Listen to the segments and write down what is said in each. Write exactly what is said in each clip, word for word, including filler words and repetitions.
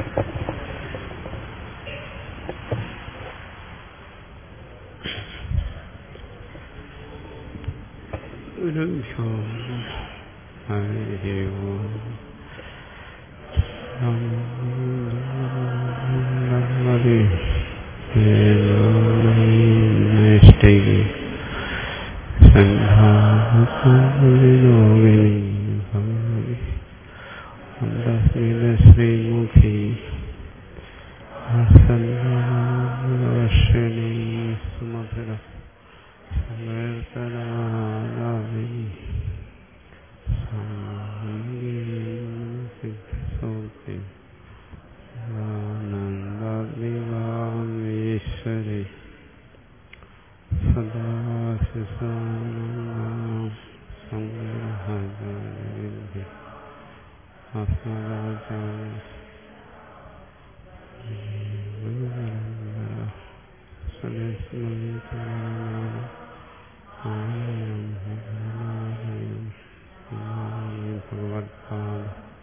ശ്രീമുഖി സുമധുര ആനന്ദീശ്വരി സദാശിസാനന്ദ ആത്മരാജ ഭഗവത്പാദ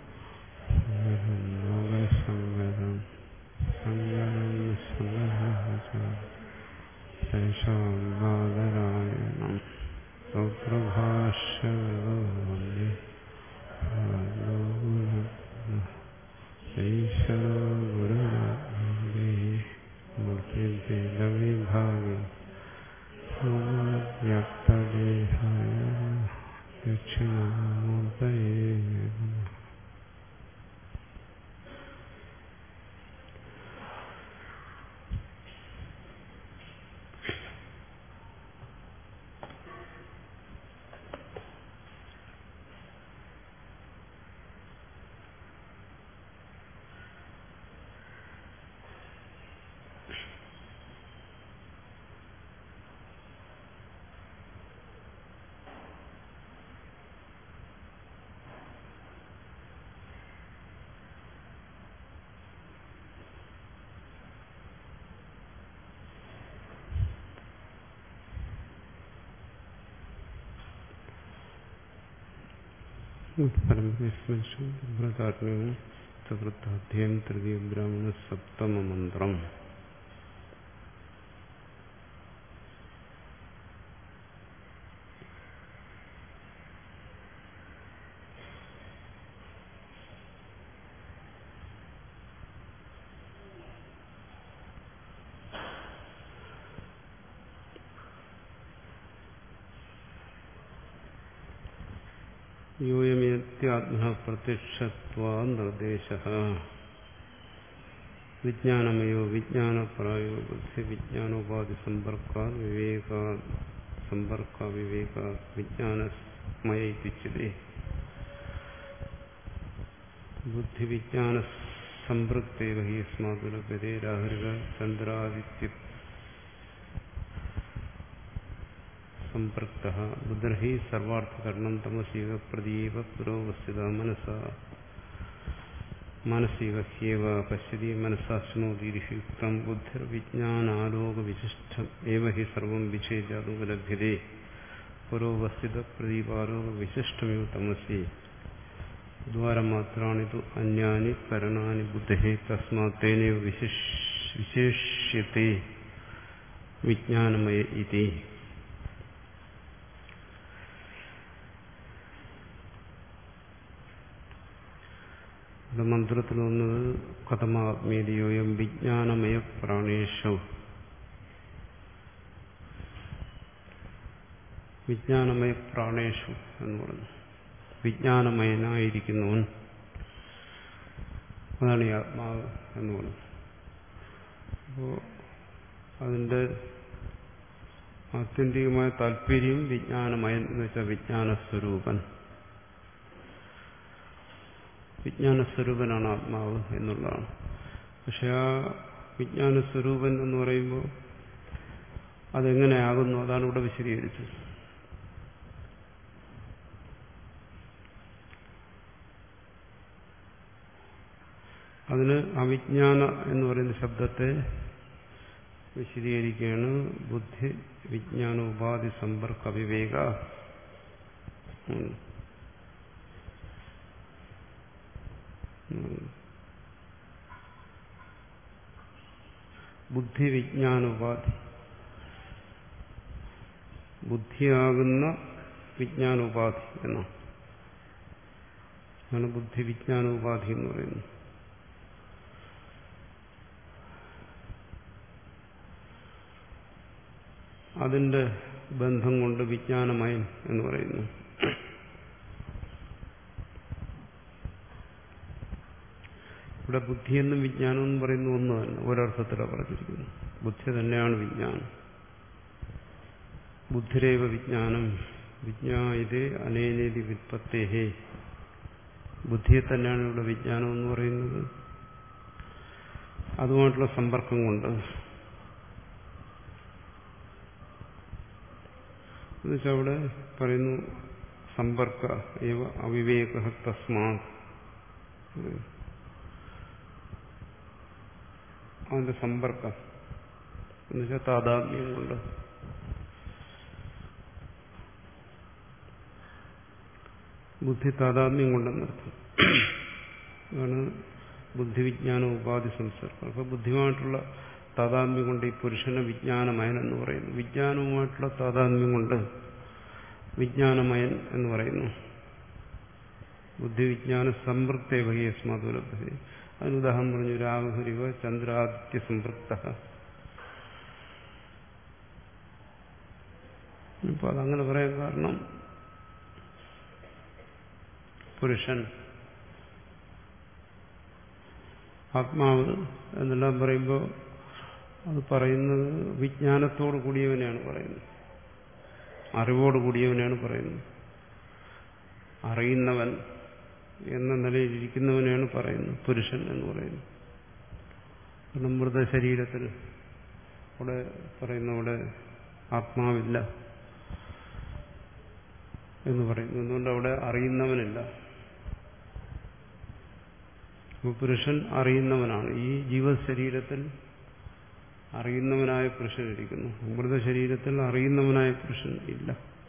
സങ്കരം സങ്കരം ശേഷാദരായണം സൗപ്രഭാഷ്യോ വന്ദേ ഈശ്വരോ ഗുരുവേ മൂർത്തിഭേദവിഭാഗി വ്യക്തദേഹായ ദക്ഷിണാമൂർത്തയേ നമഃ. പരമേശ്വരം ചതുർത്ഥാധ്യായം തൃതീയ ബ്രാഹ്മണ സപ്തമ മന്ത്രം. യോയമേത്യാത്മ പ്രത്യക്ഷത്വാ നിർദ്ദേശഃ വിജ്ഞാനമയോ വിജ്ഞാനപ്രായോ ബുദ്ധി വിജ്ഞാനോപാധി സമ്പർക്കാ വിവേകാ സമ്പർക്ക വിവേക വിജ്ഞാനമയ ഇത്യുച്യതേ. ബുദ്ധി വിജ്ഞാന സംപൃക്തേവ ഹി യസ്മാതുലഭ്യതേ രാഹുരിക ചന്ദ്രാദിത്യ സംപൃക്തഃ ബുദ്ധിർഹി സർവാർത്ഥകരണം തമസീവ പ്രദീപ പുരോവസ്ഥിത മനസാ മാനസികസ്യേവ പശ്യതി മനസാ ശൃണോതി യുക്തം ബുദ്ധിർവിജ്ഞാനാലോകവിശിഷ്ടം ഏവ ഹി സർവം വിഛേദ്യാദുപലഭ്യതേ പുരോവസ്ഥിത പ്രദീപാലോകവിശിഷ്ടമിവ തമസി ദ്വാരമാത്രാണി തു അന്യാനി കരണാനി ബുദ്ധേഃ തസ്മാത് തേനൈവ വിശേഷ്യത്തെ വിജ്ഞാനമയ ഇതി. മന്ത്രത്തിൽ വന്നത് കഥമാത്മീതിയോയം വിജ്ഞാനമയ പ്രാണേഷു. വിജ്ഞാനമയ പ്രാണേഷു എന്ന് പറഞ്ഞു. വിജ്ഞാനമയനായിരിക്കുന്നവൻ, അതാണ് ഈ ആത്മാവ് എന്ന് പറഞ്ഞു. അപ്പോൾ അതിൻ്റെ ആത്യന്തികമായ താല്പര്യം വിജ്ഞാനമയൻ എന്ന് വെച്ചാൽ വിജ്ഞാനസ്വരൂപൻ. വിജ്ഞാനസ്വരൂപനാണ് ആത്മാവ് എന്നുള്ളതാണ്. പക്ഷെ ആ വിജ്ഞാനസ്വരൂപൻ എന്ന് പറയുമ്പോൾ അതെങ്ങനെയാകുന്നു, അതാണ് ഇവിടെ വിശദീകരിച്ചത്. അതിന് അവിജ്ഞാന എന്ന് പറയുന്ന ശബ്ദത്തെ വിശദീകരിക്കുകയാണ്. ബുദ്ധി വിജ്ഞാന ഉപാധി സമ്പർക്ക വിവേക. ബുദ്ധി വിജ്ഞാനോപാധി, ബുദ്ധിയാകുന്ന വിജ്ഞാനോപാധി എന്നാണ്. ആണ് ബുദ്ധി വിജ്ഞാനോപാധി എന്ന് പറയുന്നത്. അതിന്റെ ബന്ധം കൊണ്ട് വിജ്ഞാനമയം എന്ന് പറയുന്നു. ഇവിടെ ബുദ്ധിയെന്നും വിജ്ഞാനം എന്നും പറയുന്ന ഒന്ന് തന്നെ, ഒരർത്ഥത്തിലാണ് പറഞ്ഞിരിക്കുന്നു. ബുദ്ധി തന്നെയാണ് വിജ്ഞാനം. ബുദ്ധിരേവ വിജ്ഞാനം വിജ്ഞായതേ അനേനേതി വ്യുത്പത്തേഹേ. ബുദ്ധിയെ തന്നെയാണ് ഇവിടെ വിജ്ഞാനം എന്ന് പറയുന്നത്. അതുമായിട്ടുള്ള സമ്പർക്കം കൊണ്ട് എന്നുവെച്ചാൽ അവിടെ പറയുന്നു സമ്പർക്ക ഏവ അവിവേക തസ്മാ, അതിന്റെ സമ്പർക്കം എന്നുവെച്ചാൽ താദാത്മ്യം കൊണ്ട്. ബുദ്ധി താദാത്മ്യം കൊണ്ടെന്നർത്ഥം. അതാണ് ബുദ്ധിവിജ്ഞാന ഉപാധി സംസർഗം. അപ്പൊ ബുദ്ധിയുമായിട്ടുള്ള താദാത്മ്യം കൊണ്ട് ഈ പുരുഷനെ വിജ്ഞാനമയൻ എന്ന് പറയുന്നു. വിജ്ഞാനവുമായിട്ടുള്ള താദാത്മ്യം കൊണ്ട് വിജ്ഞാനമയൻ എന്ന് പറയുന്നു. ബുദ്ധിവിജ്ഞാന സംവൃത്തെ വഹിയസ്മാതുലഭ്യത. അതിന് ഉദാഹരണം പറഞ്ഞു, രാഹുരിവ ചന്ദ്രാദിത്യ സംവൃക്ത. ഇപ്പൊ അതങ്ങനെ പറയാൻ കാരണം പുരുഷൻ, ആത്മാവ് എന്നെല്ലാം പറയുമ്പോൾ അത് പറയുന്നത് വിജ്ഞാനത്തോടു കൂടിയവനെയാണ് പറയുന്നത്, അറിവോട് കൂടിയവനെയാണ് പറയുന്നത്. അറിയുന്നവൻ എന്ന നിലയിലിരിക്കുന്നവനെയാണ് പറയുന്നത് പുരുഷൻ എന്ന് പറയുന്നത്. കാരണം മൃതശരീരത്തിൽ അവിടെ പറയുന്ന അവിടെ ആത്മാവില്ല എന്ന് പറയുന്നു. അതുകൊണ്ട് അവിടെ അറിയുന്നവനില്ല. അപ്പോൾ പുരുഷൻ അറിയുന്നവനാണ്. ഈ ജീവശരീരത്തിൽ അറിയുന്നവനായ പുരുഷൻ ഇരിക്കുന്നു. മൃതശരീരത്തിൽ അറിയുന്നവനായ പുരുഷൻ ഇല്ല.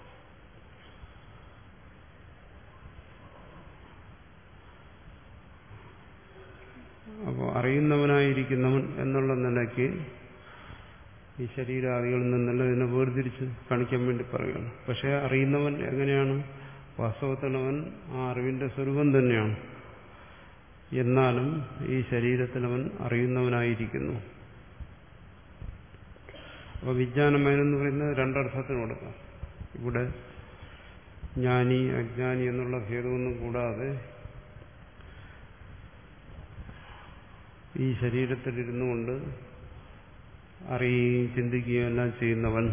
അപ്പോൾ അറിയുന്നവനായിരിക്കുന്നവൻ എന്നുള്ള നിലയ്ക്ക് ഈ ശരീരാദികളിൽ നിന്നെല്ലാം ഇതിനെ വേർതിരിച്ച് കാണിക്കാൻ വേണ്ടി പറയുകയാണ്. പക്ഷെ അറിയുന്നവൻ എങ്ങനെയാണ്? വാസ്തവത്തിലവൻ ആ അറിവിന്റെ സ്വരൂപം തന്നെയാണ്. എന്നാലും ഈ ശരീരത്തിലവൻ അറിയുന്നവനായിരിക്കുന്നു. അപ്പൊ വിജ്ഞാനമയനെന്ന് പറയുന്നത് രണ്ടർത്ഥത്തിന് കൊടുക്കാം. ഇവിടെ ജ്ഞാനി അജ്ഞാനി എന്നുള്ള ഭേദമൊന്നും കൂടാതെ ഈ ശരീരത്തിലിരുന്നു കൊണ്ട് അറിയുകയും ചിന്തിക്കുകയും എല്ലാം ചെയ്യുന്നവൻ,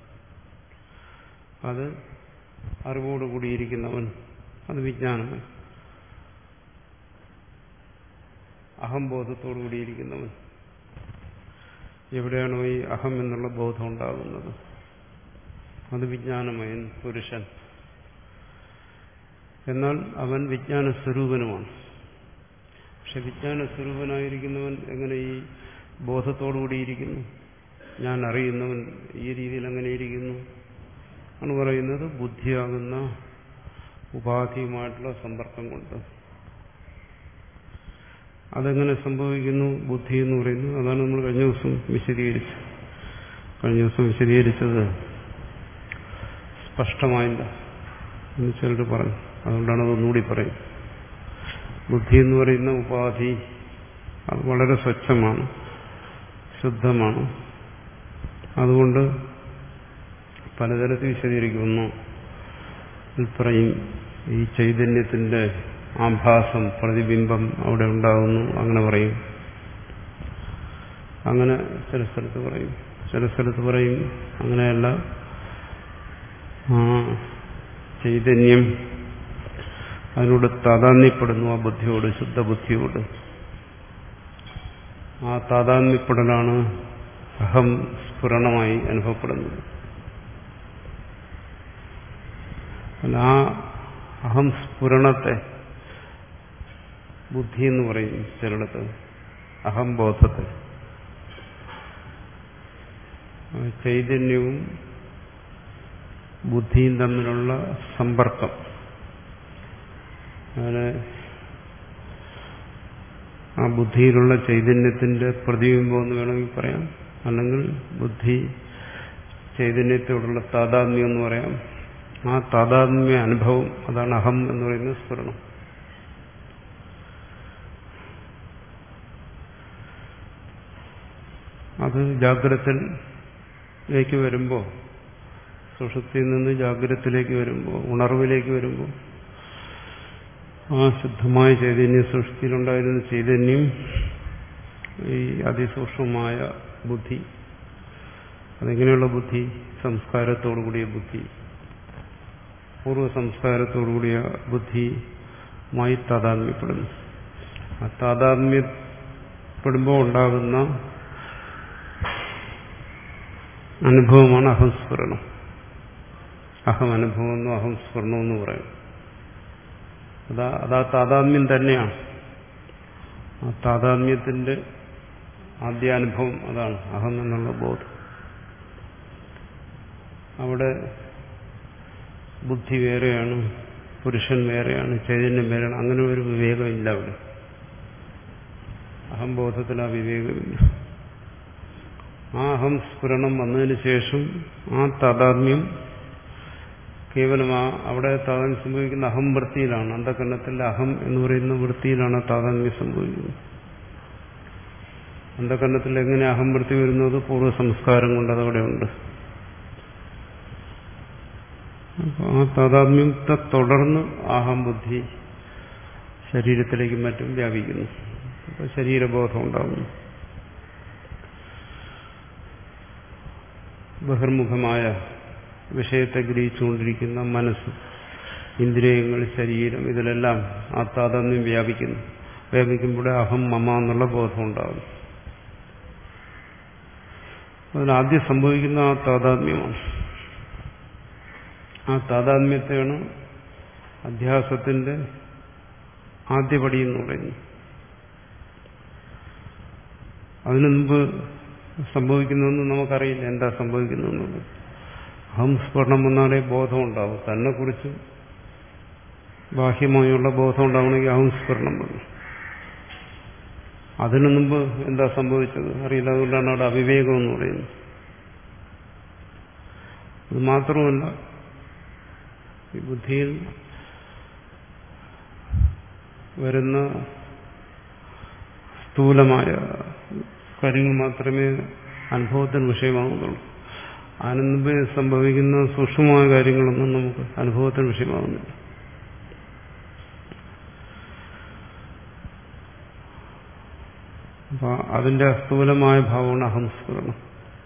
അത് അറിവോടുകൂടിയിരിക്കുന്നവൻ, അത് വിജ്ഞാനമൻ. അഹംബോധത്തോടു കൂടിയിരിക്കുന്നവൻ, എവിടെയാണോ ഈ അഹം എന്നുള്ള ബോധം ഉണ്ടാകുന്നത്, അത് വിജ്ഞാനമയൻ പുരുഷൻ. എന്നാൽ അവൻ വിജ്ഞാന സ്വരൂപനുമാണ്. പക്ഷെ വിജ്ഞാന സ്വരൂപനായിരിക്കുന്നവൻ എങ്ങനെ ഈ ബോധത്തോടുകൂടിയിരിക്കുന്നു? ഞാൻ അറിയുന്നവൻ ഈ രീതിയിൽ എങ്ങനെ ഇരിക്കുന്നു ആണ് പറയുന്നത്. ബുദ്ധിയാകുന്ന ഉപാധിയുമായിട്ടുള്ള സമ്പർക്കം കൊണ്ട്. അതെങ്ങനെ സംഭവിക്കുന്നു? ബുദ്ധി എന്ന് പറയുന്നു. അതാണ് നമ്മൾ കഴിഞ്ഞ ദിവസം വിശദീകരിച്ചത്. കഴിഞ്ഞ ദിവസം വിശദീകരിച്ചത് സ്പഷ്ടമായില്ല എന്ന് ചിലർ പറഞ്ഞു. അതുകൊണ്ടാണ് അതൊന്നുകൂടി പറയും. ബുദ്ധി എന്ന് പറയുന്ന ഉപാധി അത് വളരെ സ്വച്ഛമാണ്, ശുദ്ധമാണ്. അതുകൊണ്ട് പലതരത്തിൽ വിശദീകരിക്കുന്നു. പറയും ഈ ചൈതന്യത്തിന്റെ ആഭാസം, പ്രതിബിംബം അവിടെ ഉണ്ടാകുന്നു, അങ്ങനെ പറയും. അങ്ങനെ ചില സ്ഥലത്ത് പറയും. ചില സ്ഥലത്ത് പറയും അങ്ങനെയല്ല, ആ ചൈതന്യം അതിനോട് താതാത്മ്യപ്പെടുന്നു, ആ ബുദ്ധിയോട്, ശുദ്ധബുദ്ധിയോട്. ആ താതാത്മ്യപ്പെടലാണ് അഹം സ്ഫുരണമായി അനുഭവപ്പെടുന്നത്. ആ അഹം സ്ഫുരണത്തെ ബുദ്ധി എന്ന് പറയും ചിലടത്ത്, അഹംബോധത്തെ. ചൈതന്യവും ബുദ്ധിയും തമ്മിലുള്ള സമ്പർക്കം, അങ്ങനെ ആ ബുദ്ധിയിലുള്ള ചൈതന്യത്തിന്റെ പ്രതിബിംബം എന്ന് വേണമെങ്കിൽ പറയാം. അല്ലെങ്കിൽ ബുദ്ധി ചൈതന്യത്തോടുള്ള താതാത്മ്യം എന്ന് പറയാം. ആ താതാത്മ്യ അനുഭവം, അതാണ് അഹം എന്ന് പറയുന്നത് സ്ഫുരണം. അത് ജാഗ്രതയിലേക്ക് വരുമ്പോൾ, സുഷുപ്തിയിൽ നിന്ന് ജാഗ്രതത്തിലേക്ക് വരുമ്പോൾ, ഉണർവിലേക്ക് വരുമ്പോൾ ആ ശുദ്ധമായ ചൈതന്യം, സുഷുപ്തിയിലുണ്ടായിരുന്ന ചൈതന്യം ഈ അതിസൂക്ഷ്മമായ ബുദ്ധി, അതെങ്ങനെയുള്ള ബുദ്ധി? സംസ്കാരത്തോടുകൂടിയ ബുദ്ധി, പൂർവ്വ സംസ്കാരത്തോടുകൂടിയ ബുദ്ധിയുമായി താതാത്മ്യപ്പെടുന്നു. ആ താതാത്മ്യപ്പെടുമ്പോൾ ഉണ്ടാകുന്ന അനുഭവമാണ് അഹംസ്ഫുരണം. അഹം അനുഭവമെന്നും അഹംസ്ഫുരണമെന്ന് പറയും. അതാ അതാ താതാത്മ്യം തന്നെയാണ്. ആ താതാത്മ്യത്തിന്റെ ആദ്യാനുഭവം അതാണ് അഹം എന്നുള്ള ബോധം. അവിടെ ബുദ്ധി വേറെയാണ്, പുരുഷൻ വേറെയാണ്, ചൈതന്യം വേറെയാണ്, അങ്ങനെ ഒരു വിവേകമില്ല അവിടെ. അഹംബോധത്തിൽ ആ വിവേകമില്ല. ആ അഹം സ്ഫുരണം വന്നതിന് ശേഷം ആ താതാത്മ്യം കേവലം ആ അവിടെ താതാത്മ്യം സംഭവിക്കുന്ന അഹം വൃത്തിയിലാണ്. അന്ധകരണത്തിൽ അഹം എന്ന് പറയുന്ന വൃത്തിയിലാണ് താതാത്മ്യം സംഭവിക്കുന്നത്. അന്ധകരണത്തിൽ എങ്ങനെ അഹം വൃത്തി വരുന്നത്? പൂർവ്വ സംസ്കാരം കൊണ്ട് അതവിടെ ഉണ്ട്. ആ താതാത്മ്യത്തെ തുടർന്ന് അഹം ബുദ്ധി ശരീരത്തിലേക്കും മറ്റും വ്യാപിക്കുന്നു. അപ്പോൾ ശരീരബോധം ഉണ്ടാകുന്നു. ബഹിർമുഖമായ വിഷയത്തെ ഗ്രഹിച്ചുകൊണ്ടിരിക്കുന്ന മനസ്സ്, ഇന്ദ്രിയങ്ങൾ, ശരീരം, ഇതിലെല്ലാം ആ താതാത്മ്യം വ്യാപിക്കുന്നു. വ്യാപിക്കുമ്പോൾ അഹം മമ എന്നുള്ള ബോധം ഉണ്ടാകുന്നു. അതിനാദ്യം സംഭവിക്കുന്ന ആ താതാത്മ്യമാണ്. ആ താതാത്മ്യത്തെയാണ് അധ്യാസത്തിന്റെ ആദ്യപടി എന്ന് പറയുന്നത്. അതിനു മുമ്പ് സംഭവിക്കുന്നതെന്ന് നമുക്കറിയില്ല, എന്താ സംഭവിക്കുന്നതെന്നുള്ളത്. അഹം സ്ഫുരണം വന്നാലേ ബോധം ഉണ്ടാവും. തന്നെക്കുറിച്ച് ബാഹ്യമായുള്ള ബോധം ഉണ്ടാവണമെങ്കിൽ അഹം സ്ഫുരണം വന്നു. അതിനു മുമ്പ് എന്താ സംഭവിച്ചത് അറിയില്ല. അതുകൊണ്ടാണ് അവിടെ അവിവേകം എന്ന് പറയുന്നത്. അത് മാത്രമല്ല, ഈ ബുദ്ധിയിൽ വരുന്ന സ്ഥൂലമായ കാര്യങ്ങൾ മാത്രമേ അനുഭവത്തിന് വിഷയമാകുന്നുള്ളൂ. അതിനു മുമ്പ് സംഭവിക്കുന്ന സൂക്ഷ്മമായ കാര്യങ്ങളൊന്നും നമുക്ക് അനുഭവത്തിന് വിഷയമാകുന്നില്ല. അപ്പൊ അതിന്റെ സ്ഥൂലമായ ഭാവമാണ് അഹംസ്ഫുരണം.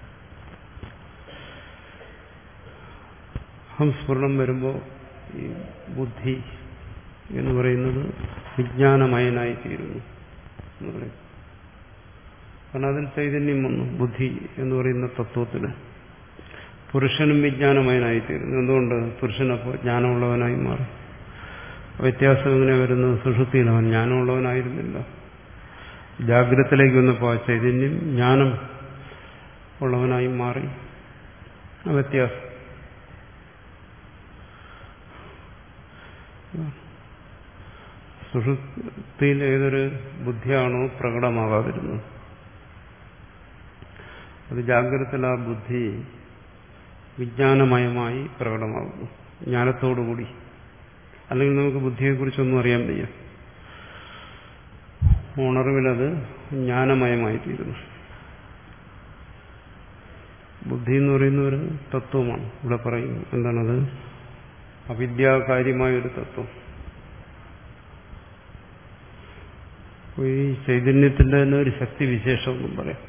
അഹംസ്ഫുരണം വരുമ്പോൾ ഈ ബുദ്ധി എന്ന് പറയുന്നത് വിജ്ഞാനമയനായിത്തീരുന്നു എന്ന് പറയും. കാരണം അതിൽ ചൈതന്യം വന്നു. ബുദ്ധി എന്ന് പറയുന്ന തത്വത്തിന് പുരുഷനും വിജ്ഞാനമയനായിത്തീരുന്നു. എന്തുകൊണ്ട്? പുരുഷനപ്പോൾ ജ്ഞാനമുള്ളവനായി മാറി. വ്യത്യാസം എങ്ങനെ വരുന്നത്? സുഷുപ്തിയിൽ അവൻ ജ്ഞാനമുള്ളവനായിരുന്നില്ല. ജാഗ്രതത്തിലേക്ക് വന്നപ്പോൾ ചൈതന്യം ജ്ഞാനം ഉള്ളവനായി മാറി. ആ വ്യത്യാസം. സുഷുപ്തിയിൽ ഏതൊരു ബുദ്ധിയാണോ പ്രകടമാകാതിരുന്നത്, അത് ജാഗ്രതത്തിൽ ആ ബുദ്ധി വിജ്ഞാനമയമായി പ്രകടമാകുന്നു. ജ്ഞാനത്തോടുകൂടി. അല്ലെങ്കിൽ നമുക്ക് ബുദ്ധിയെക്കുറിച്ചൊന്നും അറിയാൻ വയ്യ. ഉണർവിലത് ജ്ഞാനമയമായിത്തീരുന്നു. ബുദ്ധി എന്ന് പറയുന്ന ഒരു തത്വമാണ്. ഇവിടെ പറയും എന്താണത്? അവിദ്യാകാര്യമായൊരു തത്വം. ഈ ചൈതന്യത്തിന്റെ തന്നെ ഒരു ശക്തി വിശേഷമെന്നും പറയാം.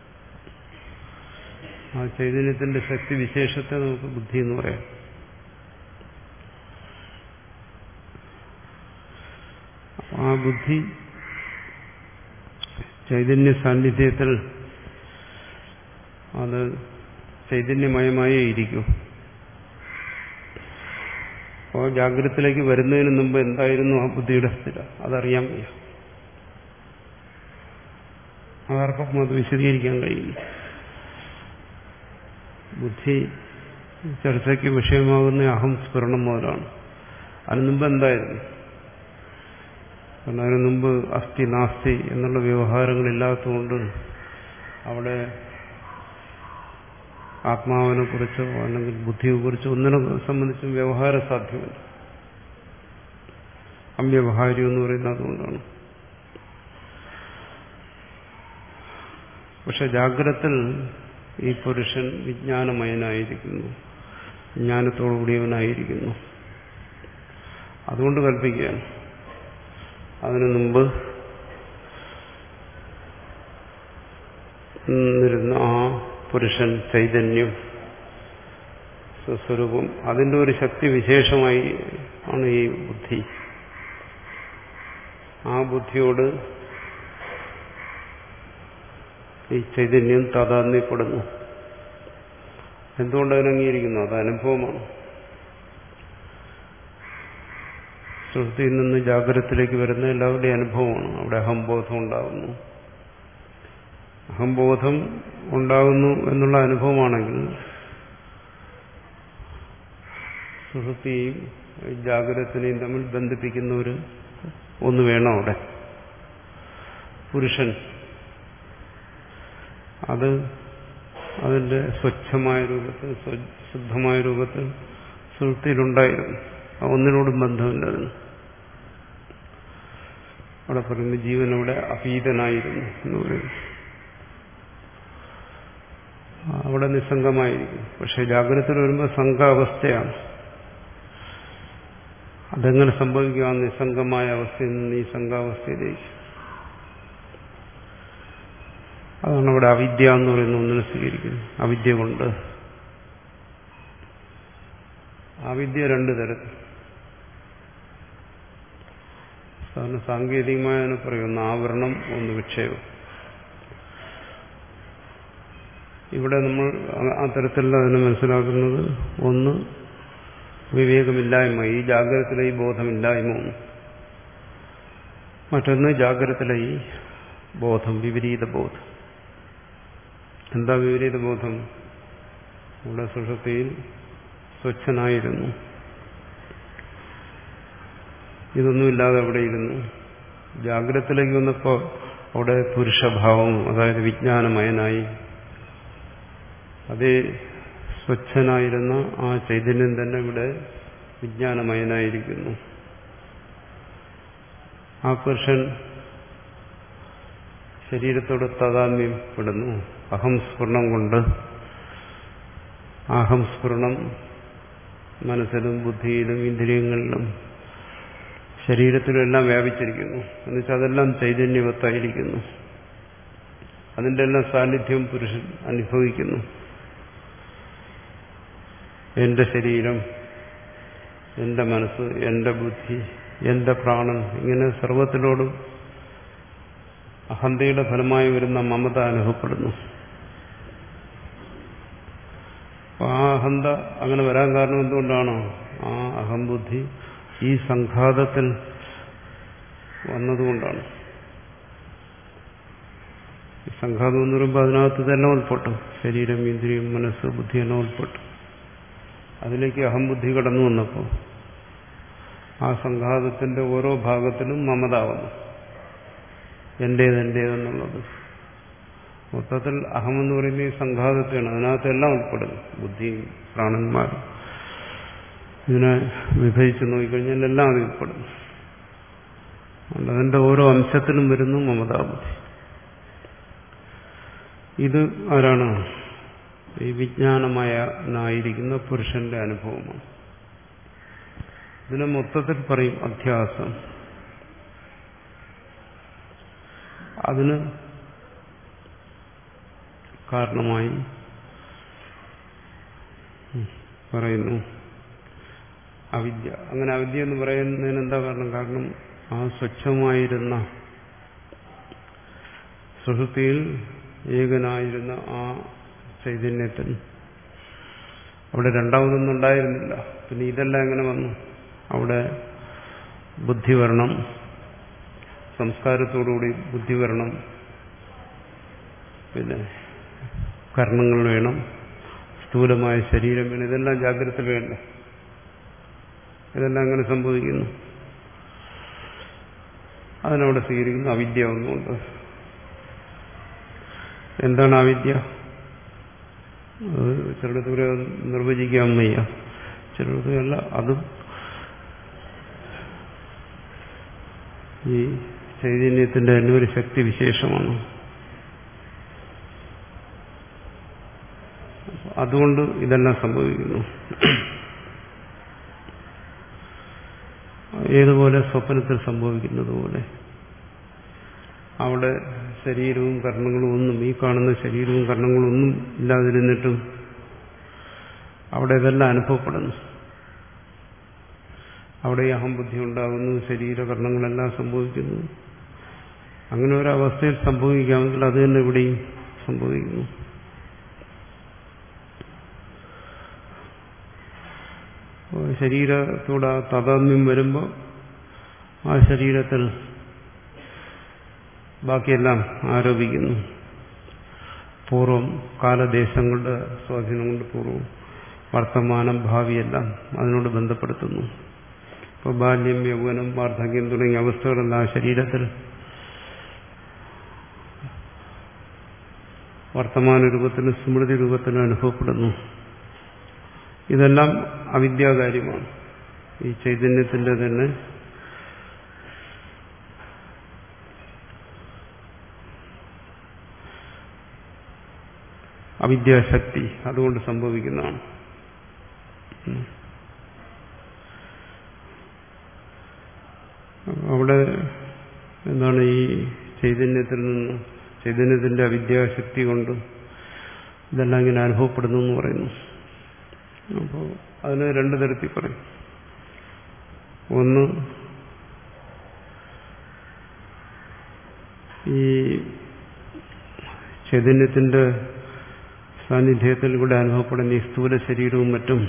ആ ചൈതന്യത്തിന്റെ ശക്തി വിശേഷത്തെ നമുക്ക് ബുദ്ധി എന്ന് പറയാം. ആ ബുദ്ധി ചൈതന്യ സാന്നിധ്യത്തിൽ അത് ചൈതന്യമയമായേ ഇരിക്കൂ. അപ്പോൾ ജാഗ്രതത്തിലേക്ക് വരുന്നതിന് മുമ്പ് എന്തായിരുന്നു ആ ബുദ്ധിയുടെ സ്ഥിര, അതറിയാൻ വയ്യ. അതാർക്കും അത് വിശദീകരിക്കാൻ കഴിയില്ല. ബുദ്ധി ചർച്ചയ്ക്ക് വിഷയമാകുന്ന അഹം സ്ഫുരണം മുതലാണ്. അതിന് മുമ്പ് എന്തായിരുന്നു? കാരണം അതിനു മുമ്പ് അസ്ഥി നാസ്തി എന്നുള്ള വ്യവഹാരങ്ങളില്ലാത്തതുകൊണ്ട് അവിടെ ആത്മാവിനെ കുറിച്ചോ അല്ലെങ്കിൽ ബുദ്ധിയെ കുറിച്ചോ ഒന്നിനെ സംബന്ധിച്ചും വ്യവഹാര സാധ്യമല്ല. അവ്യവഹാര്യം എന്ന് പറയുന്നത് അതുകൊണ്ടാണ്. പക്ഷെ ജാഗ്രതത്തിൽ ഈ പുരുഷൻ വിജ്ഞാനമയനായിരിക്കുന്നു, ജ്ഞാനത്തോടുകൂടിയവനായിരിക്കുന്നു. അതുകൊണ്ട് കൽപ്പിക്കുകയാണ്. അതിനു മുമ്പ് നിന്നിരുന്ന ആ പുരുഷൻ ചൈതന്യം സ്വസ്വരൂപം, അതിൻ്റെ ഒരു ശക്തി വിശേഷമായി ആണ് ഈ ബുദ്ധി. ആ ബുദ്ധിയോട് ഈ ചൈതന്യം താതാത്മ്യപ്പെടുന്നു. എന്തുകൊണ്ട് അതിനംഗീകരിക്കുന്നു? അത് അനുഭവമാണ്. സുഷുപ്തിയിൽ നിന്ന് ജാഗ്രതത്തിലേക്ക് വരുന്ന എല്ലാവരുടെയും അനുഭവമാണ്. അവിടെ അഹംബോധം ഉണ്ടാകുന്നു. അഹംബോധം ഉണ്ടാകുന്നു എന്നുള്ള അനുഭവമാണെങ്കിൽ സുഷുപ്തിയെയും ജാഗ്രതത്തിനെയും തമ്മിൽ ബന്ധിപ്പിക്കുന്ന ഒരു ഒന്ന് വേണം അവിടെ. പുരുഷൻ അത് അതിന്റെ സ്വച്ഛമായ രൂപത്തിൽ, ശുദ്ധമായ രൂപത്തിൽ സുഷുപ്തിയിലുണ്ടായിരുന്നു. ഒന്നിനോടും ബന്ധമില്ല അതിന്. അവിടെ പറയുന്നത് ജീവൻ അവിടെ അഭീതനായിരുന്നു എന്ന് പറയുന്നു. അവിടെ നിസ്സംഗമായിരിക്കും. പക്ഷെ ജാഗ്രതത്തിൽ വരുമ്പോൾ സംഘാവസ്ഥയാണ്. അതെങ്ങനെ സംഭവിക്കുക? ആ നിസ്സംഗമായ അവസ്ഥയിൽ നിന്ന് ഈ സംഘാവസ്ഥയിലേക്ക്. അതാണ് അവിടെ അവിദ്യ എന്ന് പറയുന്ന ഒന്നിനെ സ്വീകരിക്കുന്നത്. അവിദ്യ കൊണ്ട് അവിദ്യ രണ്ടു തരത്തിൽ. സാധാരണ സാങ്കേതികമായ പറയുന്ന ആവരണം, ഒന്ന് വിക്ഷേപം. ഇവിടെ നമ്മൾ ആ തരത്തിലുള്ള അതിനെ മനസ്സിലാക്കുന്നത് ഒന്ന് വിവേകമില്ലായ്മ, ഈ ജാഗ്രതത്തിലെ ഈ ബോധമില്ലായ്മ ഒന്ന്. മറ്റൊന്ന് ജാഗ്രതത്തിലെ ഈ ബോധം, വിപരീത ബോധം. എന്താ വിപരീത ബോധം? ഇവിടെ സുഷുപ്തിയിൽ സ്വച്ഛനായിരുന്നു, ഇതൊന്നുമില്ലാതെ അവിടെ ഇരുന്നു. ജാഗ്രതത്തിലേക്ക് വന്നപ്പോൾ അവിടെ പുരുഷഭാവം, അതായത് വിജ്ഞാനമയനായി. അതേ സ്വച്ഛനായിരുന്ന ആ ചൈതന്യം തന്നെ ഇവിടെ വിജ്ഞാനമയനായിരിക്കുന്നു. ആ പുരുഷൻ ശരീരത്തോട് താതാത്മ്യപ്പെടുന്നു അഹംസ്ഫുരണം കൊണ്ട്. അഹംസ്ഫുരണം മനസ്സിലും ബുദ്ധിയിലും ഇന്ദ്രിയങ്ങളിലും ശരീരത്തിലും എല്ലാം വ്യാപിച്ചിരിക്കുന്നു. എന്നുവെച്ചാൽ അതെല്ലാം ചൈതന്യവത്തായിരിക്കുന്നു. അതിൻ്റെ എല്ലാം സാന്നിധ്യം പുരുഷൻ അനുഭവിക്കുന്നു. എന്റെ ശരീരം, എന്റെ മനസ്സ്, എന്റെ ബുദ്ധി, എന്റെ പ്രാണൻ, ഇങ്ങനെ സർവത്തിനോടും അഹന്തയുടെ ഫലമായി വരുന്ന മമത അനുഭവപ്പെടുന്നു. ആ അഹന്ത അങ്ങനെ വരാൻ കാരണം എന്തുകൊണ്ടാണ്? ആ അഹംബുദ്ധി ഈ സംഘാതത്തിൽ വന്നതുകൊണ്ടാണ്. ഈ സംഘാതം എന്ന് പറയുമ്പോൾ അതിനകത്ത് തന്നെ ഉൾപ്പെട്ടു. ശരീരം, ഇന്ദ്രിയം, മനസ്സ്, ബുദ്ധി എല്ലാം ഉൾപ്പെട്ടു. അതിലേക്ക് അഹംബുദ്ധി കടന്നു വന്നപ്പോൾ ആ സംഘാതത്തിന്റെ ഓരോ ഭാഗത്തിലും മമത വന്നു. എന്റേത് എന്റേതെന്നുള്ളത്. മൊത്തത്തിൽ അഹമെന്ന് പറയുന്ന ഈ സംഘാതത്തെയാണ്. അതിനകത്തെല്ലാം ഉൾപ്പെടുന്നു. ബുദ്ധിയും പ്രാണന്മാരും ഇതിനെ വിഭജിച്ച് നോക്കിക്കഴിഞ്ഞാൽ എല്ലാം അത് ഉൾപ്പെടുന്നു. അതിന്റെ ഓരോ അംശത്തിലും വരുന്നു മമതാബുദ്ധി. ഇത് ആരാണ്? ഈ വിജ്ഞാനമയനായിരിക്കുന്ന പുരുഷന്റെ അനുഭവമാണ്. ഇതിനെ മൊത്തത്തിൽ പറയും അധ്യാസം. അതിന് കാരണമായി പറയുന്നു അവിദ്യ. അങ്ങനെ അവിദ്യ എന്ന് പറയുന്നതിന് എന്താ കാരണം? കാരണം ആ സ്വച്ഛമായിരുന്ന സുഷുപ്തിയിൽ ഏകനായിരുന്ന ആ ചൈതന്യത്തിൽ അവിടെ രണ്ടാമതൊന്നും ഉണ്ടായിരുന്നില്ല. പിന്നെ ഇതെല്ലാം എങ്ങനെ വന്നു? അവിടെ ബുദ്ധി വരണം, സംസ്കാരത്തോടുകൂടി ബുദ്ധി വരണം, പിന്നെ കർണങ്ങൾ വേണം, സ്ഥൂലമായ ശരീരം വേണം. ഇതെല്ലാം ജാഗ്രത വേണ്ട. ഇതെല്ലാം അങ്ങനെ സംഭവിക്കുന്നു. അതിനവിടെ സ്വീകരിക്കുന്നു അവിദ്യ ഒന്നുകൊണ്ട്. എന്താണ് അവിദ്യ? അത് ചിലടത്ത് നിർവചിക്കാൻ വയ്യ, ചിലടത്ത് അല്ല. അതും ഈ ചൈതന്യത്തിന്റെ തന്നെ ഒരു ശക്തി വിശേഷമാണ്. അതുകൊണ്ട് ഇതെല്ലാം സംഭവിക്കുന്നു. ഏതുപോലെ സ്വപ്നത്തിൽ സംഭവിക്കുന്നത് പോലെ അവിടെ ശരീരവും കർണങ്ങളും ഒന്നും, ഈ കാണുന്ന ശരീരവും കർണങ്ങളും ഒന്നും ഇല്ലാതിരുന്നിട്ടും അവിടെ ഇതെല്ലാം അനുഭവപ്പെടുന്നു. അവിടെ ഈ അഹംബുദ്ധി ഉണ്ടാകുന്നു, ശരീരകർണങ്ങളെല്ലാം സംഭവിക്കുന്നു. അങ്ങനെ ഒരവസ്ഥയിൽ സംഭവിക്കാമെങ്കിൽ അത് തന്നെ ഇവിടെയും സംഭവിക്കുന്നു. ശരീരത്തോട് താതാത്മ്യം വരുമ്പോൾ ആ ശരീരത്തിൽ ബാക്കിയെല്ലാം ആരോപിക്കുന്നു. പൂർവം കാലദേശങ്ങളുടെ സ്വാധീനം കൊണ്ട് പൂർവം വർത്തമാനം ഭാവിയെല്ലാം അതിനോട് ബന്ധപ്പെടുത്തുന്നു. ഇപ്പോൾ ബാല്യം, യൗവനം, വാർദ്ധക്യം തുടങ്ങിയ അവസ്ഥകളെല്ലാം ആ ശരീരത്തിൽ വർത്തമാന രൂപത്തിലും സ്മൃതി രൂപത്തിലും അനുഭവപ്പെടുന്നു. ഇതെല്ലാം അവിദ്യാകാര്യമാണ്. ഈ ചൈതന്യത്തിന്റെ തന്നെ അവിദ്യാശക്തി അതുകൊണ്ട് സംഭവിക്കുന്നതാണ്. അവിടെ എന്താണ് ഈ ചൈതന്യത്തിൽ നിന്ന്, ചൈതന്യത്തിന്റെ അവിദ്യാശക്തി കൊണ്ട് ഇതെല്ലാം ഇങ്ങനെ അനുഭവപ്പെടുന്നു എന്ന് പറയുന്നു. അപ്പോൾ അതിന് രണ്ടു തരത്തിൽ പറയും. ഒന്ന്, ഈ ചൈതന്യത്തിന്റെ സാന്നിധ്യത്തിൽ ഇവിടെ അനുഭവപ്പെടുന്ന ഈ സ്ഥൂല ശരീരവും മറ്റും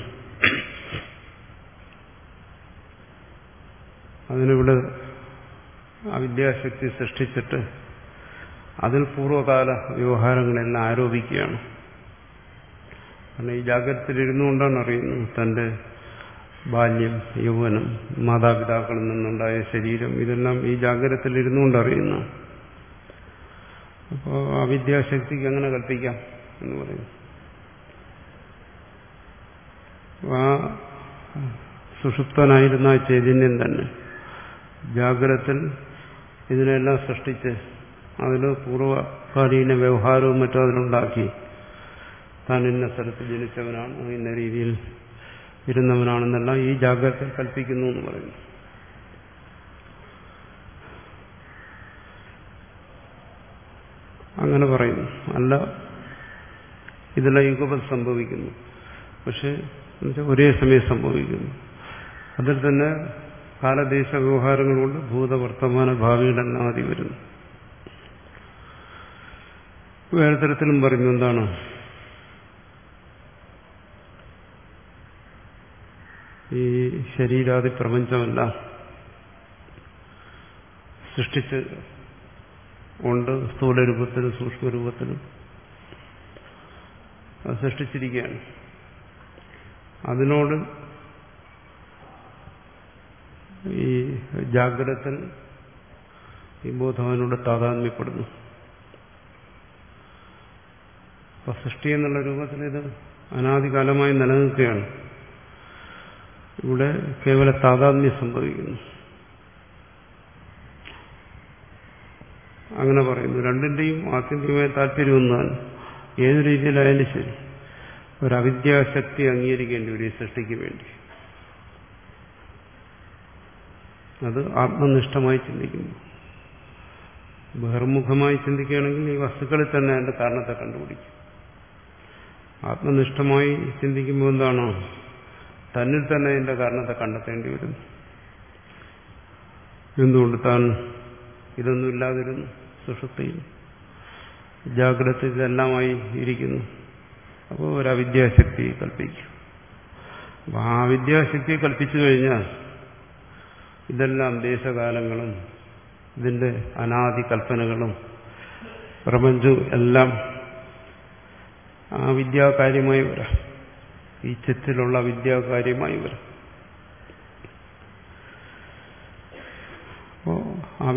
അതിനിവിടെ അവിദ്യാശക്തി സൃഷ്ടിച്ചിട്ട് അതിൽ പൂർവ്വകാല വ്യവഹാരങ്ങളെല്ലാം ആരോപിക്കുകയാണ്. കാരണം ഈ ജാഗ്രതയിലിരുന്നുകൊണ്ടാണ് അറിയുന്നത് തന്റെ ബാല്യം, യൗവനം, മാതാപിതാക്കളിൽ നിന്നുണ്ടായ ശരീരം, ഇതെല്ലാം ഈ ജാഗ്രതയിലിരുന്നുകൊണ്ട് അറിയുന്നു. അപ്പോൾ അവിദ്യാശക്തിക്ക് എങ്ങനെ കൽപ്പിക്കാം എന്ന് പറയും. ആ സുഷുപ്തനായിരുന്ന ചൈതന്യം തന്നെ ജാഗ്രതത്തിൽ ഇതിനെല്ലാം സൃഷ്ടിച്ച് അതിൽ പൂർവ്വകാലീന വ്യവഹാരവും മറ്റും അതിലുണ്ടാക്കി താൻ ഇന്ന സ്ഥലത്ത് ജനിച്ചവനാണ്, ഇന്ന രീതിയിൽ ഇരുന്നവനാണെന്നെല്ലാം ഈ ജാഗ്രതയിൽ കൽപ്പിക്കുന്നു എന്ന് പറയുന്നു. അങ്ങനെ പറയുന്നു. അല്ല, ഇതെല്ലാം യുഗപത് സംഭവിക്കുന്നു, പക്ഷെ ഒരേ സമയം സംഭവിക്കുന്നു. അതിൽ തന്നെ കാലദേശ വ്യവഹാരങ്ങൾ കൊണ്ട് ഭൂതവർത്തമാന ഭാവികളെല്ലാം അതി വരുന്നു. വേറെ തരത്തിലും പറഞ്ഞു. എന്താണ്? ഈ ശരീരാദി പ്രപഞ്ചമെല്ലാം സൃഷ്ടിച്ച് ഉണ്ട്, സ്ഥൂലരൂപത്തിലും സൂക്ഷ്മരൂപത്തിലും അത് സൃഷ്ടിച്ചിരിക്കുകയാണ്. അതിനോട് ഈ ജാഗ്രതത്തിൽ ഈ ബോധവാനോട് താതാത്മ്യപ്പെടുന്നു. അപ്പൊ സൃഷ്ടി എന്നുള്ള രൂപത്തിൽ ഇത് അനാദികാലമായി നിലനിൽക്കുകയാണ്. ഇവിടെ കേവല താതാത്മ്യം സംഭവിക്കുന്നു. അങ്ങനെ പറയുന്നു. രണ്ടിന്റെയും ആത്യന്തികമായ താല്പര്യം ഒന്നാണ്. ഏതു രീതിയിലായാലും ശരി, ഒരു അവിദ്യാശക്തി അംഗീകരിക്കേണ്ടി വരും ഈ സൃഷ്ടിക്ക് വേണ്ടി. അത് ആത്മനിഷ്ഠമായി ചിന്തിക്കുന്നു. ബഹിർമുഖമായി ചിന്തിക്കുകയാണെങ്കിൽ ഈ വസ്തുക്കളിൽ തന്നെ അതിന്റെ കാരണത്തെ കണ്ടുപിടിക്കും. ആത്മനിഷ്ഠമായി ചിന്തിക്കുമ്പോൾ എന്താണോ, തന്നിൽ തന്നെ അതിന്റെ കാരണത്തെ കണ്ടെത്തേണ്ടി വരുന്നു. എന്തുകൊണ്ട് താൻ ഇതൊന്നും ഇല്ലാതിരുന്നു, സുഷുപ്തിയിൽ ജാഗ്രത ഇതെല്ലാമായി ഇരിക്കുന്നു. അപ്പോൾ ഒരു അവിദ്യാശക്തി കൽപ്പിക്കും. അപ്പം ആ വിദ്യാശക്തി കൽപ്പിച്ചു കഴിഞ്ഞാൽ ഇതെല്ലാം ദേശകാലങ്ങളും ഇതിന്റെ അനാദി കൽപ്പനകളും പ്രപഞ്ചവും എല്ലാം ആ വിദ്യാകാര്യമായി വരാം. ഈ ചിത്തിലുള്ള വിദ്യാകാര്യമായി വരാം. അപ്പോൾ ആ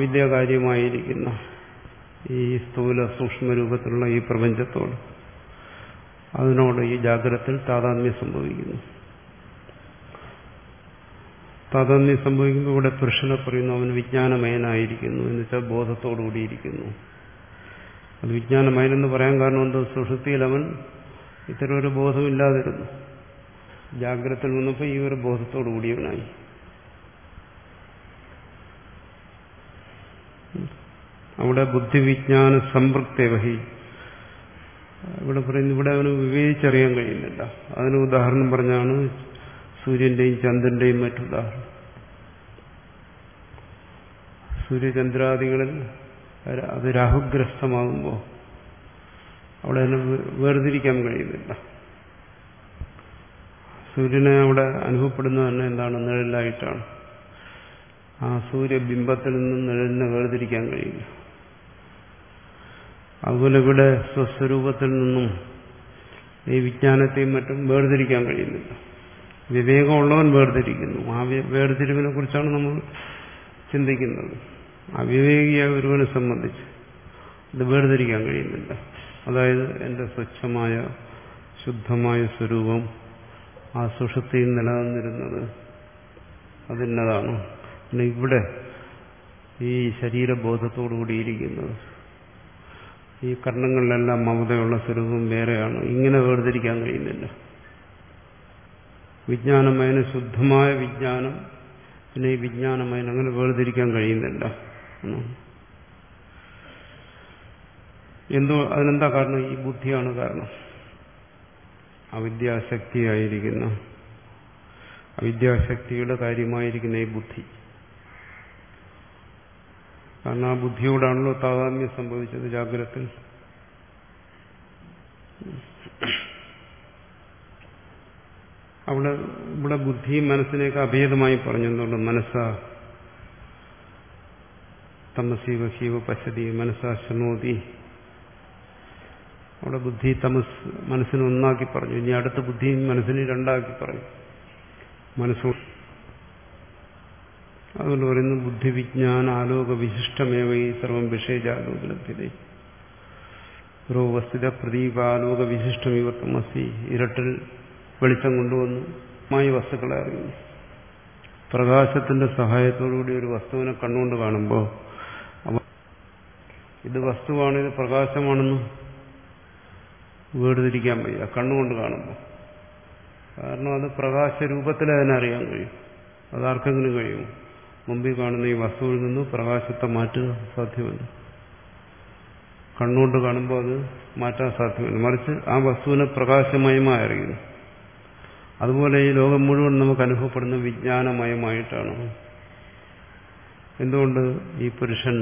വിദ്യാകാര്യമായിരിക്കുന്ന ഈ സ്ഥൂല സൂക്ഷ്മ രൂപത്തിലുള്ള ഈ പ്രപഞ്ചത്തോട് അതിനോട് ഈ ജാഗ്രതത്തിൽ താതാത്മ്യം സംഭവിക്കുന്നു. താതാത്മ്യം സംഭവിക്കുമ്പോൾ ഇവിടെ പുരുഷനെ പറയുന്നു അവൻ വിജ്ഞാനമയനായിരിക്കുന്നു എന്ന് വെച്ചാൽ ബോധത്തോടുകൂടിയിരിക്കുന്നു. അത് വിജ്ഞാനമയനെന്ന് പറയാൻ കാരണം എന്തോ സുഷുപ്തിയിൽ അവൻ ഇത്തരം ഒരു ബോധമില്ലാതിരുന്നു. ജാഗ്രതയിൽ വന്നപ്പോൾ ഈ ഒരു ബോധത്തോടു കൂടിയവനായി. അവിടെ ബുദ്ധിവിജ്ഞാന സമ്പൃക്തവഹി ഇവിടെ പറയുന്നു. ഇവിടെ അവന് വിവേചിച്ചറിയാൻ കഴിയുന്നില്ല. അതിന് ഉദാഹരണം പറഞ്ഞാണ് സൂര്യന്റെയും ചന്ദ്രന്റെയും മറ്റുദാഹരണം. സൂര്യചന്ദ്രാദികളിൽ അത് രാഹുഗ്രസ്തമാകുമ്പോൾ അവിടെ അതിനെ വേർതിരിക്കാൻ കഴിയുന്നില്ല. സൂര്യനെ അവിടെ അനുഭവപ്പെടുന്നത് തന്നെ എന്താണ്? നിഴലായിട്ടാണ്. ആ സൂര്യബിംബത്തിൽ നിന്നും നിഴലിനെ വേർതിരിക്കാൻ കഴിയില്ല. അതുപോലെ ഇവിടെ സ്വസ്വരൂപത്തിൽ നിന്നും ഈ വിജ്ഞാനത്തെയും മറ്റും വേർതിരിക്കാൻ കഴിയുന്നില്ല. വിവേകമുള്ളവൻ വേർതിരിക്കുന്നു. ആ വേർതിരിവിനെ കുറിച്ചാണ് നമ്മൾ ചിന്തിക്കുന്നത്. അവിവേകിയായ ഒരുവനെ സംബന്ധിച്ച് ഇത് വേർതിരിക്കാൻ കഴിയുന്നില്ല. അതായത് എന്റെ സ്വച്ഛമായ ശുദ്ധമായ സ്വരൂപം ആ സുഷുപ്തിയിൽ നിലനിന്നിരുന്നത് അതിന്നതാണ്. പിന്നെ ഇവിടെ ഈ ശരീരബോധത്തോടുകൂടിയിരിക്കുന്നത് ഈ കർണങ്ങളിലെല്ലാം മമതയുള്ള സ്വരൂപം വേറെയാണ്. ഇങ്ങനെ വേർതിരിക്കാൻ കഴിയുന്നില്ല. വിജ്ഞാനമയന് ശുദ്ധമായ വിജ്ഞാനം, പിന്നെ ഈ വിജ്ഞാനമയന് അങ്ങനെ വേർതിരിക്കാൻ കഴിയുന്നില്ല. എന്തോ അതിനെന്താ കാരണം? ഈ ബുദ്ധിയാണ് കാരണം. അവിദ്യാശക്തിയായിരിക്കുന്ന അവിദ്യാശക്തിയുടെ കാര്യമായിരിക്കുന്ന ഈ ബുദ്ധി. കാരണം ആ ബുദ്ധിയോടാണല്ലോ താതാത്മ്യം സംഭവിച്ചത് ജാഗ്രതത്തിൽ. അവിടെ ഇവിടെ ബുദ്ധിയും മനസ്സിനെയൊക്കെ അഭേദമായി പറഞ്ഞെന്നുണ്ട്. മനസ്സാ തമസീവ ഹീവ പശ്യതി മനസ്സാ ശൃണോതി. അവിടെ ബുദ്ധി തമസ് മനസ്സിനെ ഒന്നാക്കി പറഞ്ഞു. ഇനി അടുത്ത ബുദ്ധിയും മനസ്സിനെ രണ്ടാക്കി പറഞ്ഞു. മനസ്സോ അതുകൊണ്ട് പറയുന്നു ബുദ്ധിവിജ്ഞാന ആലോക വിശിഷ്ടമേവ ഈ സർവം വിഷയജാലോകലഭ്യത വസ്തുത പ്രദീപാലോക വിശിഷ്ടമീവ തമസി. ഇരട്ടിൽ വെളിച്ചം കൊണ്ടുവന്നു മായ വസ്തുക്കളെ അറിയുന്നു. പ്രകാശത്തിന്റെ സഹായത്തോടുകൂടി ഒരു വസ്തുവിനെ കണ്ണുകൊണ്ട് കാണുമ്പോൾ ഇത് വസ്തുവാണ്, ഇത് പ്രകാശമാണെന്ന് വേർതിരിക്കാൻ വയ്യ കണ്ണുകൊണ്ട് കാണുമ്പോൾ. കാരണം അത് പ്രകാശരൂപത്തിൽ അതിനറിയാൻ കഴിയും. അതാർക്കെങ്കിലും കഴിയും? മുമ്പിൽ കാണുന്ന ഈ വസ്തുവിൽ നിന്ന് പ്രകാശത്തെ മാറ്റുക സാധ്യമല്ല. കണ്ണുകൊണ്ട് കാണുമ്പോൾ അത് മാറ്റാൻ സാധ്യമല്ല. മറിച്ച് ആ വസ്തുവിനെ പ്രകാശമയമായി അറിയുന്നു. അതുപോലെ ഈ ലോകം മുഴുവൻ നമുക്ക് അനുഭവപ്പെടുന്ന വിജ്ഞാനമയമായിട്ടാണ്. എന്തുകൊണ്ട്? ഈ പുരുഷൻ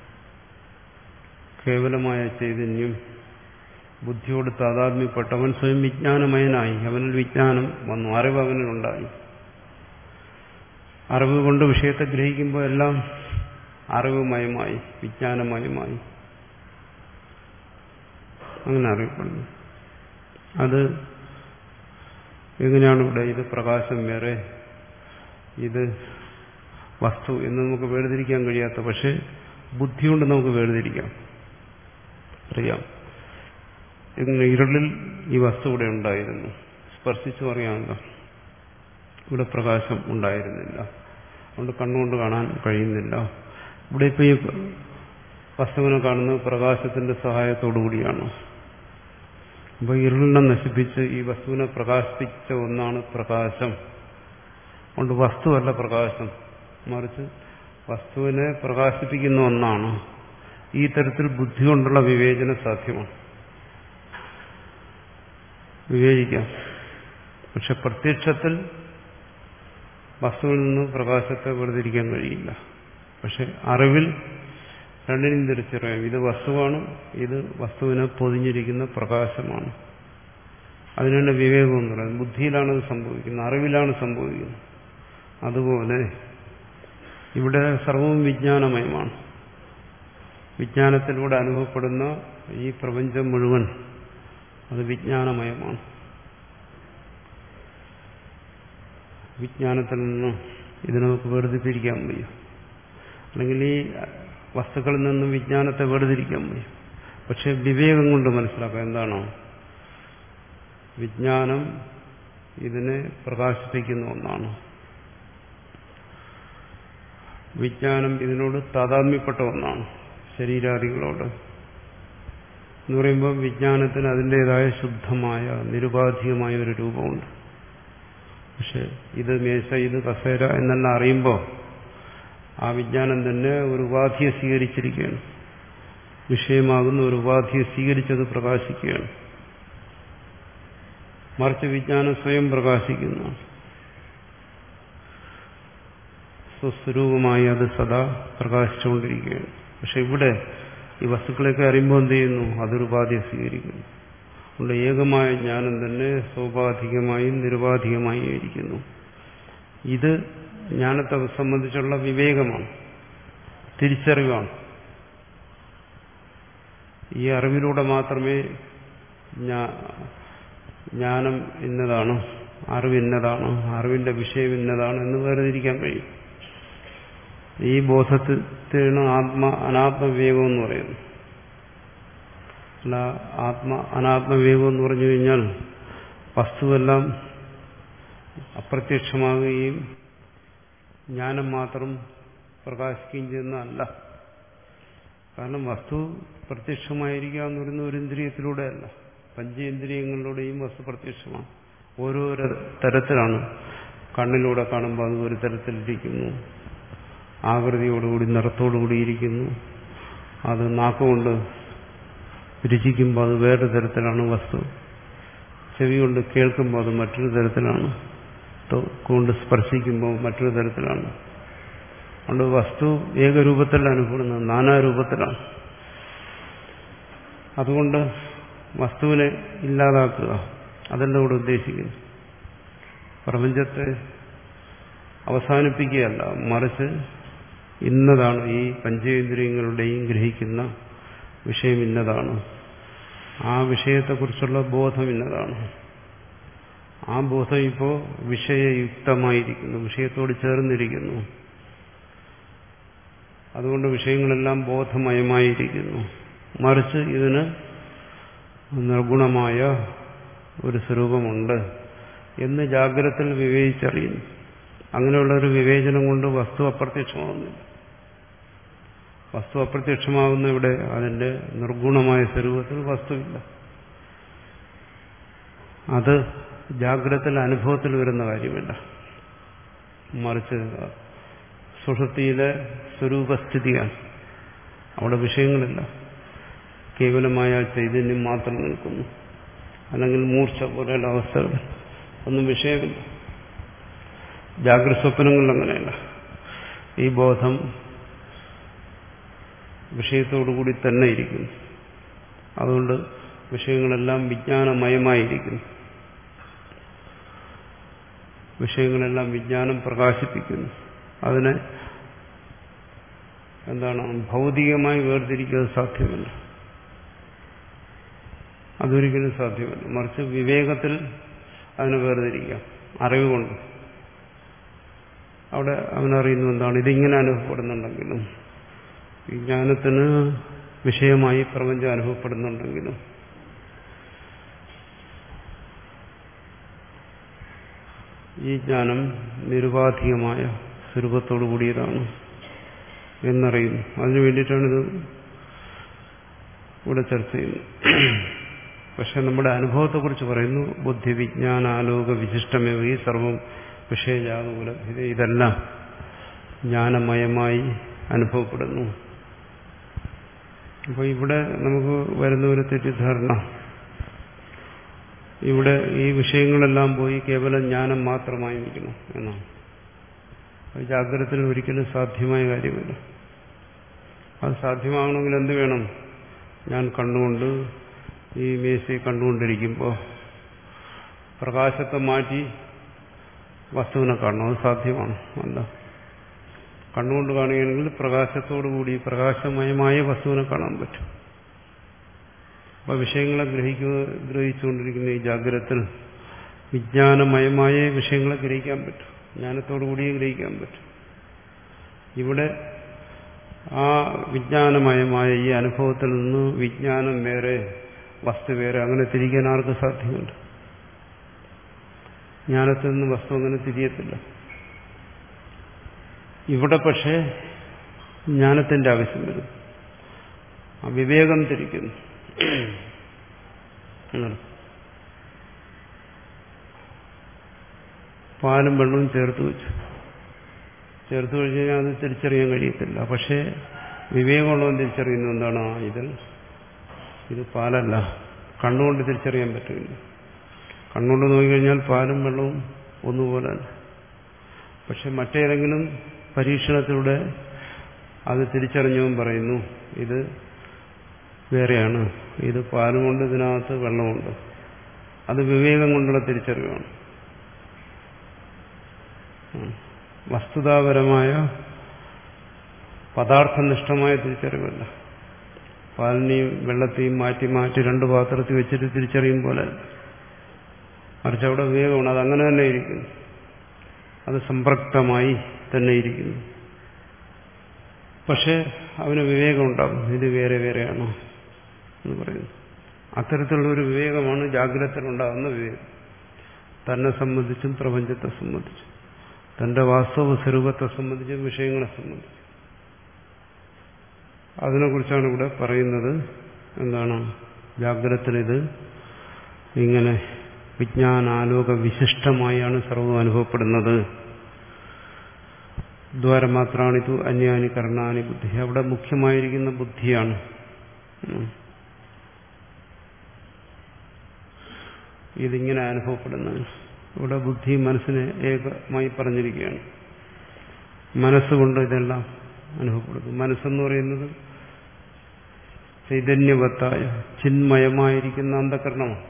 കേവലമായ ചൈതന്യം ബുദ്ധിയോട് താതാത്മ്യപ്പെട്ടവൻ സ്വയം വിജ്ഞാനമയനായി. അവനിൽ വിജ്ഞാനം വന്നു, അറിവ് അവനിലുണ്ടായി. അറിവ് കൊണ്ട് വിഷയത്തെ ഗ്രഹിക്കുമ്പോൾ എല്ലാം അറിവുമയമായി, വിജ്ഞാനമയമായി അങ്ങനെ അറിയപ്പെടുന്നു. അത് എങ്ങനെയാണ് ഇവിടെ? ഇത് പ്രകാശം വേറെ, ഇത് വസ്തു എന്ന് നമുക്ക് വേർതിരിക്കാൻ കഴിയാത്ത, പക്ഷെ ബുദ്ധി കൊണ്ട് നമുക്ക് വേർതിരിക്കാം, അറിയാം. ഇങ്ങനെ ഇരുളിൽ ഈ വസ്തു ഇവിടെ ഉണ്ടായിരുന്നു, സ്പർശിച്ചു പറയാമല്ലോ. ഇവിടെ പ്രകാശം ഉണ്ടായിരുന്നില്ല, അതുകൊണ്ട് കണ്ണുകൊണ്ട് കാണാൻ കഴിയുന്നില്ല. ഇവിടെ ഇപ്പൊ ഈ വസ്തുവിനെ കാണുന്നത് പ്രകാശത്തിന്റെ സഹായത്തോടു കൂടിയാണ്. അപ്പൊ ഇരുളിനെ നശിപ്പിച്ച് ഈ വസ്തുവിനെ പ്രകാശിപ്പിച്ച ഒന്നാണ് പ്രകാശം. അതുകൊണ്ട് വസ്തുവല്ല പ്രകാശം, മറിച്ച് വസ്തുവിനെ പ്രകാശിപ്പിക്കുന്ന ഒന്നാണ്. ഈ തരത്തിൽ ബുദ്ധി കൊണ്ടുള്ള വിവേചനം സാധ്യമാണ്, വിവേചിക്കാം. പക്ഷെ പ്രത്യക്ഷത്തിൽ വസ്തുവിൽ നിന്ന് പ്രകാശത്തെ വേർതിരിക്കാൻ കഴിയില്ല. പക്ഷെ അറിവിൽ രണ്ടിനും തിരിച്ചറിയാം. ഇത് വസ്തുവാണ്, ഇത് വസ്തുവിനെ പൊതിഞ്ഞിരിക്കുന്ന പ്രകാശമാണ്. അതിനുള്ള വിവേകം എന്ന് പറയുന്നത് ബുദ്ധിയിലാണ് ഇത് സംഭവിക്കുന്നത്, അറിവിലാണ് സംഭവിക്കുന്നത്. അതുപോലെ ഇവിടെ സർവവും വിജ്ഞാനമയമാണ്. വിജ്ഞാനത്തിലൂടെ അനുഭവപ്പെടുന്ന ഈ പ്രപഞ്ചം മുഴുവൻ അത് വിജ്ഞാനമയമാണ്. വിജ്ഞാനത്തിൽ നിന്ന് ഇത് നമുക്ക് വേർതിരിക്കാൻ വയ്യ. അല്ലെങ്കിൽ ഈ വസ്തുക്കളിൽ നിന്നും വിജ്ഞാനത്തെ വേർതിരിക്കാൻ വയ്യ. പക്ഷെ വിവേകം കൊണ്ട് മനസ്സിലാക്കാം. എന്താണോ വിജ്ഞാനം ഇതിനെ പ്രകാശിപ്പിക്കുന്ന ഒന്നാണ്. വിജ്ഞാനം ഇതിനോട് താതാത്മ്യപ്പെട്ട ഒന്നാണ്, ശരീരാദികളോട്. എന്ന് പറയുമ്പോൾ വിജ്ഞാനത്തിന് അതിൻ്റെതായ ശുദ്ധമായ നിരുപാധികമായ ഒരു രൂപമുണ്ട്. പക്ഷെ ഇത് മേശ, ഇത് കസേര എന്നെല്ലാം അറിയുമ്പോൾ ആ വിജ്ഞാനം തന്നെ ഒരു ഉപാധിയെ സ്വീകരിച്ചിരിക്കുകയാണ്. വിഷയമാകുന്ന ഒരു ഉപാധിയെ സ്വീകരിച്ചത് പ്രകാശിക്കുകയാണ്. മറിച്ച് വിജ്ഞാനം സ്വയം പ്രകാശിക്കുന്നു. സ്വസ്വരൂപമായി അത് സദാ പ്രകാശിച്ചുകൊണ്ടിരിക്കുകയാണ്. പക്ഷെ ഇവിടെ ഈ വസ്തുക്കളൊക്കെ അറിയുമ്പോൾ എന്ത് ചെയ്യുന്നു? അതൊരു ഉപാധിയെ സ്വീകരിക്കുന്നു. അതുകൊണ്ട് ഏകമായ ജ്ഞാനം തന്നെ സ്വാഭാവികമായും നിരുപാധികമായും ഇരിക്കുന്നു. ഇത് ജ്ഞാനത്തെ സംബന്ധിച്ചുള്ള വിവേകമാണ്, തിരിച്ചറിവാണ്. ഈ അറിവിലൂടെ മാത്രമേ ജ്ഞാനം ഇന്നതാണ്, അറിവ് ഇന്നതാണ്, അറിവിന്റെ വിഷയം ഇന്നതാണ് എന്ന് വേർതിരിക്കാൻ കഴിയും. ഈ ബോധത്തിനാണ് ആത്മ അനാത്മവിവേകം എന്ന് പറയുന്നത്. അല്ല, ആത്മ അനാത്മവിവേകം എന്ന് പറഞ്ഞു കഴിഞ്ഞാൽ വസ്തുവെല്ലാം അപ്രത്യക്ഷമാകുകയും ജ്ഞാനം മാത്രം പ്രകാശിക്കുകയും ചെയ്യുന്നതല്ല. കാരണം വസ്തു പ്രത്യക്ഷമായിരിക്കുക എന്ന് പറയുന്ന ഒരു ഇന്ദ്രിയത്തിലൂടെയല്ല, പഞ്ചേന്ദ്രിയങ്ങളിലൂടെയും വസ്തു പ്രത്യക്ഷമാണ്. ഓരോരോ തരത്തിലാണ്. കണ്ണിലൂടെ കാണുമ്പോൾ അത് ഒരു തരത്തിലിരിക്കുന്നു, ആകൃതിയോടുകൂടി നിറത്തോടുകൂടി ഇരിക്കുന്നു. അത് നാക്കുകൊണ്ട് രുചിക്കുമ്പോൾ അത് വേറൊരു തരത്തിലാണ് വസ്തു. ചെവി കൊണ്ട് കേൾക്കുമ്പോൾ അത് മറ്റൊരു തരത്തിലാണ്. കൊണ്ട് സ്പർശിക്കുമ്പോൾ മറ്റൊരു തരത്തിലാണ്. അതുകൊണ്ട് വസ്തു ഏകരൂപത്തിൽ അനുഭവപ്പെടുന്നത് നാനാരൂപത്തിലാണ്. അതുകൊണ്ട് വസ്തുവിനെ ഇല്ലാതാക്കുക, അതല്ല ഇവിടെ ഉദ്ദേശിക്കുന്നു. പ്രപഞ്ചത്തെ അവസാനിപ്പിക്കുകയല്ല, മറിച്ച് ഇന്നതാണ്, ഈ പഞ്ചേന്ദ്രിയങ്ങളുടെയും ഗ്രഹിക്കുന്ന വിഷയം ഇന്നതാണ്, ആ വിഷയത്തെക്കുറിച്ചുള്ള ബോധം ഇന്നതാണ്. ആ ബോധം ഇപ്പോൾ വിഷയയുക്തമായിരിക്കുന്നു, വിഷയത്തോട് ചേർന്നിരിക്കുന്നു. അതുകൊണ്ട് വിഷയങ്ങളെല്ലാം ബോധമയമായിരിക്കുന്നു. മറിച്ച് ഇതിന് നിർഗുണമായ ഒരു സ്വരൂപമുണ്ട് എന്ന് ജാഗ്രതത്തിൽ വിവേചിച്ചറിയുന്നു. അങ്ങനെയുള്ള ഒരു വിവേചനം കൊണ്ട് വസ്തു അപ്രത്യക്ഷമാകുന്നില്ല. വസ്തു അപ്രത്യക്ഷമാകുന്ന ഇവിടെ അതിന്റെ നിർഗുണമായ സ്വരൂപത്തിൽ വസ്തുവില്ല. അത് ജാഗ്രതത്തിൽ അനുഭവത്തിൽ വരുന്ന കാര്യമല്ല, മറിച്ച് സുഷുപ്തിയിലെ സ്വരൂപസ്ഥിതിയാണ്. അവിടെ വിഷയങ്ങളില്ല, കേവലമായ ചൈതന്യം മാത്രം നിൽക്കുന്നു. അല്ലെങ്കിൽ മൂർച്ച പോലെയുള്ള അവസ്ഥകൾ ഒന്നും വിഷയമില്ല. ജാഗ്രത സ്വപ്നങ്ങളിൽ അങ്ങനെയല്ല. ഈ ബോധം വിഷയത്തോടുകൂടി തന്നെ ഇരിക്കുന്നു. അതുകൊണ്ട് വിഷയങ്ങളെല്ലാം വിജ്ഞാനമയമായിരിക്കുന്നു. വിഷയങ്ങളെല്ലാം വിജ്ഞാനം പ്രകാശിപ്പിക്കുന്നു. അതിനെ എന്താണ് ഭൗതികമായി വേർതിരിക്കുക സാധ്യമല്ല, അതൊരിക്കലും സാധ്യമല്ല. മറിച്ച് വിവേകത്തിൽ അതിനെ വേർതിരിക്കാം, അറിവുകൊണ്ട്. അവിടെ അവനറിയുന്നു എന്താണ് ഇതിങ്ങനെ അനുഭവപ്പെടുന്നുണ്ടെങ്കിലും, വിജ്ഞാനത്തിന് വിഷയമായി പ്രപഞ്ചം അനുഭവപ്പെടുന്നുണ്ടെങ്കിലും ഈ ജ്ഞാനം നിരുപാധികമായ സ്വരൂപത്തോടു കൂടിയതാണ് എന്നറിയുന്നു. അതിനു വേണ്ടിയിട്ടാണിത് ഇവിടെ ചർച്ച ചെയ്യുന്നത്. പക്ഷെ നമ്മുടെ അനുഭവത്തെക്കുറിച്ച് പറയുന്നു, ബുദ്ധി വിജ്ഞാന ആലോക വിശിഷ്ടമേവ ഈ സർവം വിഷയജാതകൂല, ഇത് ഇതെല്ലാം ജ്ഞാനമയമായി അനുഭവപ്പെടുന്നു. അപ്പോൾ ഇവിടെ നമുക്ക് വരുന്ന ഒരു തെറ്റിദ്ധാരണ, ഇവിടെ ഈ വിഷയങ്ങളെല്ലാം പോയി കേവലം ജ്ഞാനം മാത്രമായിരിക്കണം എന്നാണ്. ജാഗ്രതത്തിൽ ഒരിക്കലും സാധ്യമായ കാര്യമല്ല. അത് സാധ്യമാകണമെങ്കിൽ എന്ത് വേണം? ഞാൻ കണ്ടുകൊണ്ട് ഈ മേശയെ കണ്ടുകൊണ്ടിരിക്കുമ്പോൾ പ്രകാശത്തെ മാറ്റി വസ്തുവിനെ കാണണം. അത് സാധ്യമാണ് അല്ല. കണ്ണുകൊണ്ട് കാണുകയാണെങ്കിൽ പ്രകാശത്തോടുകൂടി പ്രകാശമയമായ വസ്തുവിനെ കാണാൻ പറ്റും. അപ്പോൾ വിഷയങ്ങളെ ഗ്രഹിക്കുക ഗ്രഹിച്ചുകൊണ്ടിരിക്കുന്ന ഈ ജാഗ്രതത്തിൽ വിജ്ഞാനമയമായ വിഷയങ്ങളെ ഗ്രഹിക്കാൻ പറ്റും, ജ്ഞാനത്തോടുകൂടിയേ ഗ്രഹിക്കാൻ പറ്റും. ഇവിടെ ആ വിജ്ഞാനമയമായ ഈ അനുഭവത്തിൽ നിന്ന് വിജ്ഞാനം വേറെ വസ്തു വേറെ അങ്ങനെ തിരിക്കാൻ ആർക്ക് സാധ്യമല്ല. ജ്ഞാനത്തിൽ നിന്ന് വസ്തു അങ്ങനെ തിരിയത്തില്ല. ഇവിടെ പക്ഷേ ജ്ഞാനത്തിന്റെ ആവശ്യം വരും. ആ വിവേകം തിരിക്കുന്നു. പാലും വെള്ളവും ചേർത്ത് വെച്ചു. ചേർത്ത് വെച്ച് കഴിഞ്ഞാൽ അത് തിരിച്ചറിയാൻ കഴിയത്തില്ല. പക്ഷേ വിവേകമുള്ളവൻ തിരിച്ചറിയുന്നു എന്താണ്, ഇതിൽ ഇത് പാലല്ല. കണ്ണുകൊണ്ട് തിരിച്ചറിയാൻ പറ്റില്ല. കണ്ണുകൊണ്ട് നോക്കിക്കഴിഞ്ഞാൽ പാലും വെള്ളവും ഒന്നുപോലെ. പക്ഷെ മറ്റേതെങ്കിലും പരീക്ഷണത്തിലൂടെ അത് തിരിച്ചറിഞ്ഞവൻ പറയുന്നു ഇത് വേറെയാണ്, ഇത് പാലുമുണ്ട്, ഇതിനകത്ത് വെള്ളമുണ്ട്. അത് വിവേകം കൊണ്ടുള്ള തിരിച്ചറിവാണ്. വസ്തുതാപരമായ പദാർത്ഥനിഷ്ഠമായ തിരിച്ചറിവല്ല. പാലിനെയും വെള്ളത്തെയും മാറ്റി മാറ്റി രണ്ട് പാത്രത്തിൽ വെച്ചിട്ട് തിരിച്ചറിയും പോലെ, മറിച്ച് അവിടെ വിവേകമാണ്. അതങ്ങനെ തന്നെ ഇരിക്കുന്നു. അത് സമ്പൃക്തമായി തന്നെ ഇരിക്കുന്നു. പക്ഷെ അവന് വിവേകം ഉണ്ടാകും, ഇത് വേറെ വേറെയാണോ എന്ന് പറയുന്നു. അത്തരത്തിലുള്ള ഒരു വിവേകമാണ് ജാഗ്രതയിലുണ്ടാകുന്ന വിവേകം. തന്നെ സംബന്ധിച്ചും പ്രപഞ്ചത്തെ സംബന്ധിച്ചും, തന്റെ വാസ്തവ സ്വരൂപത്തെ സംബന്ധിച്ചും വിഷയങ്ങളെ സംബന്ധിച്ചും. അതിനെക്കുറിച്ചാണ് ഇവിടെ പറയുന്നത്. എന്താണ് ജാഗ്രതത്തിലിത് ഇങ്ങനെ വിജ്ഞാനാലോക വിശിഷ്ടമായാണ് സർവ്വം അനുഭവപ്പെടുന്നത്. ദ്വാരമാത്രാണിതു അന്യാനി കർണാനി ബുദ്ധി. അവിടെ മുഖ്യമായിരിക്കുന്ന ബുദ്ധിയാണ്. ഇതിങ്ങനെ അനുഭവപ്പെടുന്നത് ഇവിടെ ബുദ്ധി മനസ്സിനെ ഏകമായി പറഞ്ഞിരിക്കുകയാണ്. മനസ്സുകൊണ്ട് ഇതെല്ലാം അനുഭവപ്പെടുന്നു. മനസ്സെന്ന് പറയുന്നത് ചൈതന്യവത്തായ ചിന്മയമായിരിക്കുന്ന അന്ധകരണമാണ്.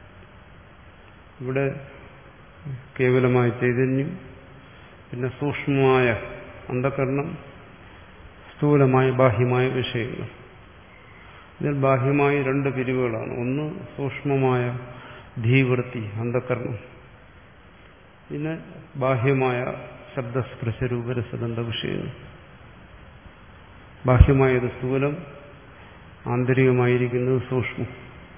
ഇവിടെ കേവലമായ ചൈതന്യം, പിന്നെ സൂക്ഷ്മമായ അന്ധകരണം, സ്ഥൂലമായ ബാഹ്യമായ വിഷയങ്ങൾ. ഇതിൽ ബാഹ്യമായ രണ്ട് പിരിവുകളാണ്. ഒന്ന് സൂക്ഷ്മമായ ധീവൃത്തി അന്ധകരണം, പിന്നെ ബാഹ്യമായ ശബ്ദസ്പർശരൂപരസഗന്ധ വിഷയങ്ങൾ. ബാഹ്യമായത് സ്ഥൂലം, ആന്തരികമായിരിക്കുന്നത് സൂക്ഷ്മം.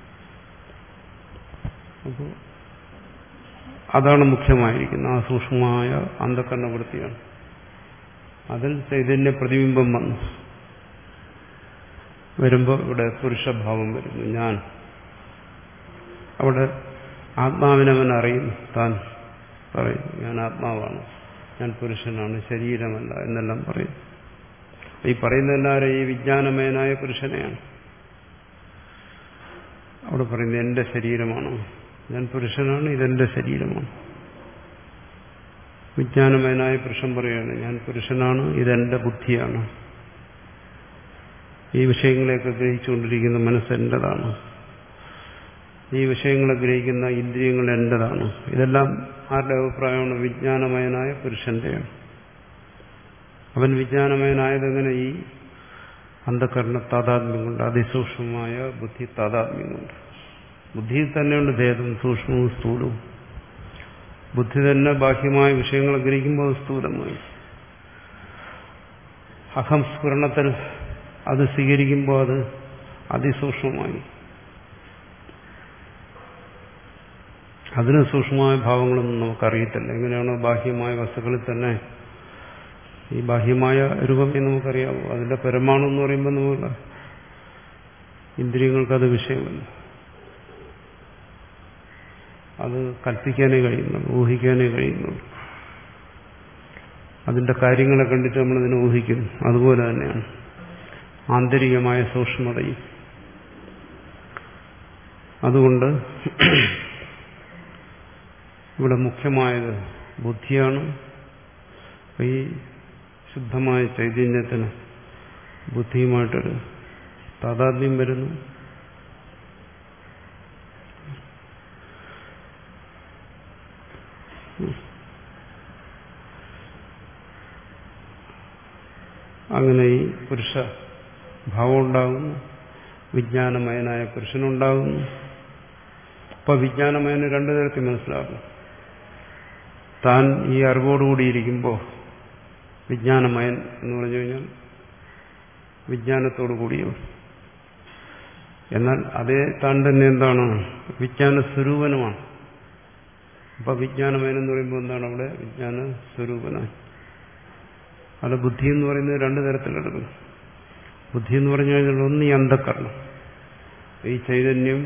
അപ്പോൾ അതാണ് മുഖ്യമായിരിക്കുന്നത്. ആ സൂക്ഷ്മമായ അന്ധകരണവൃത്തിയാണ്. അതിൽ ചൈതന്യ പ്രതിബിംബം വന്നു വരുമ്പോൾ ഇവിടെ പുരുഷഭാവം വരുന്നു. ഞാൻ അവിടെ ആത്മാവിനവൻ അറിയുന്നു. താൻ പറയും ഞാൻ ആത്മാവാണ്, ഞാൻ പുരുഷനാണ്, ശരീരമല്ല എന്നെല്ലാം പറയും. ഈ പറയുന്ന എല്ലാവരും ഈ വിജ്ഞാനമയനായ പുരുഷനെയാണ്. അവിടെ പറയുന്നത് എന്റെ ശരീരമാണ്, ഞാൻ പുരുഷനാണ്, ഇതെന്റെ ശരീരമാണ്. വിജ്ഞാനമയനായ പുരുഷൻ പറയുകയാണ് ഞാൻ പുരുഷനാണ്, ഇതെന്റെ ബുദ്ധിയാണ്, ഈ വിഷയങ്ങളെയൊക്കെ ഗ്രഹിച്ചുകൊണ്ടിരിക്കുന്ന മനസ്സ് എന്റേതാണ്, ഈ വിഷയങ്ങളെ ഗ്രഹിക്കുന്ന ഇന്ദ്രിയങ്ങൾ എന്റേതാണ്. ഇതെല്ലാം ആരുടെ അഭിപ്രായമാണ്? വിജ്ഞാനമയനായ പുരുഷന്റെയാണ്. അവൻ വിജ്ഞാനമയനായതെങ്ങനെ? ഈ അന്ധകരണ താതാത്മ്യം കൊണ്ട്, അതിസൂക്ഷ്മമായ ബുദ്ധി താതാത്മ്യം കൊണ്ട്. ബുദ്ധിയിൽ തന്നെയുണ്ട് ഭേദം, സൂക്ഷ്മവും സ്ഥൂലവും. ബുദ്ധി തന്നെ ബാഹ്യമായ വിഷയങ്ങളെ ഗ്രഹിക്കുമ്പോൾ സ്ഥൂലമായി, അഹംസ്ഫുരണത്തിൽ അത് സ്വീകരിക്കുമ്പോൾ അത് അതിസൂക്ഷ്മമായി. അതിന് സൂക്ഷ്മമായ ഭാവങ്ങളൊന്നും നമുക്കറിയത്തില്ല. എങ്ങനെയാണോ ബാഹ്യമായ വസ്തുക്കളിൽ തന്നെ ഈ ബാഹ്യമായ രൂപമേ നമുക്കറിയാവൂ. അതിന്റെ പരമാണു എന്ന് പറയുമ്പോൾ നമുക്ക് ഇന്ദ്രിയങ്ങൾക്കത് വിഷയമല്ല. അത് കൽപ്പിക്കാനേ കഴിയുന്നുള്ളൂ, ഊഹിക്കാനേ കഴിയുന്നുള്ളൂ. അതിന്റെ കാര്യങ്ങളെ കണ്ടിട്ട് നമ്മളിതിനെ ഊഹിക്കും. അതുപോലെ തന്നെയാണ് ആന്തരികമായ സൂക്ഷ്മതയും. അതുകൊണ്ട് ഇവിടെ മുഖ്യമായത് ബുദ്ധിയാണ്. ഈ ശുദ്ധമായ ചൈതന്യത്തിന് ബുദ്ധിയുമായിട്ടൊരു താതാത്മ്യം വരുന്നു. അങ്ങനെ ഈ പുരുഷ ഭാവം ഉണ്ടാകുന്നു, വിജ്ഞാനമയനായ പുരുഷനുണ്ടാകുന്നു. അപ്പൊ വിജ്ഞാനമയന് രണ്ടു തരത്തിൽ മനസ്സിലാകും. താൻ ഈ അറിവോടുകൂടിയിരിക്കുമ്പോൾ വിജ്ഞാനമയൻ എന്ന് പറഞ്ഞു കഴിഞ്ഞാൽ വിജ്ഞാനത്തോടു കൂടിയവൻ. എന്നാൽ അതേ താൻ തന്നെ എന്താണ്? വിജ്ഞാന സ്വരൂപനുമാണ്. അപ്പൊ വിജ്ഞാനമയനെന്ന് പറയുമ്പോൾ എന്താണ് അവിടെ വിജ്ഞാന സ്വരൂപനായി. അവിടെ ബുദ്ധി എന്ന് പറയുന്നത് രണ്ടു തരത്തിലെടുക്കണം. ബുദ്ധി എന്ന് പറഞ്ഞു കഴിഞ്ഞാൽ ഒന്ന് ഈ അന്ധക്കരണം, ഈ ചൈതന്യം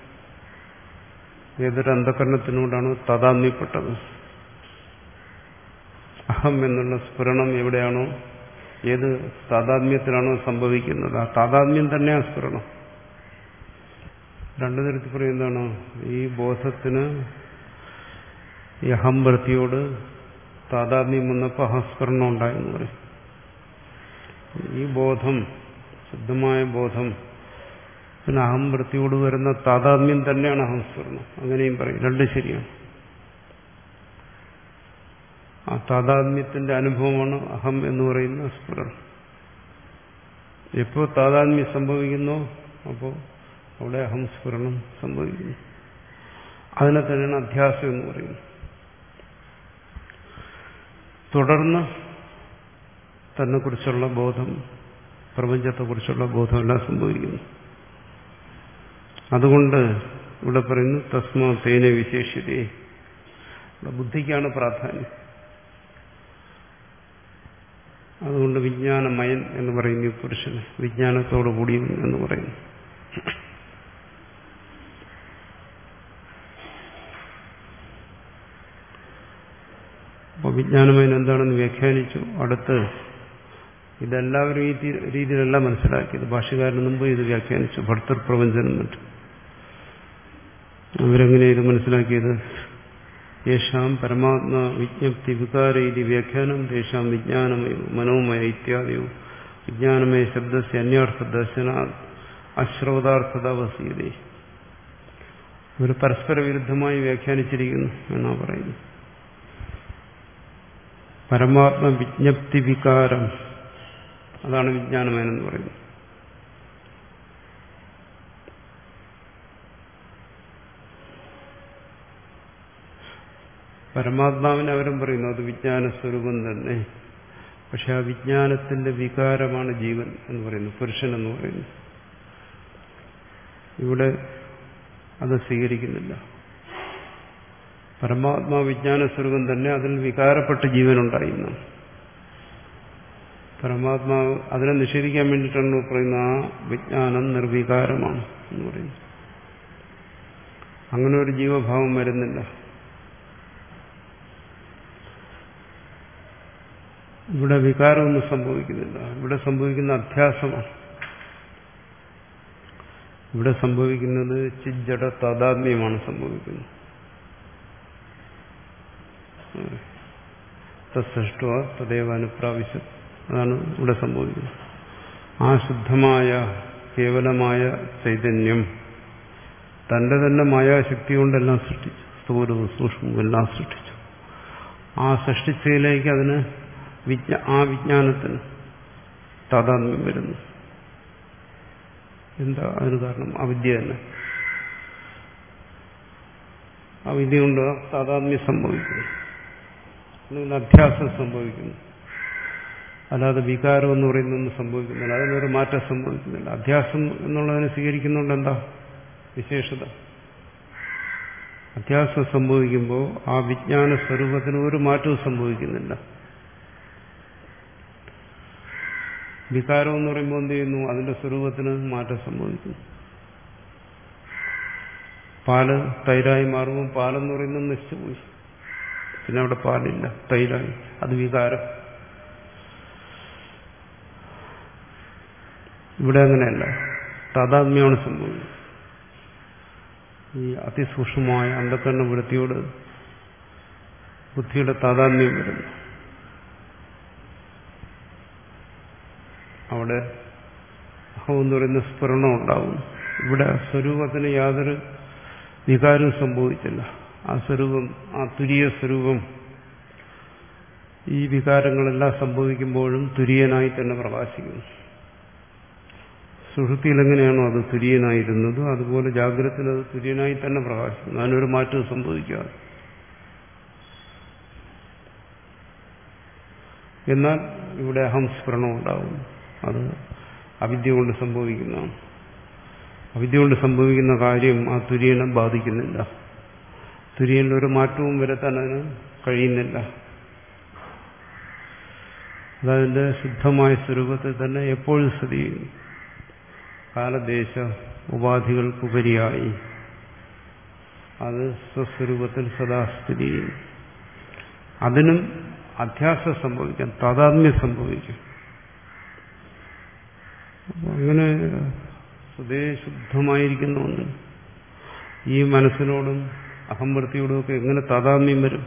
ഏതൊരു അന്ധക്കരണത്തിനോടാണ് താതാത്മ്യപ്പെട്ടത്. അഹം എന്നുള്ള സ്ഫുരണം എവിടെയാണോ, ഏത് താതാത്മ്യത്തിലാണോ സംഭവിക്കുന്നത്, ആ താതാത്മ്യം തന്നെയാണ് സ്ഫുരണം. രണ്ടു തരത്തിൽ പറയുന്നതാണ് ഈ ബോധത്തിന് ഈ അഹം വൃത്തിയോട് താതാത്മ്യം വന്നപ്പോൾ അഹസ്ഫുരണം ഉണ്ടായെന്ന് പറയും. ഈ ബോധം, ശുദ്ധമായ ബോധം, പിന്നെ അഹം വൃത്തിയോട് വരുന്ന താതാത്മ്യം തന്നെയാണ് അഹംസ്ഫുരണം. അങ്ങനെയും പറയും. രണ്ടും ശരിയാണ്. ആ താതാത്മ്യത്തിന്റെ അനുഭവമാണ് അഹം എന്ന് പറയുന്ന സ്ഫുരണം. എപ്പോൾ താതാത്മ്യം സംഭവിക്കുന്നോ അപ്പോൾ അവിടെ അഹംസ്ഫുരണം സംഭവിക്കുന്നു. അതിനെ തന്നെയാണ് അധ്യാസം എന്ന് പറയുന്നത്. തുടർന്ന് തന്നെക്കുറിച്ചുള്ള ബോധം, പ്രപഞ്ചത്തെക്കുറിച്ചുള്ള ബോധമെല്ലാം സംഭവിക്കുന്നു. അതുകൊണ്ട് ഇവിടെ പറയുന്നു തസ്മാ തേന വിശേഷ്യതേ. ഇവിടെ ബുദ്ധിക്കാണ് പ്രാധാന്യം. അതുകൊണ്ട് വിജ്ഞാനമയൻ എന്ന് പറയുന്നു പുരുഷന്, വിജ്ഞാനത്തോടു കൂടിയും എന്ന് പറയുന്നു. അപ്പോൾ വിജ്ഞാനമയൻ എന്താണെന്ന് വ്യാഖ്യാനിച്ചു. അടുത്ത് ഇതെല്ലാവരും ഈ രീതിയിലല്ല മനസ്സിലാക്കിയത്. ഭാഷ്യകാരന് മുമ്പ് ഇത് വ്യാഖ്യാനിച്ചു. ഭർത്തൃപ്രപഞ്ചനം എന്നിട്ട് അവരെങ്ങനെ ഇത് മനസ്സിലാക്കിയത്? യേശാം പരമാത്മാ വിജ്ഞപ്തി വികാര ഇതി വ്യാഖ്യാനം തേഷാം വിജ്ഞാനമയ മനോമയ ഇത്യാദിയോ വിജ്ഞാനമയ ശബ്ദസ്യ അന്യാർത്ഥ ദർശന അശ്രവതാർത്ഥത വസീതേ. ഇവർ പരസ്പര വിരുദ്ധമായി വ്യാഖ്യാനിച്ചിരിക്കുന്നു എന്നാണ് പറയുന്നത്. പരമാത്മ വിജ്ഞപ്തി വികാരം, അതാണ് വിജ്ഞാനമയനെന്ന് പറയുന്നത്. പരമാത്മാവിനെ അവരും പറയുന്നു അത് വിജ്ഞാന സ്വരൂപം തന്നെ. പക്ഷെ ആ വിജ്ഞാനത്തിന്റെ വികാരമാണ് ജീവൻ എന്ന് പറയുന്നു, പുരുഷൻ എന്ന് പറയുന്നു. ഇവിടെ അത് സ്വീകരിക്കുന്നില്ല. പരമാത്മാ വിജ്ഞാന സ്വരൂപം തന്നെ, അതിൽ വികാരപ്പെട്ട് ജീവനുണ്ടായിരുന്നു. പരമാത്മാവ് അതിനെ നിഷേധിക്കാൻ വേണ്ടിയിട്ടാണ് പറയുന്നത് ആ വിജ്ഞാനം നിർവികാരമാണ് എന്ന് പറയുന്നു. അങ്ങനെ ഒരു ജീവഭാവം വരുന്നില്ല. ഇവിടെ വികാരമൊന്നും സംഭവിക്കുന്നില്ല. ഇവിടെ സംഭവിക്കുന്ന അധ്യാസമാണ്. ഇവിടെ സംഭവിക്കുന്നത് ചിജ്ജട താതാത്മ്യമാണ് സംഭവിക്കുന്നത്. തത്സൃഷ്ട തദേവ അനുപ്രാവശ്യം, അതാണ് ഇവിടെ സംഭവിക്കുന്നത്. ആ ശുദ്ധമായ കേവലമായ ചൈതന്യം തന്റെ തന്നെ മായാശക്തി കൊണ്ടെല്ലാം സൃഷ്ടിച്ചു. സ്ഥൂലവും സൂക്ഷ്മവും എല്ലാം സൃഷ്ടിച്ചു. ആ സൃഷ്ടിച്ചതിലേക്ക് അതിന് വിജ്ഞ ആ വിജ്ഞാനത്തിന് താതാത്മ്യം വരുന്നു. എന്താ അതിന് കാരണം? അവിദ്യ തന്നെ. അവിദ്യ കൊണ്ട് താതാത്മ്യം സംഭവിക്കുന്നു, അല്ലെങ്കിൽ അധ്യാസം സംഭവിക്കുന്നു. അല്ലാതെ വികാരം എന്ന് പറയുന്നൊന്നും സംഭവിക്കുന്നില്ല. അതിനൊരു മാറ്റം സംഭവിക്കുന്നില്ല. അധ്യാസം എന്നുള്ളതിനെ സ്വീകരിക്കുന്നുണ്ട്. എന്താ വിശേഷത? അധ്യാസം സംഭവിക്കുമ്പോൾ ആ വിജ്ഞാന സ്വരൂപത്തിന് ഒരു മാറ്റവും സംഭവിക്കുന്നില്ല. വികാരം എന്ന് പറയുമ്പോൾ എന്ത് ചെയ്യുന്നു? അതിന്റെ സ്വരൂപത്തിന് മാറ്റം സംഭവിക്കുന്നു. പാല് തൈരായി മാറുമ്പോൾ പാലെന്ന് പറയുന്നത് നശിച്ചുപോയി. പിന്നെ അവിടെ പാലില്ല, തൈരായി. അത് വികാരം. ഇവിടെ അങ്ങനെയല്ല, താതാത്മ്യമാണ് സംഭവിക്കുന്നത്. ഈ അതിസൂക്ഷ്മമായ അന്ധകരണ വൃത്തിയോട് ബുദ്ധിയുടെ താതാത്മ്യം വരുന്നു. അവിടെ അഹം എന്ന് പറയുന്ന സ്ഫുരണം ഉണ്ടാവും. ഇവിടെ സ്വരൂപത്തിന് യാതൊരു വികാരവും സംഭവിച്ചില്ല. ആ സ്വരൂപം, ആ തുരീയ സ്വരൂപം ഈ വികാരങ്ങളെല്ലാം സംഭവിക്കുമ്പോഴും തുര്യനായി തന്നെ പ്രകാശിക്കുന്നു. സുഷുപ്തിയിൽ എങ്ങനെയാണോ അത് തുര്യനായിരുന്നത്, അതുപോലെ ജാഗ്രതത്തിൽ അത് തുര്യനായി തന്നെ പ്രകാശിക്കുന്നു. അതിനൊരു മാറ്റവും സംഭവിക്കാതെ. എന്നാൽ ഇവിടെ അഹംസ്ഫുരണം ഉണ്ടാകുന്നു. അത് അവിദ്യ കൊണ്ട് സംഭവിക്കുന്നതാണ്. അവിദ്യ കൊണ്ട് സംഭവിക്കുന്ന കാര്യം ആ തുര്യനെ ബാധിക്കുന്നില്ല. തുര്യനിൽ ഒരു മാറ്റവും വരുത്താൻ അതിന് കഴിയുന്നില്ല. അതതിന്റെ ശുദ്ധമായ സ്വരൂപത്തിൽ തന്നെ എപ്പോഴും സ്ഥിതി ചെയ്യുന്നു. കാലദേശ ഉപാധികൾക്കുപരിയായി അത് സ്വസ്വരൂപത്തിൽ സദാ സ്ഥിതി ചെയ്യുന്നു. അതിനും അധ്യാസം സംഭവിക്കാം, താതാത്മ്യം സംഭവിക്കും. അങ്ങനെ സ്വതേ ശുദ്ധമായിരിക്കുന്ന ഒന്ന് ഈ മനസ്സിനോടും അഹംവൃത്തിയോടും ഒക്കെ എങ്ങനെ താതാത്മ്യം വരും?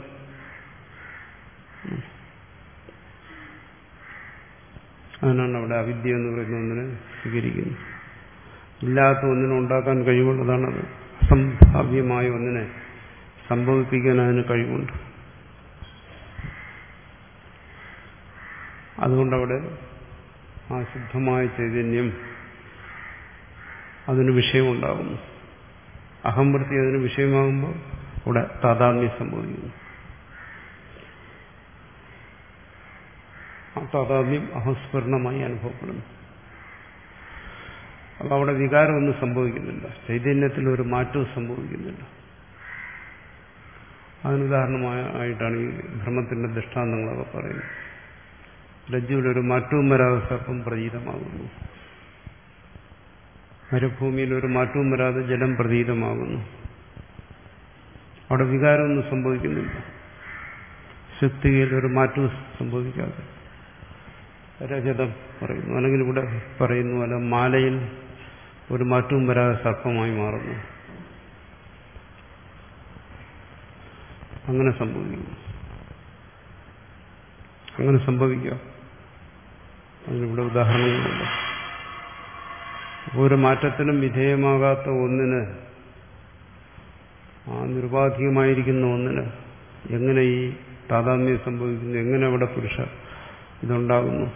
അതിനാണ് അവിടെ അവിദ്യ എന്ന് പറയുന്ന ഒന്നിനെ സ്വീകരിക്കുന്നത്. ഇല്ലാത്ത ഒന്നിനെ ഉണ്ടാക്കാൻ കഴിവുള്ളതാണത്. അസംഭാവ്യമായ ഒന്നിനെ സംഭവിപ്പിക്കാൻ അതിന് കഴിവുണ്ട്. അതുകൊണ്ടവിടെ ആ ശുദ്ധമായ ചൈതന്യം അതിന് വിഷയമുണ്ടാകുന്നു. അഹംവൃത്തി അതിന് വിഷയമാകുമ്പോൾ അവിടെ താതാത്മ്യം സംഭവിക്കുന്നു. ആ താതാത്മ്യം അഹംസ്ഫുരണമായി അനുഭവപ്പെടുന്നു. അപ്പോൾ അവിടെ വികാരമൊന്നും സംഭവിക്കുന്നില്ല, ചൈതന്യത്തിൽ ഒരു മാറ്റവും സംഭവിക്കുന്നില്ല. അതിനുദാഹരണമായിട്ടാണ് ഈ ഭ്രമത്തിന്റെ ദൃഷ്ടാന്തങ്ങളൊക്കെ പറയുന്നത്. രജ്ജുവിലൊരു മാറ്റവും വരാതെ സർപ്പം പ്രതീതമാകുന്നു, മരുഭൂമിയിൽ ഒരു മാറ്റവും വരാതെ ജലം പ്രതീതമാകുന്നു. അവിടെ വികാരമൊന്നും സംഭവിക്കുന്നില്ല. ശക്തിയിൽ ഒരു മാറ്റവും സംഭവിക്കാതെ രജതം പറയുന്നു, അല്ലെങ്കിൽ ഇവിടെ പറയുന്നു അല്ല മാലയിൽ ഒരു മാറ്റവും വരാതെ സർപ്പമായി മാറുന്നു. അങ്ങനെ സംഭവിക്കുന്നു. അങ്ങനെ സംഭവിക്കാം. അതിനിവിടെ ഉദാഹരണങ്ങളുണ്ട്. ഒരു മാറ്റത്തിനും വിധേയമാകാത്ത ഒന്നിന്, ആ നിരുപാധികമായിരിക്കുന്ന ഒന്നിന് എങ്ങനെ ഈ താതാത്മ്യം സംഭവിക്കുന്നു? എങ്ങനെ അവിടെ പുരുഷ ഇതുണ്ടാകുന്നു?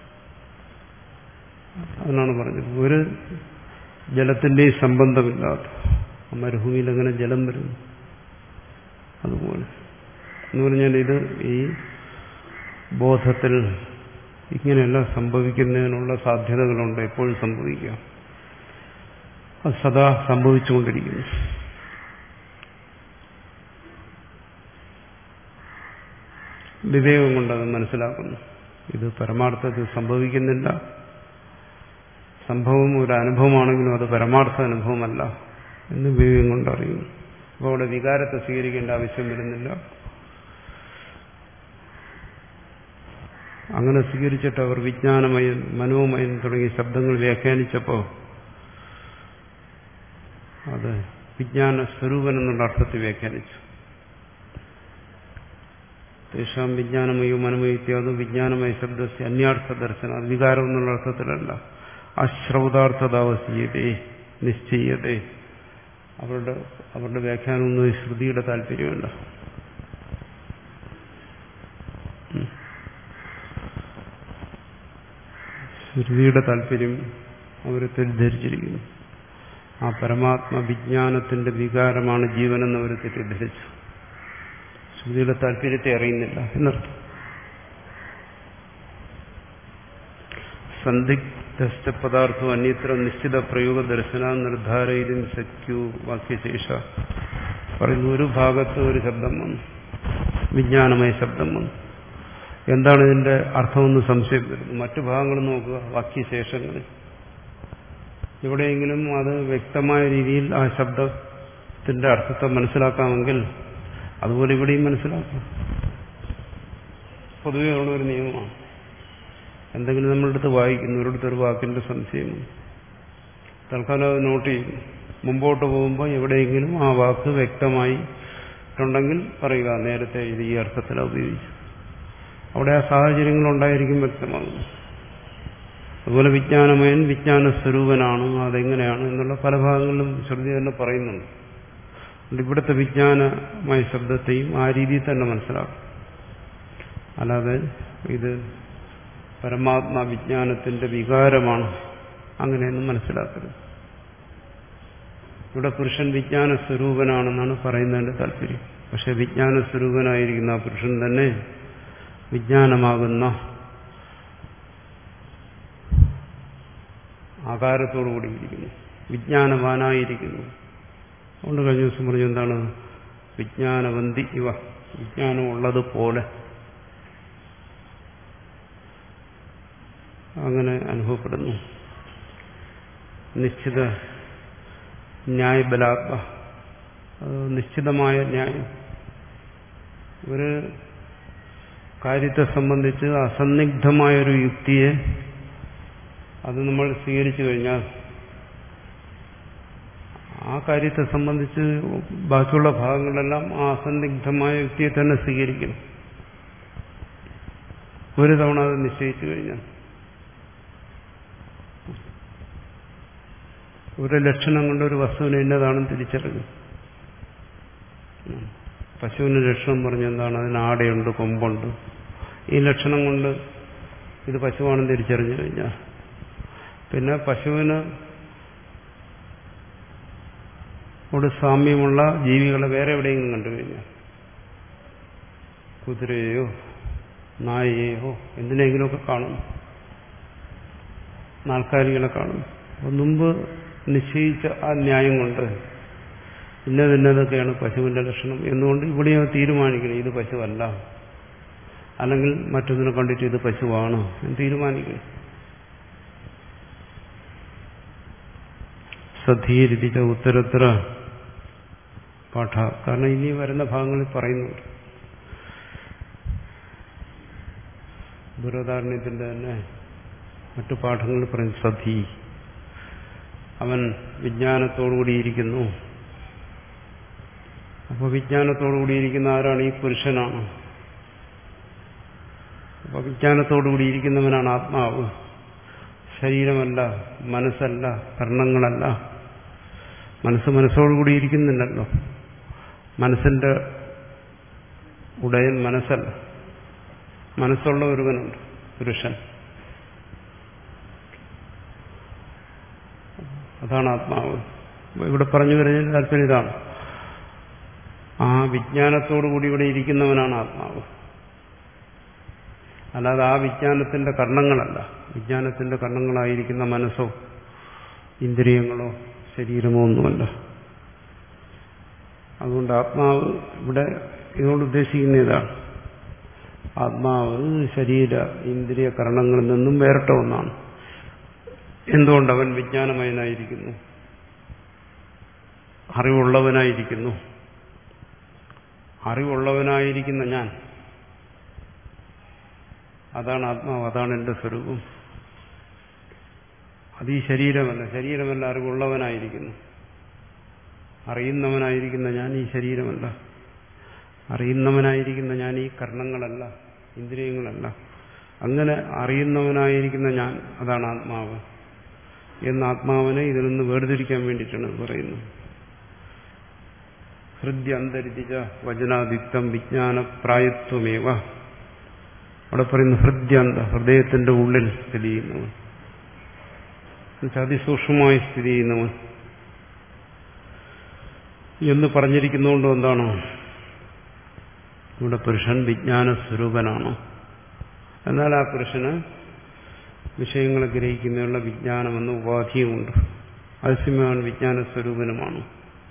അതിനാണ് പറഞ്ഞത് ഒരു ജലത്തിന്റെയും സംബന്ധമില്ലാത്ത മരുഭൂമിയിൽ എങ്ങനെ ജലം വരുന്നു? അതുപോലെ എന്ന് പറഞ്ഞാൽ ഇത് ഈ ബോധത്തിൽ ഇങ്ങനെയെല്ലാം സംഭവിക്കുന്നതിനുള്ള സാധ്യതകളുണ്ട്. എപ്പോഴും സംഭവിക്കാം. അത് സദാ സംഭവിച്ചുകൊണ്ടിരിക്കുന്നു. വിവേകം കൊണ്ടത് മനസ്സിലാക്കുന്നു. ഇത് പരമാർത്ഥത്തിൽ സംഭവിക്കുന്നില്ല. സംഭവം ഒരു അനുഭവമാണെങ്കിലും അത് പരമാർത്ഥ അനുഭവമല്ല എന്ന് വിവേകം കൊണ്ടറിയുന്നു. അപ്പോൾ അവിടെ വികാരത്തെ സ്വീകരിക്കേണ്ട ആവശ്യം വരുന്നില്ല. അങ്ങനെ സ്വീകരിച്ചിട്ട് അവർ വിജ്ഞാനമയം മനോമയം തുടങ്ങിയ ശബ്ദങ്ങൾ വ്യാഖ്യാനിച്ചപ്പോൾ അത് വിജ്ഞാന സ്വരൂപൻ എന്നുള്ള അർത്ഥത്തിൽ വ്യാഖ്യാനിച്ചു. തേഷാം വിജ്ഞാനമയോ മനമയോ ഇത്യാദി വിജ്ഞാനമയ ശബ്ദത്തെ അന്യാർത്ഥ ദർശനം, അത് വികാരം എന്നുള്ള അർത്ഥത്തിലല്ല. അശ്രൗതാർത്ഥതാവസീയതേ നിശ്ചയതേ. അവരുടെ അവരുടെ വ്യാഖ്യാനമൊന്നും ശ്രുതിയുടെ താല്പര്യമല്ല. ശ്രുതിയുടെ താല്പര്യം അവർ തെറ്റിദ്ധരിച്ചിരിക്കുന്നു. ആ പരമാത്മ വിജ്ഞാനത്തിന്റെ വികാരമാണ് ജീവനെന്ന് അവർ തെറ്റിദ്ധരിച്ചു. ശ്രുതിയുടെ താല്പര്യത്തെ അറിയുന്നില്ല എന്നർത്ഥം. സന്ദിഗ്ധ പദാർത്ഥം അന്യത്ര നിശ്ചിത പ്രയോഗ ദർശന നിർദ്ധാരയിലും സഖ്യു വാക്യശേഷ പറയുന്നു. ഒരു ഭാഗത്ത് ഒരു ശബ്ദം വന്നു, വിജ്ഞാനമയ ശബ്ദം വന്നു. എന്താണ് ഇതിന്റെ അർത്ഥമെന്ന് സംശയം വരുന്നു. മറ്റു ഭാഗങ്ങൾ നോക്കുക, വാക്യശേഷങ്ങളിൽ എവിടെയെങ്കിലും അത് വ്യക്തമായ രീതിയിൽ ആ ശബ്ദത്തിന്റെ അർത്ഥത്തെ മനസ്സിലാക്കാമെങ്കിൽ അതുപോലെ ഇവിടെയും മനസ്സിലാക്കാം. പൊതുവെ ഉള്ളൊരു നിയമമാണ്. എന്തെങ്കിലും നമ്മളെടുത്ത് വായിക്കുന്നു, ഒരിടത്തൊരു വാക്കിന്റെ സംശയം തൽക്കാലം അത് നോട്ട് ചെയ്യും. മുമ്പോട്ട് പോകുമ്പോൾ എവിടെയെങ്കിലും ആ വാക്ക് വ്യക്തമായി ഉണ്ടെങ്കിൽ പറയുക നേരത്തെ ഇത് ഈ അർത്ഥത്തിലാണ് ഉപയോഗിച്ചു. അവിടെ ആ സാഹചര്യങ്ങളുണ്ടായിരിക്കും വ്യക്തമാകുന്നു. അതുപോലെ വിജ്ഞാനമയൻ വിജ്ഞാന സ്വരൂപനാണ്, അതെങ്ങനെയാണ് എന്നുള്ള പല ഭാഗങ്ങളിലും ശ്രുതി തന്നെ പറയുന്നുണ്ട്. ഇവിടുത്തെ വിജ്ഞാനമായ ശബ്ദത്തെയും ആ രീതിയിൽ തന്നെ മനസ്സിലാക്കും. അല്ലാതെ ഇത് പരമാത്മാ വിജ്ഞാനത്തിന്റെ വികാരമാണ് അങ്ങനെയൊന്നും മനസ്സിലാക്കരുത്. ഇവിടെ പുരുഷൻ വിജ്ഞാന സ്വരൂപനാണെന്നാണ് പറയുന്നതിന്റെ താല്പര്യം. പക്ഷെ വിജ്ഞാന സ്വരൂപനായിരിക്കുന്ന ആ പുരുഷൻ തന്നെ വിജ്ഞാനമാകുന്ന ആകാരത്തോടുകൂടിയിരിക്കുന്നു, വിജ്ഞാനവാനായിരിക്കുന്നു. അതുകൊണ്ട് കഴിഞ്ഞ ദിവസം പറഞ്ഞു എന്താണ് വിജ്ഞാനവന്തി ഇവ, വിജ്ഞാനം ഉള്ളതുപോലെ അങ്ങനെ അനുഭവപ്പെടുന്നു. നിശ്ചിത ന്യായബലാത്മ, നിശ്ചിതമായ ന്യായം. ഒരു കാര്യത്തെ സംബന്ധിച്ച് അസന്നിഗ്ധമായൊരു യുക്തിയെ അത് നമ്മൾ സ്വീകരിച്ചു കഴിഞ്ഞാൽ ആ കാര്യത്തെ സംബന്ധിച്ച് ബാക്കിയുള്ള ഭാഗങ്ങളെല്ലാം ആ അസന്നിഗ്ധമായ യുക്തിയെ തന്നെ സ്വീകരിക്കണം. ഒരു തവണ അത് നിശ്ചയിച്ചു കഴിഞ്ഞാൽ ഒരു ലക്ഷണം കൊണ്ട് ഒരു വസ്തുവിന് ഇന്നതാണെന്ന് തിരിച്ചറിഞ്ഞു. പശുവിന് ലക്ഷണം പറഞ്ഞെന്താണ്? അതിന് ആടയുണ്ട്, കൊമ്പുണ്ട്. ഈ ലക്ഷണം കൊണ്ട് ഇത് പശുവാണെന്ന് തിരിച്ചറിഞ്ഞു കഴിഞ്ഞാൽ പിന്നെ പശുവിന് ഒരു സാമ്യമുള്ള ജീവികളെ വേറെ എവിടെയെങ്കിലും കണ്ടു കഴിഞ്ഞാൽ, കുതിരയെയോ നായയെയോ എന്തിനെങ്കിലുമൊക്കെ കാണും, നാൽക്കാലികളെ കാണും. അപ്പം മുമ്പ് നിശ്ചയിച്ച ആ ന്യായം കൊണ്ട് ഇന്നതിന്നതൊക്കെയാണ് പശുവിന്റെ ലക്ഷണം എന്നുകൊണ്ട് ഇവിടെയോ തീരുമാനിക്കണം ഇത് പശുവല്ല, അല്ലെങ്കിൽ മറ്റൊന്നിനെ കണ്ടിട്ട് ഇത് പശുവാണ് എന്ന് തീരുമാനിക്കണം. സധീരിച്ച ഉത്തരോത്തര പാഠ, കാരണം ഇനി വരുന്ന ഭാഗങ്ങളിൽ പറയുന്നുണ്ട്. ബൃഹദാരണ്യത്തിന്റെ തന്നെ മറ്റു പാഠങ്ങളിൽ പറയും സധി, അവൻ വിജ്ഞാനത്തോടുകൂടിയിരിക്കുന്നു. അപ്പോൾ വിജ്ഞാനത്തോടുകൂടിയിരിക്കുന്ന ആരാണ്? ഈ പുരുഷനാണ്. അപ്പോൾ വിജ്ഞാനത്തോടുകൂടിയിരിക്കുന്നവനാണ് ആത്മാവ്. ശരീരമല്ല, മനസ്സല്ല, കർണങ്ങളല്ല. മനസ്സ് മനസ്സോടുകൂടി ഇരിക്കുന്നില്ലല്ലോ. മനസ്സിന്റെ ഉടയൻ മനസ്സല്ല, മനസ്സുള്ള ഒരുവനുണ്ട്, പുരുഷൻ. അതാണ് ആത്മാവ്. ഇവിടെ പറഞ്ഞു വരുന്നതിന് താല്പര്യം ഇതാണ്. ആ വിജ്ഞാനത്തോടുകൂടി ഇവിടെ ഇരിക്കുന്നവനാണ് ആത്മാവ്. അല്ലാതെ ആ വിജ്ഞാനത്തിന്റെ കർണങ്ങളല്ല. വിജ്ഞാനത്തിന്റെ കർണങ്ങളായിരിക്കുന്ന മനസ്സോ ഇന്ദ്രിയങ്ങളോ ശരീരമോ ഒന്നുമല്ല. അതുകൊണ്ട് ആത്മാവ് ഇവിടെ ഇതുകൊണ്ട് ഉദ്ദേശിക്കുന്ന ഇതാണ്. ആത്മാവ് ശരീര ഇന്ദ്രിയ കർണങ്ങളിൽ നിന്നും വേറിട്ട ഒന്നാണ്. എന്തുകൊണ്ട്? അവൻ വിജ്ഞാനമയനായിരിക്കുന്നു, അറിവുള്ളവനായിരിക്കുന്നു. അറിവുള്ളവനായിരിക്കുന്ന ഞാൻ, അതാണ് ആത്മാവ്, അതാണ് എന്റെ സ്വരൂപം. അത് ഈ ശരീരമല്ല. ശരീരമല്ല, അറിവുള്ളവനായിരിക്കുന്നു. അറിയുന്നവനായിരിക്കുന്ന ഞാൻ ഈ ശരീരമല്ല. അറിയുന്നവനായിരിക്കുന്ന ഞാൻ ഈ കർണങ്ങളല്ല, ഇന്ദ്രിയങ്ങളല്ല. അങ്ങനെ അറിയുന്നവനായിരിക്കുന്ന ഞാൻ, അതാണ് ആത്മാവ്. എന്ന ആത്മാവിനെ ഇതിൽ നിന്ന് വേർതിരിക്കാൻ വേണ്ടിയിട്ടാണ് പറയുന്നത്. ഹൃദ്യന്തരിച്ച വചനാദിക്തം വിജ്ഞാന പ്രായത്വമേവ. അവിടെ പറയുന്നു ഹൃദ്യന്ത, ഹൃദയത്തിന്റെ ഉള്ളിൽ സ്ഥിതി ചെയ്യുന്നവൻ, അതിസൂക്ഷ്മമായി സ്ഥിതി ചെയ്യുന്നവൻ എന്ന് പറഞ്ഞിരിക്കുന്നതുകൊണ്ട് എന്താണോ ഇവിടെ പുരുഷൻ വിജ്ഞാന സ്വരൂപനാണ്. എന്നാൽ ആ പുരുഷന് വിഷയങ്ങളെ ഗ്രഹിക്കുന്നതിനുള്ള വിജ്ഞാനമെന്ന ഉപാധിയുമുണ്ട്. അതേസമയം വിജ്ഞാന സ്വരൂപനുമാണ്.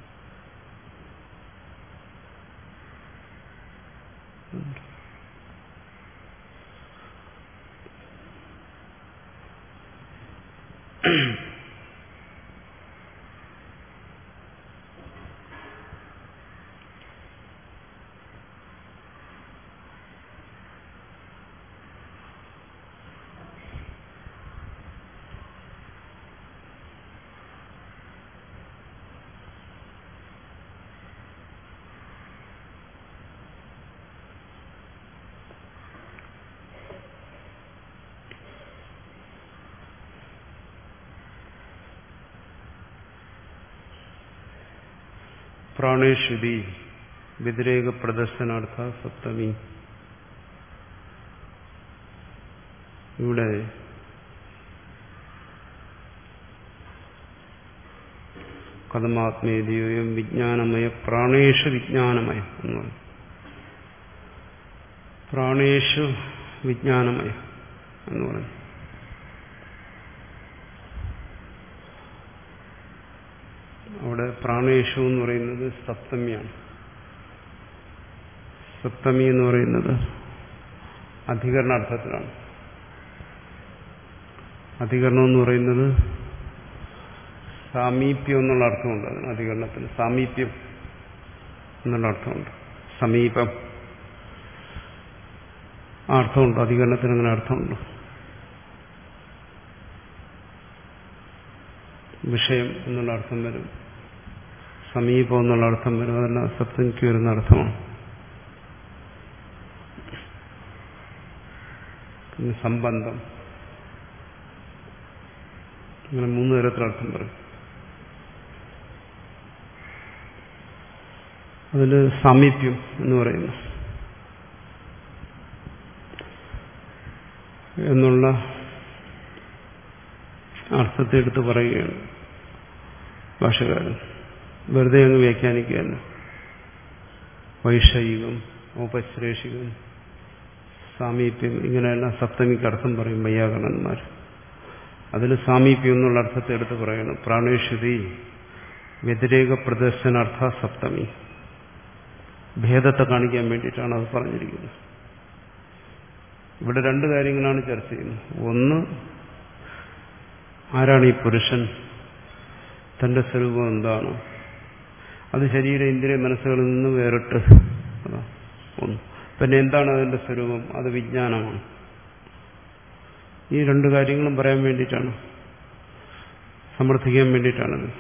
പ്രാണേശ്വതി വ്യതിരേക പ്രദർശനാർത്ഥ സപ്തമി. ഇവിടെ കഥമാത്മേതിയോയം വിജ്ഞാനമയ പ്രാണേഷു വിജ്ഞാനമയ എന്ന് പറയും. പ്രാണേഷു വിജ്ഞാനമയ എന്ന് പറയും. അവിടെ പ്രാണേഷു എന്ന് പറയുന്നത് സപ്തമിയാണ്. സപ്തമി എന്ന് പറയുന്നത് അധികരണാർത്ഥത്തിലാണ്. അധികരണം എന്ന് പറയുന്നത് സാമീപ്യം എന്നുള്ള അർത്ഥമുണ്ട്. അതിന് അധികരണത്തിന് സാമീപ്യം എന്നുള്ള അർത്ഥമുണ്ട്. സമീപം ആ അർത്ഥമുണ്ട്. അധികരണത്തിന് അങ്ങനെ അർത്ഥമുണ്ട്. വിഷയം എന്നുള്ള അർത്ഥം വരും, സമീപം എന്നുള്ള അർത്ഥം വരും. അതെല്ലാം സപ്തമിക്ക് വരുന്ന അർത്ഥമാണ്. പിന്നെ സംബന്ധം, അങ്ങനെ മൂന്ന് തരത്തിലർത്ഥം പറയും. അതിൽ സാമീപ്യം എന്ന് പറയുന്നു എന്നുള്ള അർത്ഥത്തെ എടുത്ത് പറയുകയാണ് ഭാഷകാരൻ. വെറുതെ അങ്ങ് വ്യാഖ്യാനിക്കുകയല്ല. വൈഷയികം, ഔപശ്ലേഷികം, സാമീപ്യം, ഇങ്ങനെയെല്ലാം സപ്തമിക്ക് അർത്ഥം പറയും വൈയാകരണന്മാർ. അതിൽ സാമീപ്യം എന്നുള്ള അർത്ഥത്തെ എടുത്ത് പറയണം. പ്രാണേശ്വതി വ്യതിരേക പ്രദർശനാർത്ഥ സപ്തമി. ഭേദത്തെ കാണിക്കാൻ വേണ്ടിയിട്ടാണ് അത് പറഞ്ഞിരിക്കുന്നത്. ഇവിടെ രണ്ട് കാര്യങ്ങളാണ് ചർച്ച ചെയ്യുന്നത്. ഒന്ന്, ആരാണ് ഈ പുരുഷൻ, തന്റെ സ്വരൂപം എന്താണ്, അത് ശരീര ഇന്ദ്രിയ മനസ്സുകളിൽ നിന്ന് വേറിട്ട് അതാ ഒന്ന്. പിന്നെ എന്താണ് അതിന്റെ സ്വരൂപം, അത് വിജ്ഞാനമാണ്. ഈ രണ്ട് കാര്യങ്ങളും പറയാൻ വേണ്ടിയിട്ടാണ്, സമർത്ഥിക്കാൻ വേണ്ടിയിട്ടാണത്.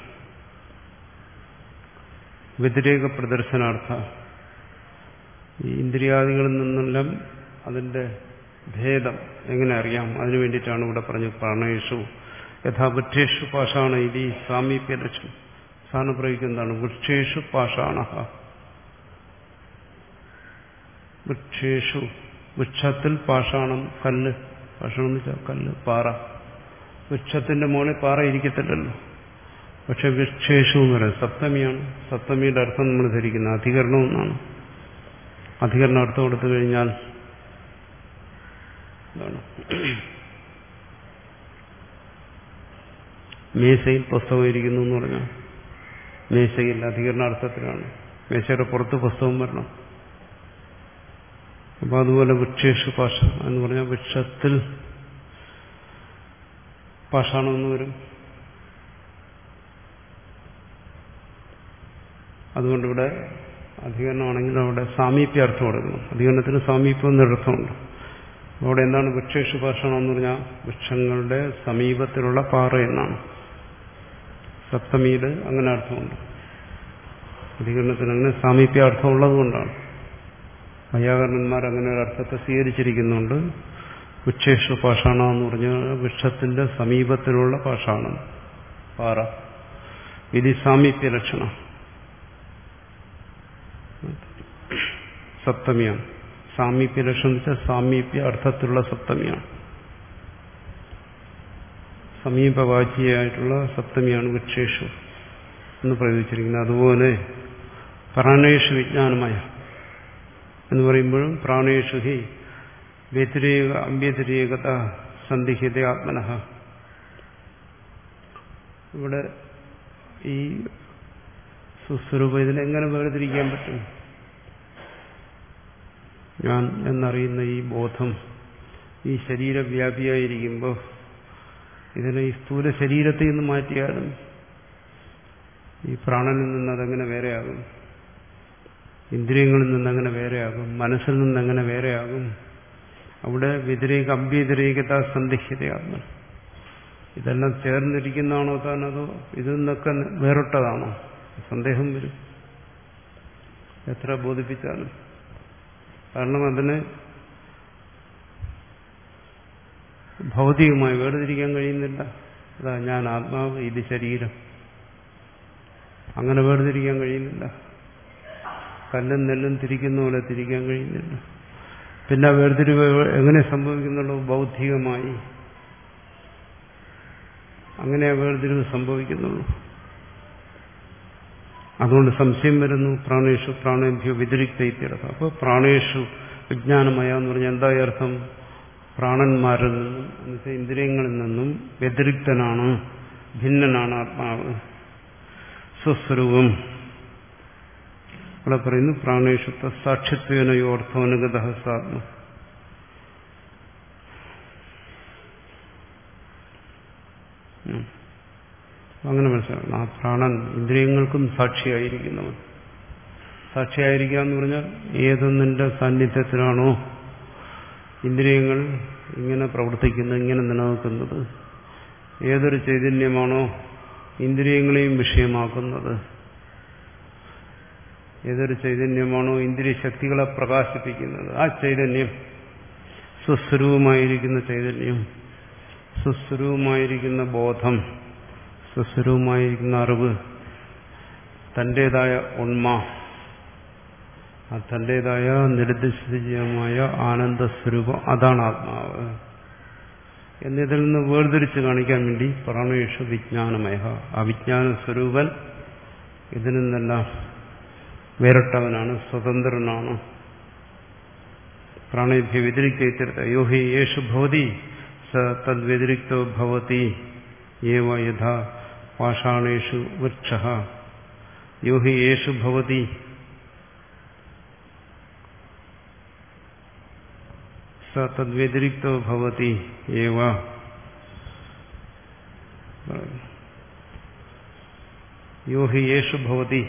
വ്യതിരേക പ്രദർശനാർത്ഥ, ഈ ഇന്ദ്രിയാദികളിൽ നിന്നെല്ലാം അതിന്റെ ഭേദം എങ്ങനെ അറിയാം, അതിനു വേണ്ടിയിട്ടാണ് ഇവിടെ പറഞ്ഞു പ്രാണേഷു യഥാ വൃക്ഷേഷു പാഷാണ ഇതി സാമീപ്യ ലക്ഷ്യം. സാധനം പ്രയോഗിക്കുന്നതാണ് വൃക്ഷേഷു പാഷാണ. വൃക്ഷേഷു, വൃക്ഷത്തിൽ പാഷാണം, കല്ല്. പാഷാണം എന്ന് വെച്ചാൽ കല്ല്, പാറ. വൃക്ഷത്തിന്റെ മുകളിൽ പാറ ഇരിക്കത്തില്ലല്ലോ. പക്ഷെ വൃക്ഷേഷു എന്ന് പറയുന്നത് സപ്തമിയാണ്. സപ്തമിയുടെ അർത്ഥം നമ്മൾ ധരിക്കുന്നത് അധികരണം എന്നാണ്. അധികരണ അർത്ഥം കൊടുത്തു കഴിഞ്ഞാൽ എന്താണ്? മേശയിൽ പുസ്തകം ഇരിക്കുന്നു എന്ന് പറഞ്ഞാൽ മേശയിൽ അധികരണാർത്ഥത്തിലാണ്. മേശയുടെ പുറത്ത് പുസ്തകം വരണം. അപ്പൊ അതുപോലെ വൃക്ഷേഷു പാഷ എന്ന് പറഞ്ഞാൽ വൃക്ഷത്തിൽ പാഷാണമെന്ന് വരും. അതുകൊണ്ടിവിടെ അധികരണമാണെങ്കിൽ അവിടെ സാമീപ്യാർത്ഥം കൊടുക്കണം. അധികരണത്തിന് സാമീപ്യം എന്നൊരർത്ഥമുണ്ട്. അവിടെ എന്താണ് വൃക്ഷേഷു പാഷാണം എന്ന് പറഞ്ഞാൽ വൃക്ഷങ്ങളുടെ സമീപത്തിലുള്ള പാറ എന്നാണ്. സപ്തമിയിൽ അങ്ങനെ അർത്ഥമുണ്ട്. അധികരണത്തിന് അങ്ങനെ സാമീപ്യാർത്ഥം ഉള്ളതുകൊണ്ടാണ് വൈയാകരണന്മാർ അങ്ങനെ ഒരു അർത്ഥത്തെ സ്വീകരിച്ചിരിക്കുന്നുണ്ട്. വൃക്ഷേഷു പാഷാണം എന്ന് പറഞ്ഞാൽ വൃക്ഷത്തിന്റെ സമീപത്തിലുള്ള പാഷാണം, പാറ. ഇത് സാമീപ്യ ലക്ഷണം സപ്തമിയാണ്. സാമീപ്യ ലക്ഷണം എന്ന് വെച്ചാൽ സാമീപ്യ അർത്ഥത്തിലുള്ള സപ്തമിയാണ്. സമീപവാചിയായിട്ടുള്ള സപ്തമിയാണ് വൃക്ഷേഷു എന്ന് പ്രയോഗിച്ചിരിക്കുന്നത്. അതുപോലെ പ്രാണേഷു വിജ്ഞാനമായ എന്ന് പറയുമ്പോഴും പ്രാണേഷു ഹി വ്യതിരേക അവ്യതിരേകത സന്ദിഹ്യത ആത്മനഃ. ഇവിടെ ഈ സുസ്വരൂപം ഇതിനെങ്ങനെ വേർതിരിക്കാൻ പറ്റും? ഞാൻ എന്നറിയുന്ന ഈ ബോധം ഈ ശരീരവ്യാപിയായിരിക്കുമ്പോൾ ഇതിനെ ഈ സ്ഥൂല ശരീരത്തിൽ നിന്ന് മാറ്റിയാലും ഈ പ്രാണനിൽ നിന്ന് അതെങ്ങനെ വേറെയാകും? ഇന്ദ്രിയങ്ങളിൽ നിന്നെങ്ങനെ വേറെയാകും? മനസ്സിൽ നിന്നെങ്ങനെ വേറെയാകും? അവിടെ വ്യതിരേക അവ്യതിരേകത സന്ദിഗ്ധതയാത്മ. ഇതെല്ലാം ചേർന്നിരിക്കുന്നതാണോ താൻ, അതോ ഇതിൽ നിന്നൊക്കെ വേറിട്ടതാണോ? സന്ദേഹം വരും എത്ര ബോധിപ്പിച്ചാലും. കാരണം അതിനെ ഭൗതികമായി വേർതിരിക്കാൻ കഴിയുന്നില്ല. അതാ ഞാൻ ആത്മാവ്, ഇത് ശരീരം, അങ്ങനെ വേർതിരിക്കാൻ കഴിയുന്നില്ല. കല്ലും നെല്ലും തിരിക്കുന്ന പോലെ തിരിക്കാൻ കഴിയുന്നില്ല. പിന്നെ വേർതിരിവ് എങ്ങനെ സംഭവിക്കുന്നുള്ളൂ? ബൗദ്ധികമായി. അങ്ങനെ വേർതിരിവ് സംഭവിക്കുന്നുള്ളൂ. അതുകൊണ്ട് സംശയം വരുന്നു. പ്രാണേഷു പ്രാണേഭ്യോ വ്യതിരിക്ത ഇത്യർത്ഥം. അപ്പോൾ പ്രാണേഷു വിജ്ഞാനമയ എന്ന് പറഞ്ഞാൽ എന്താ അർത്ഥം? പ്രാണന്മാരിൽ നിന്നും എന്നുവെച്ചാൽ ഇന്ദ്രിയങ്ങളിൽ നിന്നും വ്യതിരിക്തനാണ്, ഭിന്നനാണ് ആത്മാവ്, സ്വസ്വരൂപം. ഇവിടെ പറയുന്നു പ്രാണേഷു സാക്ഷിത്വേനയോർത്ഥോനുഗത സാത്മ. അങ്ങനെ മനസ്സിലാക്കണം. ആ പ്രാണൻ ഇന്ദ്രിയങ്ങൾക്കും സാക്ഷിയായിരിക്കുന്നവൻ. സാക്ഷിയായിരിക്കുക എന്ന് പറഞ്ഞാൽ ഏതൊന്നിന്റെ സാന്നിധ്യത്തിലാണോ ഇന്ദ്രിയങ്ങൾ ഇങ്ങനെ പ്രവർത്തിക്കുന്നത്, ഇങ്ങനെ നിലനിൽക്കുന്നത്, ഏതൊരു ചൈതന്യമാണോ ഇന്ദ്രിയങ്ങളെയും വിഷയമാക്കുന്നത്, ഏതൊരു ചൈതന്യമാണോ ഇന്ദ്രിയ ശക്തികളെ പ്രകാശിപ്പിക്കുന്നത്, ആ ചൈതന്യം സ്വസ്വരൂപമായിരിക്കുന്ന ചൈതന്യം, സ്വസ്വരൂപമായിരിക്കുന്ന ബോധം, സ്വസ്വരൂപമായിരിക്കുന്ന അറിവ്, തന്റേതായ ഉണ്മ, ആ തന്റേതായ നിർദ്ദിഷ്ടമായ ആനന്ദസ്വരൂപം, അതാണ് ആത്മാവ് എന്നതിൽ നിന്ന് വേർതിരിച്ച് കാണിക്കാൻ വേണ്ടി പ്രാണേഷു വിജ്ഞാനമയ, ആ വിജ്ഞാന സ്വരൂപൻ ഇതിൽ നിന്നെല്ലാം വേറിട്ടവനാണ്, സ്വതന്ത്രനാണ്. പ്രാണേഭ്യ വ്യതിരിക്ത യോ ഹി യേഷു ഭവതി സ തദ്വ്യതിരിക്തോ ഭവതി ഏവ യഥാ പാഷാണേഷു വൃക്ഷഃ. യോ ഹി യേഷു ഭവതി സ തദ്വ്യതിരിക്തോ ഭവതി ഏവ. യോ ഹി യേഷു ഭവതി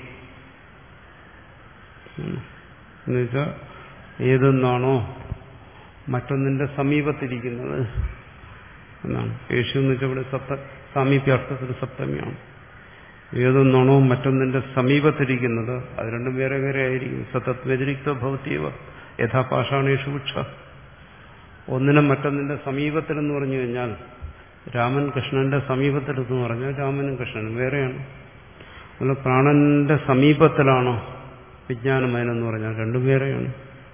എന്നുവെച്ചാൽ ഏതൊന്നാണോ മറ്റൊന്നിന്റെ സമീപത്തിരിക്കുന്നത് എന്നാണ്. യേശു എന്ന് വെച്ചാൽ ഇവിടെ സപ്ത സാമീപ്യാർത്ഥത്തിൽ സപ്തമിയാണ്. ഏതൊന്നാണോ മറ്റൊന്നിന്റെ സമീപത്തിരിക്കുന്നത് അത് രണ്ടും വേറെ വേറെ ആയിരിക്കും. സതത് വ്യതിരിക്തോ ഭവതീവ യഥാ പാഷാണേഷു വൃക്ഷ. ഒന്നിനും മറ്റൊന്നിന്റെ സമീപത്തിലെന്ന് പറഞ്ഞു കഴിഞ്ഞാൽ രാമൻ കൃഷ്ണന്റെ സമീപത്തിലെന്ന് പറഞ്ഞാൽ രാമനും കൃഷ്ണനും വേറെയാണ്. അതുപോലെ പ്രാണന്റെ സമീപത്തിലാണോ വിജ്ഞാനമയനെന്ന് പറഞ്ഞാൽ രണ്ടും വേറെയാണ്.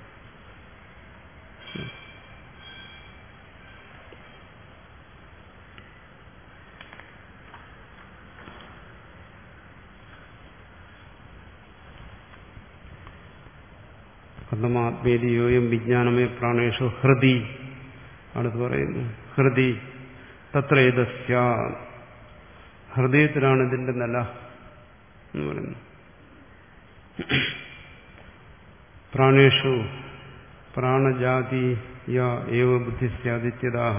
കഥമാത്മേതിയോയം വിജ്ഞാനമേ പ്രാണേഷു ഹൃദി അടുത്ത് പറയുന്നു. ഹൃദി തത്ര ഏതസ്യ, ഹൃദയത്തിലാണ് ഇതിന്റെ നില എന്ന് പറയുന്നു. പ്രാണേഷു പ്രാണജാതി ഏവ ബുദ്ധിസ്യാദിത്യതാഹ.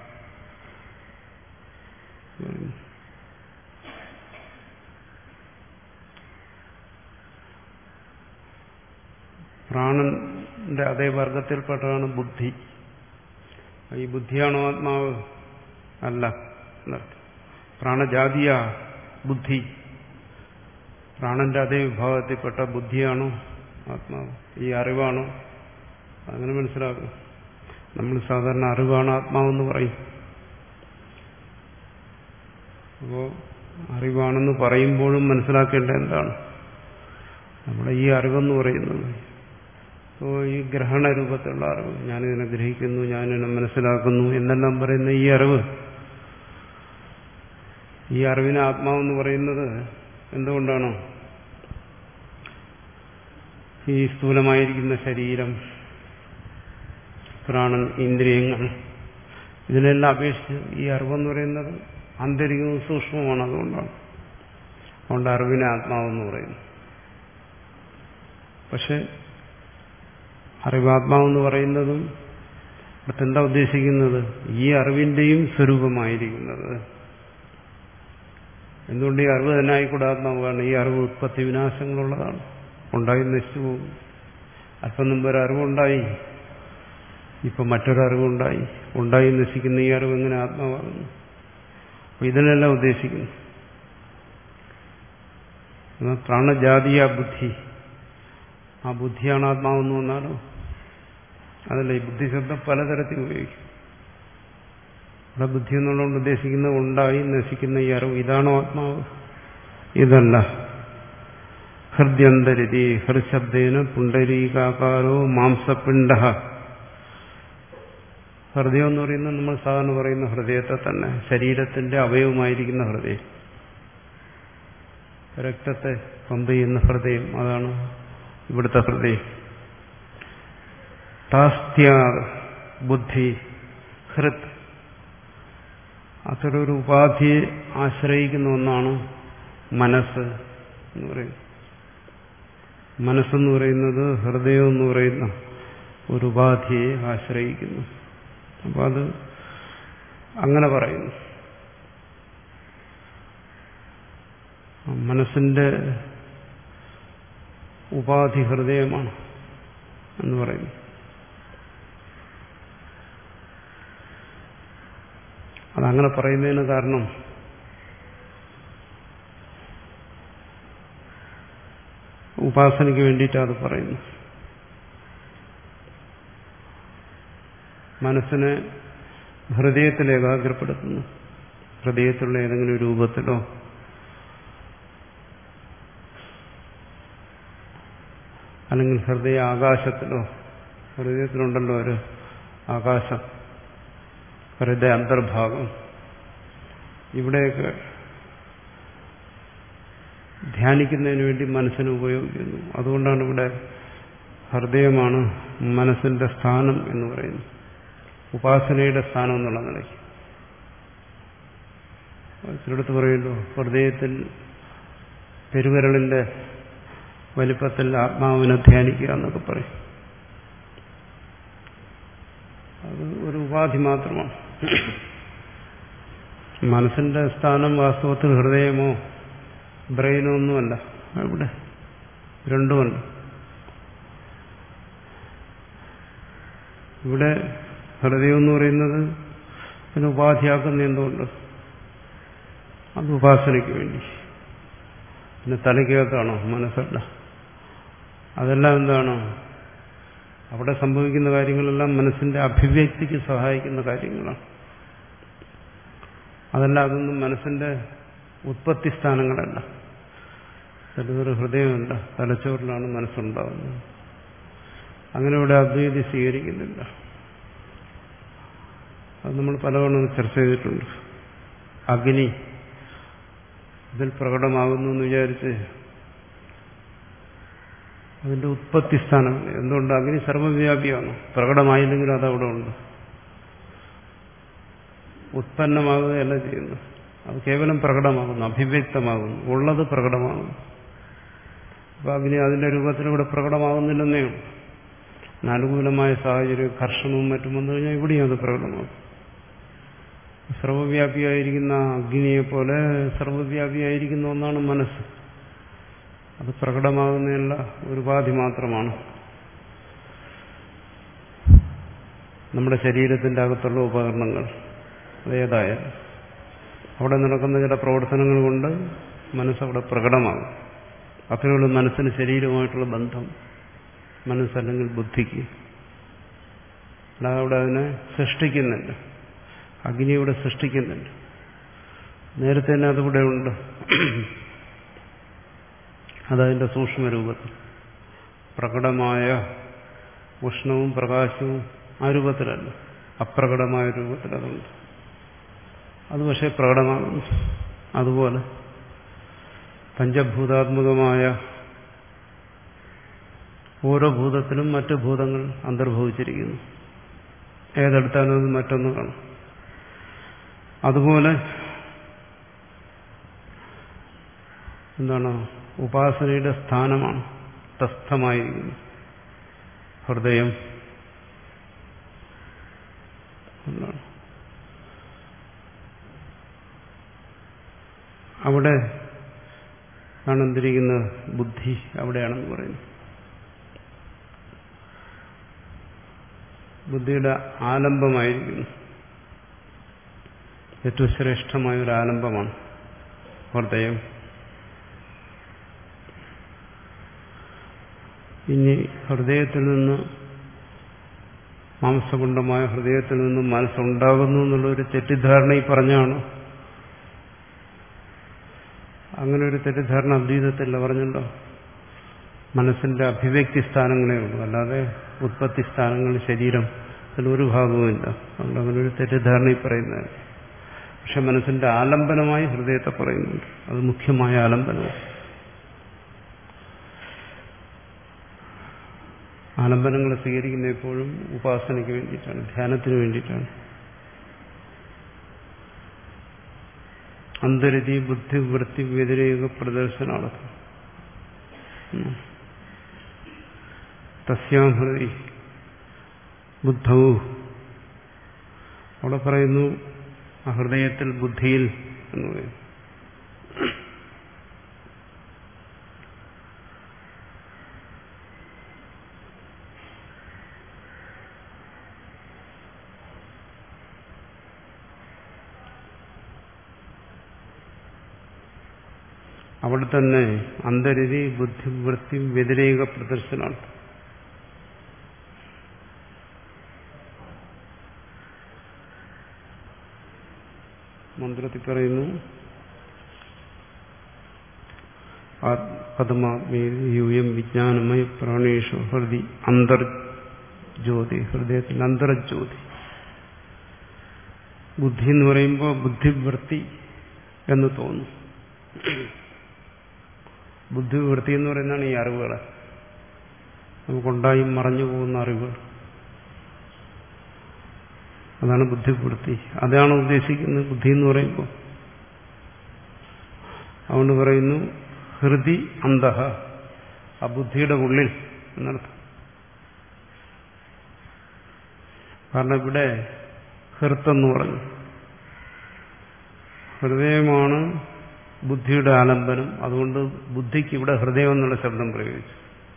പ്രാണന്റെ അതേ വർഗത്തിൽപ്പെട്ടതാണ് ബുദ്ധി. ഈ ബുദ്ധിയാണോ ആത്മാവ്? അല്ല എന്നർത്ഥം. പ്രാണജാതിയ ബുദ്ധി, പ്രാണന്റെ അതേ വിഭാഗത്തിൽപ്പെട്ട ബുദ്ധിയാണോ ആത്മാവ്? ഈ അറിവാണോ? അങ്ങനെ മനസ്സിലാക്കും. നമ്മൾ സാധാരണ അറിവാണ് ആത്മാവെന്ന് പറയും. അപ്പോ അറിവാണെന്ന് പറയുമ്പോഴും മനസ്സിലാക്കേണ്ടത് എന്താണ്? നമ്മുടെ ഈ അറിവെന്ന് പറയുന്നത് അപ്പോൾ ഈ ഗ്രഹണരൂപത്തിലുള്ള അറിവ്, ഞാനിതിനെ ഗ്രഹിക്കുന്നു, ഞാനിതിനെ മനസ്സിലാക്കുന്നു എന്നെല്ലാം പറയുന്ന ഈ അറിവ്, ഈ അറിവിനെ ആത്മാവെന്ന് പറയുന്നത് എന്തുകൊണ്ടാണോ? ഈ സ്ഥൂലമായിരിക്കുന്ന ശരീരം, പ്രാണൻ, ഇന്ദ്രിയങ്ങൾ, ഇതിനെല്ലാം അപേക്ഷിച്ച് ഈ അറിവെന്ന് പറയുന്നത് ആന്തരികവും സൂക്ഷ്മവുമാണ്. അതുകൊണ്ടാണ് അതുകൊണ്ട് അറിവിനെ ആത്മാവെന്ന് പറയുന്നു. പക്ഷെ അറിവാത്മാവെന്ന് പറയുന്നതും ഇവിടുത്തെ എന്താ ഉദ്ദേശിക്കുന്നത്? ഈ അറിവിന്റെയും സ്വരൂപമായിരിക്കുന്നത്. എന്തുകൊണ്ട് ഈ അറിവ് തന്നെ ആയിക്കൂടെ ആത്മാവാണ്? ഈ അറിവ് ഉത്പത്തി വിനാശങ്ങളുള്ളതാണ്, ഉണ്ടായി നശിച്ചു പോകും. അല്പം മുമ്പ് ഒരു അറിവുണ്ടായി, ഇപ്പൊ മറ്റൊരറിവുണ്ടായി, ഉണ്ടായി നശിക്കുന്ന ഈ അറിവ് എങ്ങനെ ആത്മാവാകുന്നു? അപ്പൊ ഇതിനെല്ലാം ഉദ്ദേശിക്കുന്നു. പ്രാണജാതീയ ബുദ്ധി, ആ ബുദ്ധിയാണ് ആത്മാവെന്ന് വന്നാലോ? അതല്ല, ഈ ബുദ്ധി ശബ്ദം പലതരത്തിൽ ഉപയോഗിക്കും. ഇവിടെ ബുദ്ധി എന്നുള്ളതുകൊണ്ട് ഉദ്ദേശിക്കുന്നത് ഉണ്ടായി നശിക്കുന്ന ഈ അറിവ്, ഇതാണോ ആത്മാവ്? ഇതല്ല. ഹൃദ്യന്തരിതി ഹൃശബ്ദേന പുണ്ടരീകാകാരോ മാംസപിണ്ഡ. ഹൃദയം എന്ന് പറയുന്നത് നമ്മൾ സാധാരണ പറയുന്ന ഹൃദയത്തെ തന്നെ, ശരീരത്തിന്റെ അവയവമായിരിക്കുന്ന ഹൃദയം, രക്തത്തെ പമ്പ് ചെയ്യുന്ന ഹൃദയം, അതാണ് ഇവിടുത്തെ ഹൃദയം. താസ്ത്യ ബുദ്ധി ഹൃത്, അത്തരൊരു ഉപാധിയെ ആശ്രയിക്കുന്ന ഒന്നാണ് മനസ്സ് എന്ന് പറയുന്നത്. മനസ്സെന്ന് പറയുന്നത് ഹൃദയം എന്ന് പറയുന്ന ഒരു ഉപാധിയെ ആശ്രയിക്കുന്നു. അപ്പം അത് അങ്ങനെ പറയുന്നു. മനസ്സിന്റെ ഉപാധി ഹൃദയമാണ് എന്ന് പറയുന്നു. അതങ്ങനെ പറയുന്നതിന് കാരണം ഉപാസനയ്ക്ക് വേണ്ടിയിട്ടാണ് അത് പറയുന്നു. മനസ്സിനെ ഹൃദയത്തിൽ ഏകാഗ്രപ്പെടുത്തുന്നു. ഹൃദയത്തിലുള്ള ഏതെങ്കിലും രൂപത്തിലോ അല്ലെങ്കിൽ ഹൃദയ ആകാശത്തിലോ, ഹൃദയത്തിലുണ്ടല്ലോ ഒരു ആകാശം, ഹൃദയ അന്തർഭാഗം, ഇവിടെയൊക്കെ ധ്യാനിക്കുന്നതിന് വേണ്ടി മനസ്സിനെ ഉപയോഗിക്കുന്നു. അതുകൊണ്ടാണ് ഇവിടെ ഹൃദയമാണ് മനസ്സിന്റെ സ്ഥാനം എന്ന് പറയുന്നത്, ഉപാസനയുടെ സ്ഥാനം എന്നുള്ള നിലയ്ക്ക്. ചിലടത്ത് പറയുമല്ലോ, ഹൃദയത്തിൽ പെരുവിരലിന്റെ വലിപ്പത്തിൽ ആത്മാവിനെ ധ്യാനിക്കുക എന്നൊക്കെ പറയും. അത് ഒരു ഉപാധി മാത്രമാണ്. മനസ്സിന്റെ സ്ഥാനം വാസ്തവത്തിൽ ഹൃദയമോ ബ്രെയിനോ ഒന്നുമല്ല. ഇവിടെ രണ്ടുമുണ്ട്. ഇവിടെ ഹൃദയം എന്ന് പറയുന്നത് പിന്നെ ഉപാധിയാക്കുന്ന എന്തുകൊണ്ട്? അത് ഉപാസനയ്ക്ക് വേണ്ടി. പിന്നെ തലയ്ക്കകത്താണോ? മനസ്സല്ല. അതെല്ലാം എന്താണ്? അവിടെ സംഭവിക്കുന്ന കാര്യങ്ങളെല്ലാം മനസ്സിന്റെ അഭിവ്യക്തിക്ക് സഹായിക്കുന്ന കാര്യങ്ങളാണ്. അതല്ല, അതൊന്നും മനസ്സിന്റെ ഉത്പത്തി സ്ഥാനങ്ങളല്ല. ചിലതൊരു ഹൃദയമല്ല, തലച്ചോറിലാണ് മനസ്സുണ്ടാകുന്നത്. അങ്ങനെ ഇവിടെ അദ്വൈതി സ്വീകരിക്കുന്നില്ല. അത് നമ്മൾ പലവണ്ണം ചർച്ച ചെയ്തിട്ടുണ്ട്. അഗ്നി ഇതിൽ പ്രകടമാകുന്നു എന്ന് വിചാരിച്ച് അതിന്റെ ഉത്പത്തി സ്ഥാനം എന്തുകൊണ്ട്? അഗ്നി സർവ്വവ്യാപിയാണ്. പ്രകടമായില്ലെങ്കിലും അതവിടെ ഉണ്ട്. ഉത്പന്നമാകുകയല്ല ചെയ്യുന്നു, അത് കേവലം പ്രകടമാകുന്നു, അഭിവ്യക്തമാകുന്നു, ഉള്ളത് പ്രകടമാകുന്നു. അപ്പൊ അഗ്നി അതിന്റെ രൂപത്തിൽ ഇവിടെ പ്രകടമാകുന്നില്ലെന്നേ ഉള്ളൂ. അനുകൂലമായ സാഹചര്യം, ഘർഷണവും മറ്റും വന്നു കഴിഞ്ഞാൽ ഇവിടെയും അത് പ്രകടമാകും. സർവ്വവ്യാപിയായിരിക്കുന്ന അഗ്നിയെ പോലെ സർവ്വവ്യാപിയായിരിക്കുന്ന ഒന്നാണ് മനസ്സ്. അത് പ്രകടമാകുന്നതിനുള്ള ഒരു ഉപാധി മാത്രമാണ്. നമ്മുടെ ശരീരത്തിന്റെ അകത്തുള്ള ഉപകരണങ്ങൾ അതേതായാലും അവിടെ നടക്കുന്ന ചില പ്രവർത്തനങ്ങൾ കൊണ്ട് മനസ്സവിടെ പ്രകടമാകും. അത്രയുള്ള മനസ്സിന് ശരീരവുമായിട്ടുള്ള ബന്ധം മനസ്സല്ലെങ്കിൽ ബുദ്ധിക്ക്. അല്ലാതെ അവിടെ അതിനെ സൃഷ്ടിക്കുന്നില്ല. അഗ്നിയുടെ സൃഷ്ടിക്കുന്നില്ല. നേരത്തെ തന്നെ അതിവിടെ ഉണ്ട്. അതതിന്റെ സൂക്ഷ്മരൂപത്തിൽ പ്രകടമായ ഉഷ്ണവും പ്രകാശവും ആ രൂപത്തിലല്ല, അപ്രകടമായ രൂപത്തിൽ അതുണ്ട്. അത് പക്ഷേ പ്രകടമാകുന്നു. അതുപോലെ പഞ്ചഭൂതാത്മകമായ ഓരോ ഭൂതത്തിലും മറ്റു ഭൂതങ്ങൾ അന്തർഭവിച്ചിരിക്കുന്നു. ഏതെടുത്താലും അത് മറ്റൊന്ന് കാണും. അതുപോലെ എന്താണ്? ഉപാസനയുടെ സ്ഥാനമാണ് തസ്ഥമായിരിക്കുന്നു ഹൃദയം. എന്താണ് അവിടെ ആണ് എന്തിരിക്കുന്നത്? ബുദ്ധി അവിടെയാണെന്ന് പറയുന്നു. ബുദ്ധിയുടെ ആലംബമായിരിക്കുന്നു. ഏറ്റവും ശ്രേഷ്ഠമായ ഒരു ആലംബമാണ് ഹൃദയം. ഇനി ഹൃദയത്തിൽ നിന്ന്, മാംസകുണ്ഡമായ ഹൃദയത്തിൽ നിന്നും മനസ്സുണ്ടാകുന്നു എന്നുള്ളൊരു തെറ്റിദ്ധാരണ ഈ പറഞ്ഞാണ്. അങ്ങനെ ഒരു തെറ്റിദ്ധാരണ അദ്വൈതത്തില്ല. പറഞ്ഞല്ലോ, മനസ്സിന്റെ അഭിവ്യക്തി സ്ഥാനങ്ങളേ ഉള്ളൂ, അല്ലാതെ ഉത്പത്തി സ്ഥാനങ്ങൾ ശരീരം അതിലൊരു ഭാഗവുമില്ല. അതുകൊണ്ട് അങ്ങനെ ഒരു തെറ്റിദ്ധാരണ ഈ പറയുന്നത്. പക്ഷെ മനസ്സിന്റെ ആലംബനമായി ഹൃദയത്തെ പറയുന്നുണ്ട്. അത് മുഖ്യമായ ആലംബനമാണ്. ആലംബനങ്ങൾ സ്വീകരിക്കുന്ന എപ്പോഴും ഉപാസനയ്ക്ക് വേണ്ടിയിട്ടാണ്, ധ്യാനത്തിന് വേണ്ടിയിട്ടാണ്. അന്തരതി ബുദ്ധി വൃത്തി വ്യതിരേക പ്രദർശനാർത്ഥം. തസ്യാം ഹൃദി ബുദ്ധവും അവിടെ പറയുന്നു ആ ഹൃദയത്തിൽ ബുദ്ധിയിൽ എന്ന് പറയുന്നു. അവിടെ തന്നെ അന്തരതി ബുദ്ധിവൃത്തി വ്യതിരേക പ്രദർശനമാണ്. മന്ത്രത്തിൽ പറയുന്നു പദമാത്മീയം വിജ്ഞാനമയ പ്രാണേഷു ഹൃദി അന്തർജ്യോതി, ഹൃദയത്തിൽ അന്തർജ്യോതി. ബുദ്ധി എന്ന് പറയുമ്പോൾ ബുദ്ധിവൃത്തി എന്ന് തോന്നും. ബുദ്ധിവൃത്തി എന്ന് പറയുന്നതാണ് ഈ അറിവുകൾ, നമുക്കുണ്ടായി മറഞ്ഞു പോകുന്ന അറിവുകൾ. അതാണ് ബുദ്ധിവൃത്തി. അതാണ് ഉദ്ദേശിക്കുന്നത് ബുദ്ധി എന്ന് പറയുമ്പോൾ. അതുകൊണ്ട് പറയുന്നു ഹൃദി അന്തഃ, ആ ബുദ്ധിയുടെ ഉള്ളിൽ എന്നർത്ഥം. കാരണം ഇവിടെ ഹൃത്തെന്ന് പറഞ്ഞു, ഹൃദയമാണ് ബുദ്ധിയുടെ ആലംബനം. അതുകൊണ്ട് ബുദ്ധിക്ക് ഇവിടെ ഹൃദയം എന്നുള്ള ശബ്ദം പ്രയോഗിച്ചു.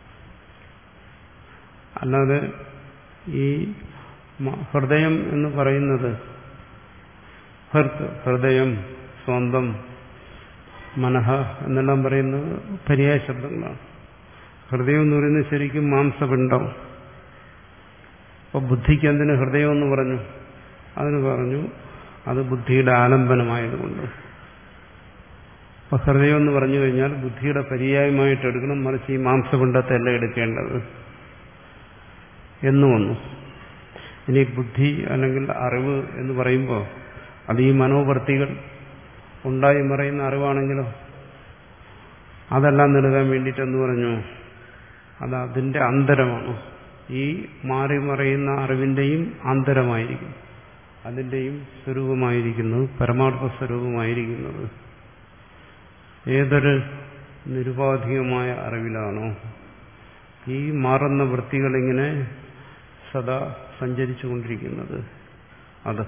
അല്ലാതെ ഈ ഹൃദയം എന്ന് പറയുന്നത് ഹൃത്, ഹൃദയം, സ്വന്തം, മനഃ എന്നെല്ലാം പറയുന്നത് പര്യായ ശബ്ദങ്ങളാണ്. ഹൃദയം എന്ന് പറയുന്നത് ശരിക്കും മാംസപിണ്ഡം. അപ്പോൾ ബുദ്ധിക്ക് എന്തിന് ഹൃദയം എന്ന് പറഞ്ഞു? അതിന് പറഞ്ഞു അത് ബുദ്ധിയുടെ ആലംബനമായതുകൊണ്ട്. അപ്പൊ ഹൃദയം എന്ന് പറഞ്ഞു കഴിഞ്ഞാൽ ബുദ്ധിയുടെ പര്യായമായിട്ട് എടുക്കണം, മറിച്ച് ഈ മാംസപിണ്ഡത്തെ അല്ല എടുക്കേണ്ടത് എന്ന് വന്നു. ഇനി ബുദ്ധി അല്ലെങ്കിൽ അറിവ് എന്ന് പറയുമ്പോൾ അത് ഈ മനോവൃത്തികൾ ഉണ്ടായി മറയുന്ന അറിവാണെങ്കിലോ അതെല്ലാം നേടുവാൻ വേണ്ടിയിട്ടെന്ന് പറഞ്ഞു അത് അതിന്റെ അന്തരമാണ്. ഈ മാറി മറയുന്ന അറിവിന്റെയും അന്തരമായിരിക്കും, അതിന്റെയും സ്വരൂപമായിരിക്കുന്നത്, പരമാർത്ഥ സ്വരൂപമായിരിക്കുന്നത് ഏതൊരു നിരുപാധികമായ അറിവിലാണോ ഈ മാറുന്ന വൃത്തികളിങ്ങനെ സദാ സഞ്ചരിച്ചു കൊണ്ടിരിക്കുന്നത്. അത്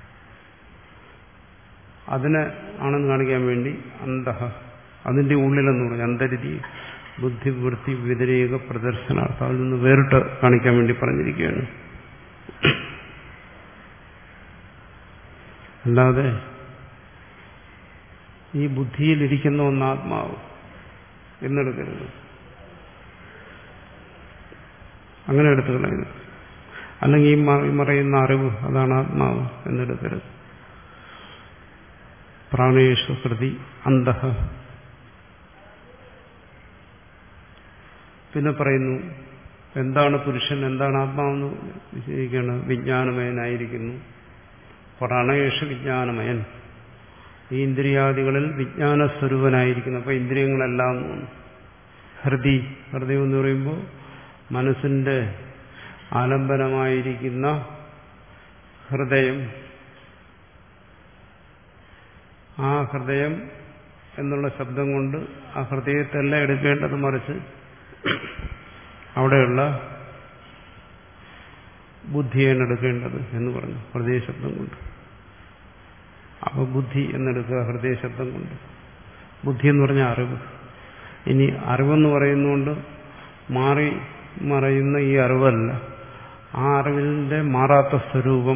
അതിനെ ആണെന്ന് കാണിക്കാൻ വേണ്ടി അന്തഃ, അതിന്റെ ഉള്ളിലെന്ന് പറഞ്ഞു അന്തരിതി ബുദ്ധിവൃത്തി വ്യതിരേക പ്രദർശനാർത്ഥം, അതിൽ നിന്ന് വേറിട്ട് കാണിക്കാൻ വേണ്ടി പറഞ്ഞിരിക്കുകയാണ്. അല്ലാതെ ഈ ബുദ്ധിയിലിരിക്കുന്ന ഒന്ന് ആത്മാവ് എന്നെടുക്കരുത്, അങ്ങനെ എടുത്തു കളയുന്നു. അല്ലെങ്കിൽ ഈ മറയുന്ന അറിവ് അതാണ് ആത്മാവ് എന്നെടുക്കരുത്. പ്രാണേഷു ഹൃദി അന്തഃ. പിന്നെ പറയുന്നു എന്താണ് പുരുഷൻ, എന്താണ് ആത്മാവെന്ന് വിശദീകരിക്കുകയാണ്. വിജ്ഞാനമയനായിരിക്കുന്നു. പ്രാണേഷു വിജ്ഞാനമയൻ, ഈ ഇന്ദ്രിയാദികളിൽ വിജ്ഞാനസ്വരൂപനായിരിക്കുന്നു. അപ്പൊ ഇന്ദ്രിയങ്ങളെല്ലാം ഹൃദി, ഹൃദയം എന്ന് പറയുമ്പോൾ മനസ്സിന്റെ ആലംബനമായിരിക്കുന്ന ഹൃദയം. ആ ഹൃദയം എന്നുള്ള ശബ്ദം കൊണ്ട് ആ ഹൃദയത്തെല്ലാം എടുക്കേണ്ടത്, മറിച്ച് അവിടെയുള്ള ബുദ്ധിയാണ് എടുക്കേണ്ടത് എന്ന് പറഞ്ഞു ഹൃദയ ശബ്ദം കൊണ്ട്. അപ്പൊ ബുദ്ധി എന്നെടുക്കുക ഹൃദയ ശബ്ദം കൊണ്ട്. ബുദ്ധി എന്ന് പറഞ്ഞാൽ അറിവ്. ഇനി അറിവെന്ന് പറയുന്നതുകൊണ്ട് മാറി മറയുന്ന ഈ അറിവല്ല, ആ അറിവിന്റെ മാറാത്ത സ്വരൂപം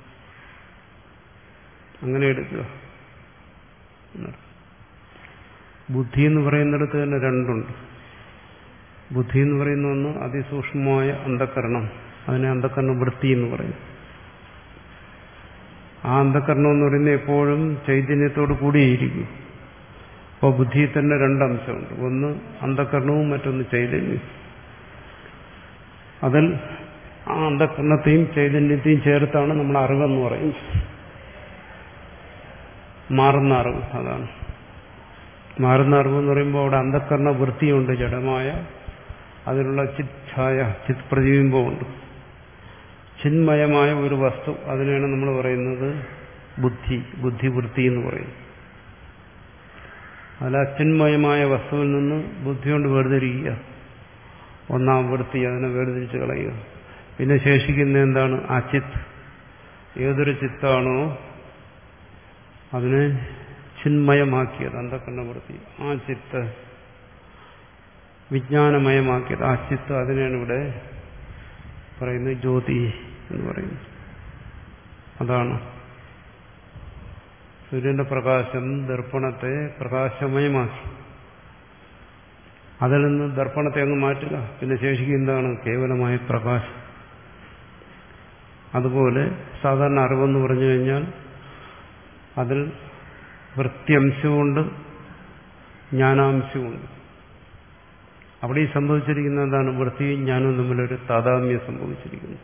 അങ്ങനെ എടുക്കുക. ബുദ്ധി എന്ന് പറയുന്നിടത്ത് തന്നെ രണ്ടുണ്ട്. ബുദ്ധി എന്ന് പറയുന്ന ഒന്ന് അതിസൂക്ഷ്മമായ അന്ധകരണം, അതിനെ അന്ധകരണ വൃത്തി എന്ന് പറയും. ആ അന്ധകരണം എന്ന് പറയുന്നത് എപ്പോഴും ചൈതന്യത്തോട് കൂടിയിരിക്കും. അപ്പോൾ ബുദ്ധിയിൽ തന്നെ രണ്ടംശമുണ്ട്, ഒന്ന് അന്ധകരണവും മറ്റൊന്ന് ചൈതന്യവും. അതിൽ ആ അന്ധകരണത്തെയും ചൈതന്യത്തെയും ചേർത്താണ് നമ്മൾ അറിവെന്ന് പറയുന്നത്. മാറുന്ന അറിവ്, അതാണ് മാറുന്ന അറിവ് എന്ന് പറയുമ്പോൾ അവിടെ അന്ധകരണ വൃത്തിയുണ്ട്, ജഡമായ അതിലുള്ള ചിത് ഛായ, ചിത് പ്രതിബിംബമുണ്ട്. ചിന്മയമായ ഒരു വസ്തു, അതിനെയാണ് നമ്മൾ പറയുന്നത് ബുദ്ധി, ബുദ്ധിവൃത്തി എന്ന് പറയും. അതിൽ അച്ചിന്മയമായ വസ്തുവിൽ നിന്ന് ബുദ്ധി കൊണ്ട് വേർതിരിക്കുക. ഒന്നാം വൃത്തി, അതിനെ വേർതിരിച്ച് കളയുക. പിന്നെ ശേഷിക്കുന്ന എന്താണ്? ആ ചിത്ത്. ഏതൊരു ചിത്താണോ അതിനെ ചിന്മയമാക്കിയത്, അന്ധകരണവൃത്തി, ആ ചിത്ത് വിജ്ഞാനമയമാക്കിയത്, ആ ചിത്ത്, അതിനാണ് ഇവിടെ പറയുന്നത് ജ്യോതി എന്ന് പറയുന്നത്. അതാണ് സൂര്യന്റെ പ്രകാശം ദർപ്പണത്തെ പ്രകാശമയമാക്കി. അതിൽ നിന്ന് ദർപ്പണത്തെ അങ്ങ് മാറ്റുക, പിന്നെ ശേഷിക്കുന്ന എന്താണ്? കേവലമായ പ്രകാശം. അതുപോലെ സാധാരണ അറിവെന്ന് പറഞ്ഞു കഴിഞ്ഞാൽ അതിൽ വൃത്യംശമുണ്ട്, ജ്ഞാനാംശമുണ്ട്. അവിടെ ഈ സംഭവിച്ചിരിക്കുന്ന എന്താണ്? വൃത്തിയും ജ്ഞാനവും തമ്മിലൊരു താതാത്മ്യം സംഭവിച്ചിരിക്കുന്നു.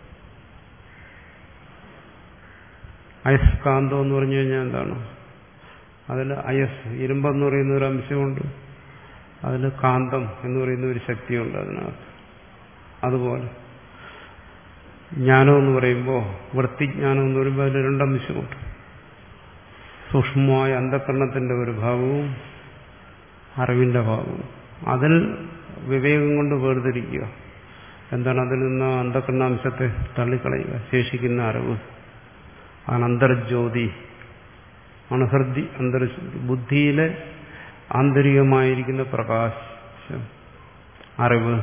അയസ്കാന്തം എന്ന് പറഞ്ഞു കഴിഞ്ഞാൽ എന്താണ്? അതിൽ അയസ്, ഇരുമ്പെന്ന് പറയുന്ന ഒരു അംശമുണ്ട്, അതിൽ കാന്തം എന്ന് പറയുന്ന ഒരു ശക്തിയുണ്ട് അതിനകത്ത്. അതുപോലെ ജ്ഞാനം എന്ന് പറയുമ്പോൾ, വൃത്തിജ്ഞാനം എന്ന് പറയുമ്പോൾ അതിൽ രണ്ടംശമുണ്ട്. സൂക്ഷ്മമായ അന്ധകരണത്തിന്റെ ഒരു ഭാഗവും അറിവിന്റെ ഭാഗവും. അതിൽ വിവേകം കൊണ്ട് വേർതിരിക്കുക. എന്താണ്? അതിൽ നിന്ന് അന്ധകരണാംശത്തെ തള്ളിക്കളയുക. ശേഷിക്കുന്ന അറിവ് ആണ് അന്തർജ്യോതി, ആണ് ഹൃദി അന്തർ ബുദ്ധിയിലെ ആന്തരികമായിരിക്കുന്ന പ്രകാശം, അറിവ്.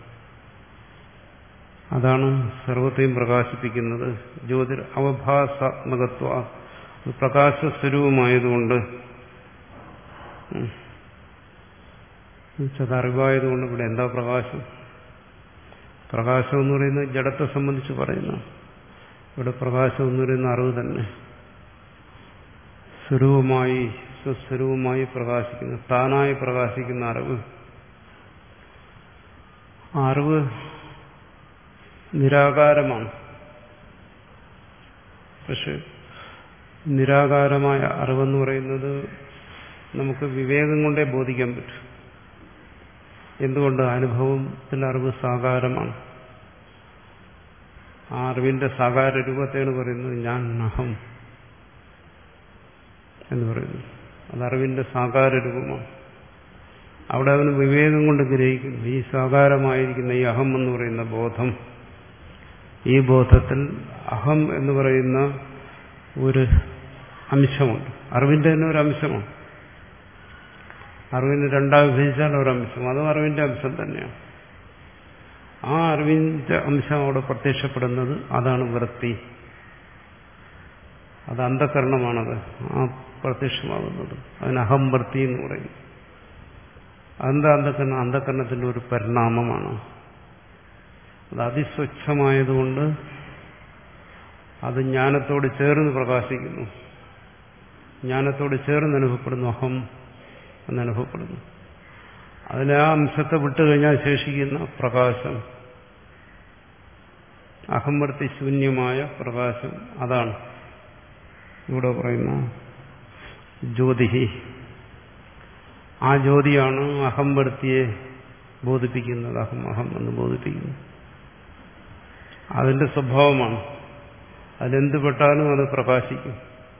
അതാണ് സർവത്തെയും പ്രകാശിപ്പിക്കുന്നത്. ജ്യോതിർ അവഭാസാത്മകത്വ, പ്രകാശസ്വരൂപമായതുകൊണ്ട്, അത് അറിവായതുകൊണ്ട് ഇവിടെ എന്താ പ്രകാശം? പ്രകാശം എന്ന് പറയുന്നത് ജഡത്തെ സംബന്ധിച്ച് പറയുന്നു. ഇവിടെ പ്രകാശം എന്ന് പറയുന്ന അറിവ് തന്നെ സ്വരൂപമായി, സ്വസ്വരൂപമായി പ്രകാശിക്കുന്നു, താനായി പ്രകാശിക്കുന്ന അറിവ്. ആ അറിവ് നിരാകാരമാണ്. പക്ഷെ നിരാകാരമായ അറിവെന്ന് പറയുന്നത് നമുക്ക് വിവേകം കൊണ്ടേ ബോധിക്കാൻ പറ്റും. എന്തുകൊണ്ട്? അനുഭവത്തിൽ അറിവ് സാകാരമാണ്. ആ അറിവിന്റെ സാകാര രൂപത്തെയാണ് പറയുന്നത് ഞാൻ അഹം എന്ന് പറയുന്നത്. അത് അറിവിന്റെ സാകാര രൂപമാണ്. അവിടെ അവന് വിവേകം കൊണ്ട് ഗ്രഹിക്കുന്നു. ഈ സാകാരമായിരിക്കുന്ന ഈ അഹം എന്ന് പറയുന്ന ബോധം, ഈ ബോധത്തിൽ അഹം എന്ന് പറയുന്ന ഒരു അംശമുണ്ട്. അറിവിന്റെ തന്നെ ഒരു അംശമാണ്. അറിവിന് രണ്ടായി വിഭജിച്ചാൽ ഒരംശം, അതും അറിവിന്റെ അംശം തന്നെയാണ്. ആ അറിവിന്റെ അംശം അവിടെ പ്രത്യക്ഷപ്പെടുന്നത്, അതാണ് വൃത്തി. അത് അന്ധകരണമാണത് ആ പ്രത്യക്ഷമാകുന്നത്. അതിന് അഹം വൃത്തി എന്ന് പറയും. അതെന്താ അന്ധകരണം? അന്ധകരണത്തിന്റെ ഒരു പരിണാമമാണ്. അത് അതിസ്വച്ഛമായതുകൊണ്ട് അത് ജ്ഞാനത്തോട് ചേർന്ന് പ്രകാശിക്കുന്നു, ജ്ഞാനത്തോട് ചേർന്ന് അനുഭവപ്പെടുന്നു, അഹം എന്നനുഭവപ്പെടുന്നു. അതിലെ ആ അംശത്തെ വിട്ടുകഴിഞ്ഞാൽ ശേഷിക്കുന്ന പ്രകാശം, അഹംവൃത്തി ശൂന്യമായ പ്രകാശം, അതാണ് ഇവിടെ പറയുന്ന ജ്യോതിഹി. ആ ജ്യോതിയാണ് അഹംവൃത്തിയെ ബോധിപ്പിക്കുന്നത്. അഹം അഹം എന്ന് ബോധിപ്പിക്കുന്നു. അതിന്റെ സ്വഭാവമാണ്. അതിലെന്ത് പെട്ടാലും അത് പ്രകാശിക്കും.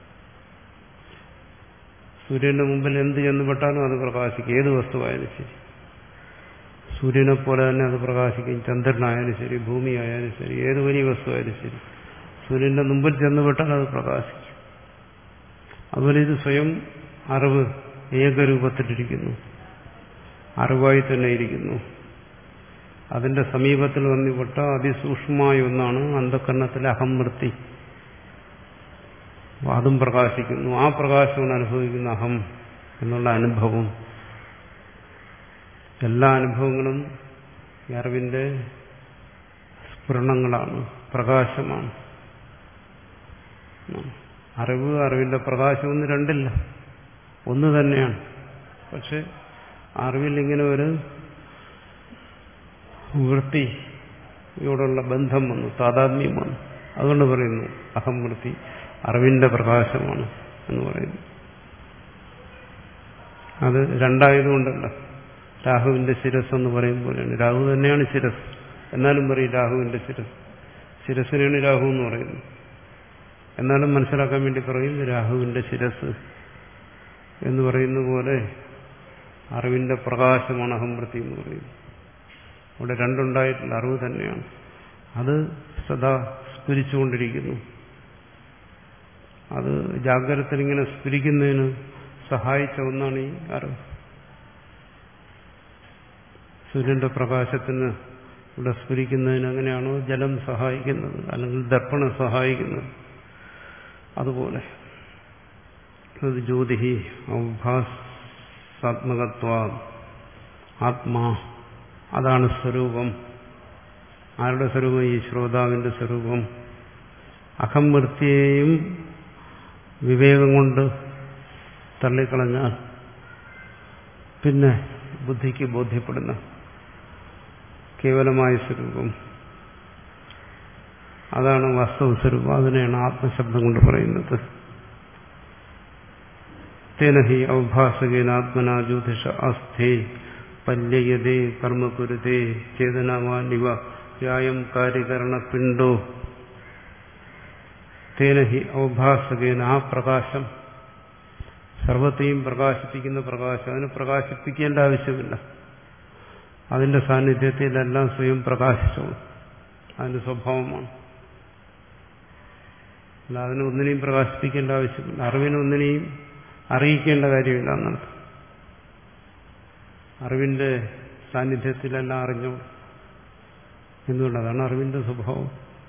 സൂര്യന്റെ മുമ്പിൽ എന്ത് ചെന്ന് പെട്ടാലും അത് പ്രകാശിക്കും. ഏത് വസ്തുവായാലും ശരി, സൂര്യനെ പോലെ തന്നെ അത് പ്രകാശിക്കും. ചന്ദ്രനായാലും ശരി, ഭൂമിയായാലും ശരി, ഏത് വലിയ വസ്തുവായാലും ശരി, സൂര്യന്റെ മുമ്പിൽ ചെന്ന് പെട്ടാൽ അത് പ്രകാശിക്കും. അതുപോലെ ഇത് സ്വയം അറിവ് ഏകരൂപത്തിലിരിക്കുന്നു, അറിവായി തന്നെ ഇരിക്കുന്നു. അതിന്റെ സമീപത്തിൽ വന്നുപെട്ട അതിസൂക്ഷ്മമായ ഒന്നാണ് അന്ധകരണത്തിലെ അഹംവൃത്തി. അതും പ്രകാശിക്കുന്നു. ആ പ്രകാശമാണ് അനുഭവിക്കുന്ന അഹം എന്നുള്ള അനുഭവം. എല്ലാ അനുഭവങ്ങളും ഈ അറിവിന്റെ സ്ഫുരണങ്ങളാണ്, പ്രകാശമാണ്. അറിവ്, അറിവിന്റെ പ്രകാശം ഒന്നും രണ്ടില്ല, ഒന്ന് തന്നെയാണ്. പക്ഷെ അറിവിൽ ഇങ്ങനെ ഒരു വൃത്തിയോടുള്ള ബന്ധം വന്നു, താതാത്മ്യം വന്നു. അതുകൊണ്ട് പറയുന്നു അഹം വൃത്തി അറിവിന്റെ പ്രകാശമാണ് എന്ന് പറയുന്നു. അത് രണ്ടായതുകൊണ്ടല്ല. രാഹുവിന്റെ ശിരസ് എന്ന് പറയുമ്പോഴാണ്, രാഹു തന്നെയാണ് ശിരസ്, എന്നാലും പറയും രാഹുവിന്റെ ശിരസ്. ശിരസിനെയാണ് രാഹു എന്ന് പറയുന്നത്. എന്നാലും മനസ്സിലാക്കാൻ വേണ്ടി പറയും രാഹുവിന്റെ ശിരസ് എന്ന് പറയുന്ന പോലെ അറിവിന്റെ പ്രകാശമാണ് അഹംവൃത്തി എന്ന് പറയുന്നത്. അവിടെ രണ്ടുണ്ടായിട്ടുള്ള അറിവ് തന്നെയാണ്. അത് സദാ സ്ഫുരിച്ചുകൊണ്ടിരിക്കുന്നു. അത് ജാഗ്രതത്തിൽ ഇങ്ങനെ സ്ഫുരിക്കുന്നതിന് സഹായിച്ച ഒന്നാണ് ഈ അറിവ്. സൂര്യന്റെ പ്രകാശത്തിന് ഇവിടെ സ്ഫുരിക്കുന്നതിന് അങ്ങനെയാണോ ജലം സഹായിക്കുന്നത്, അല്ലെങ്കിൽ ദർപ്പണം സഹായിക്കുന്നത്, അതുപോലെ ജ്യോതിഹി ഔഭാസാത്മകത്വ ആത്മാ, അതാണ് സ്വരൂപം. ആരുടെ സ്വരൂപം? ഈ ശ്രോതാവിന്റെ സ്വരൂപം. അഹം വൃത്തിയെയും വിവേകം കൊണ്ട് തള്ളിക്കളഞ്ഞാൽ പിന്നെ ബുദ്ധിക്ക് ബോധ്യപ്പെടുന്ന കേവലമായ സ്വരൂപം, അതാണ് വാസ്തവ സ്വരൂപം. അതിനെയാണ് ആത്മശബ്ദം കൊണ്ട് പറയുന്നത്. തേന ഹി ഔഭാസകേന ആത്മനാ ജ്യോതിഷ അസ്ഥേ പല്യയതേ കർമ്മകുരുതേ ചേതനവാനിവ യായം കാര്യകരണപിണ്ഡോ. തേന ഹി ഔഭാസകേന, ആ പ്രകാശം, സർവത്തെയും പ്രകാശിപ്പിക്കുന്ന പ്രകാശം, അതിന് പ്രകാശിപ്പിക്കേണ്ട ആവശ്യമില്ല. അതിന്റെ സാന്നിധ്യത്തിലെല്ലാം സ്വയം പ്രകാശിച്ചോളും. അതിന്റെ സ്വഭാവമാണ്. അല്ല, അതിന് ഒന്നിനെയും പ്രകാശിപ്പിക്കേണ്ട ആവശ്യമില്ല. അറിവിനൊന്നിനെയും അറിയിക്കേണ്ട കാര്യമില്ല എന്നർത്ഥം. അറിവിന്റെ സാന്നിധ്യത്തിലെല്ലാം അറിഞ്ഞോളും. എന്തുകൊണ്ട്? അതാണ് അറിവിന്റെ സ്വഭാവം.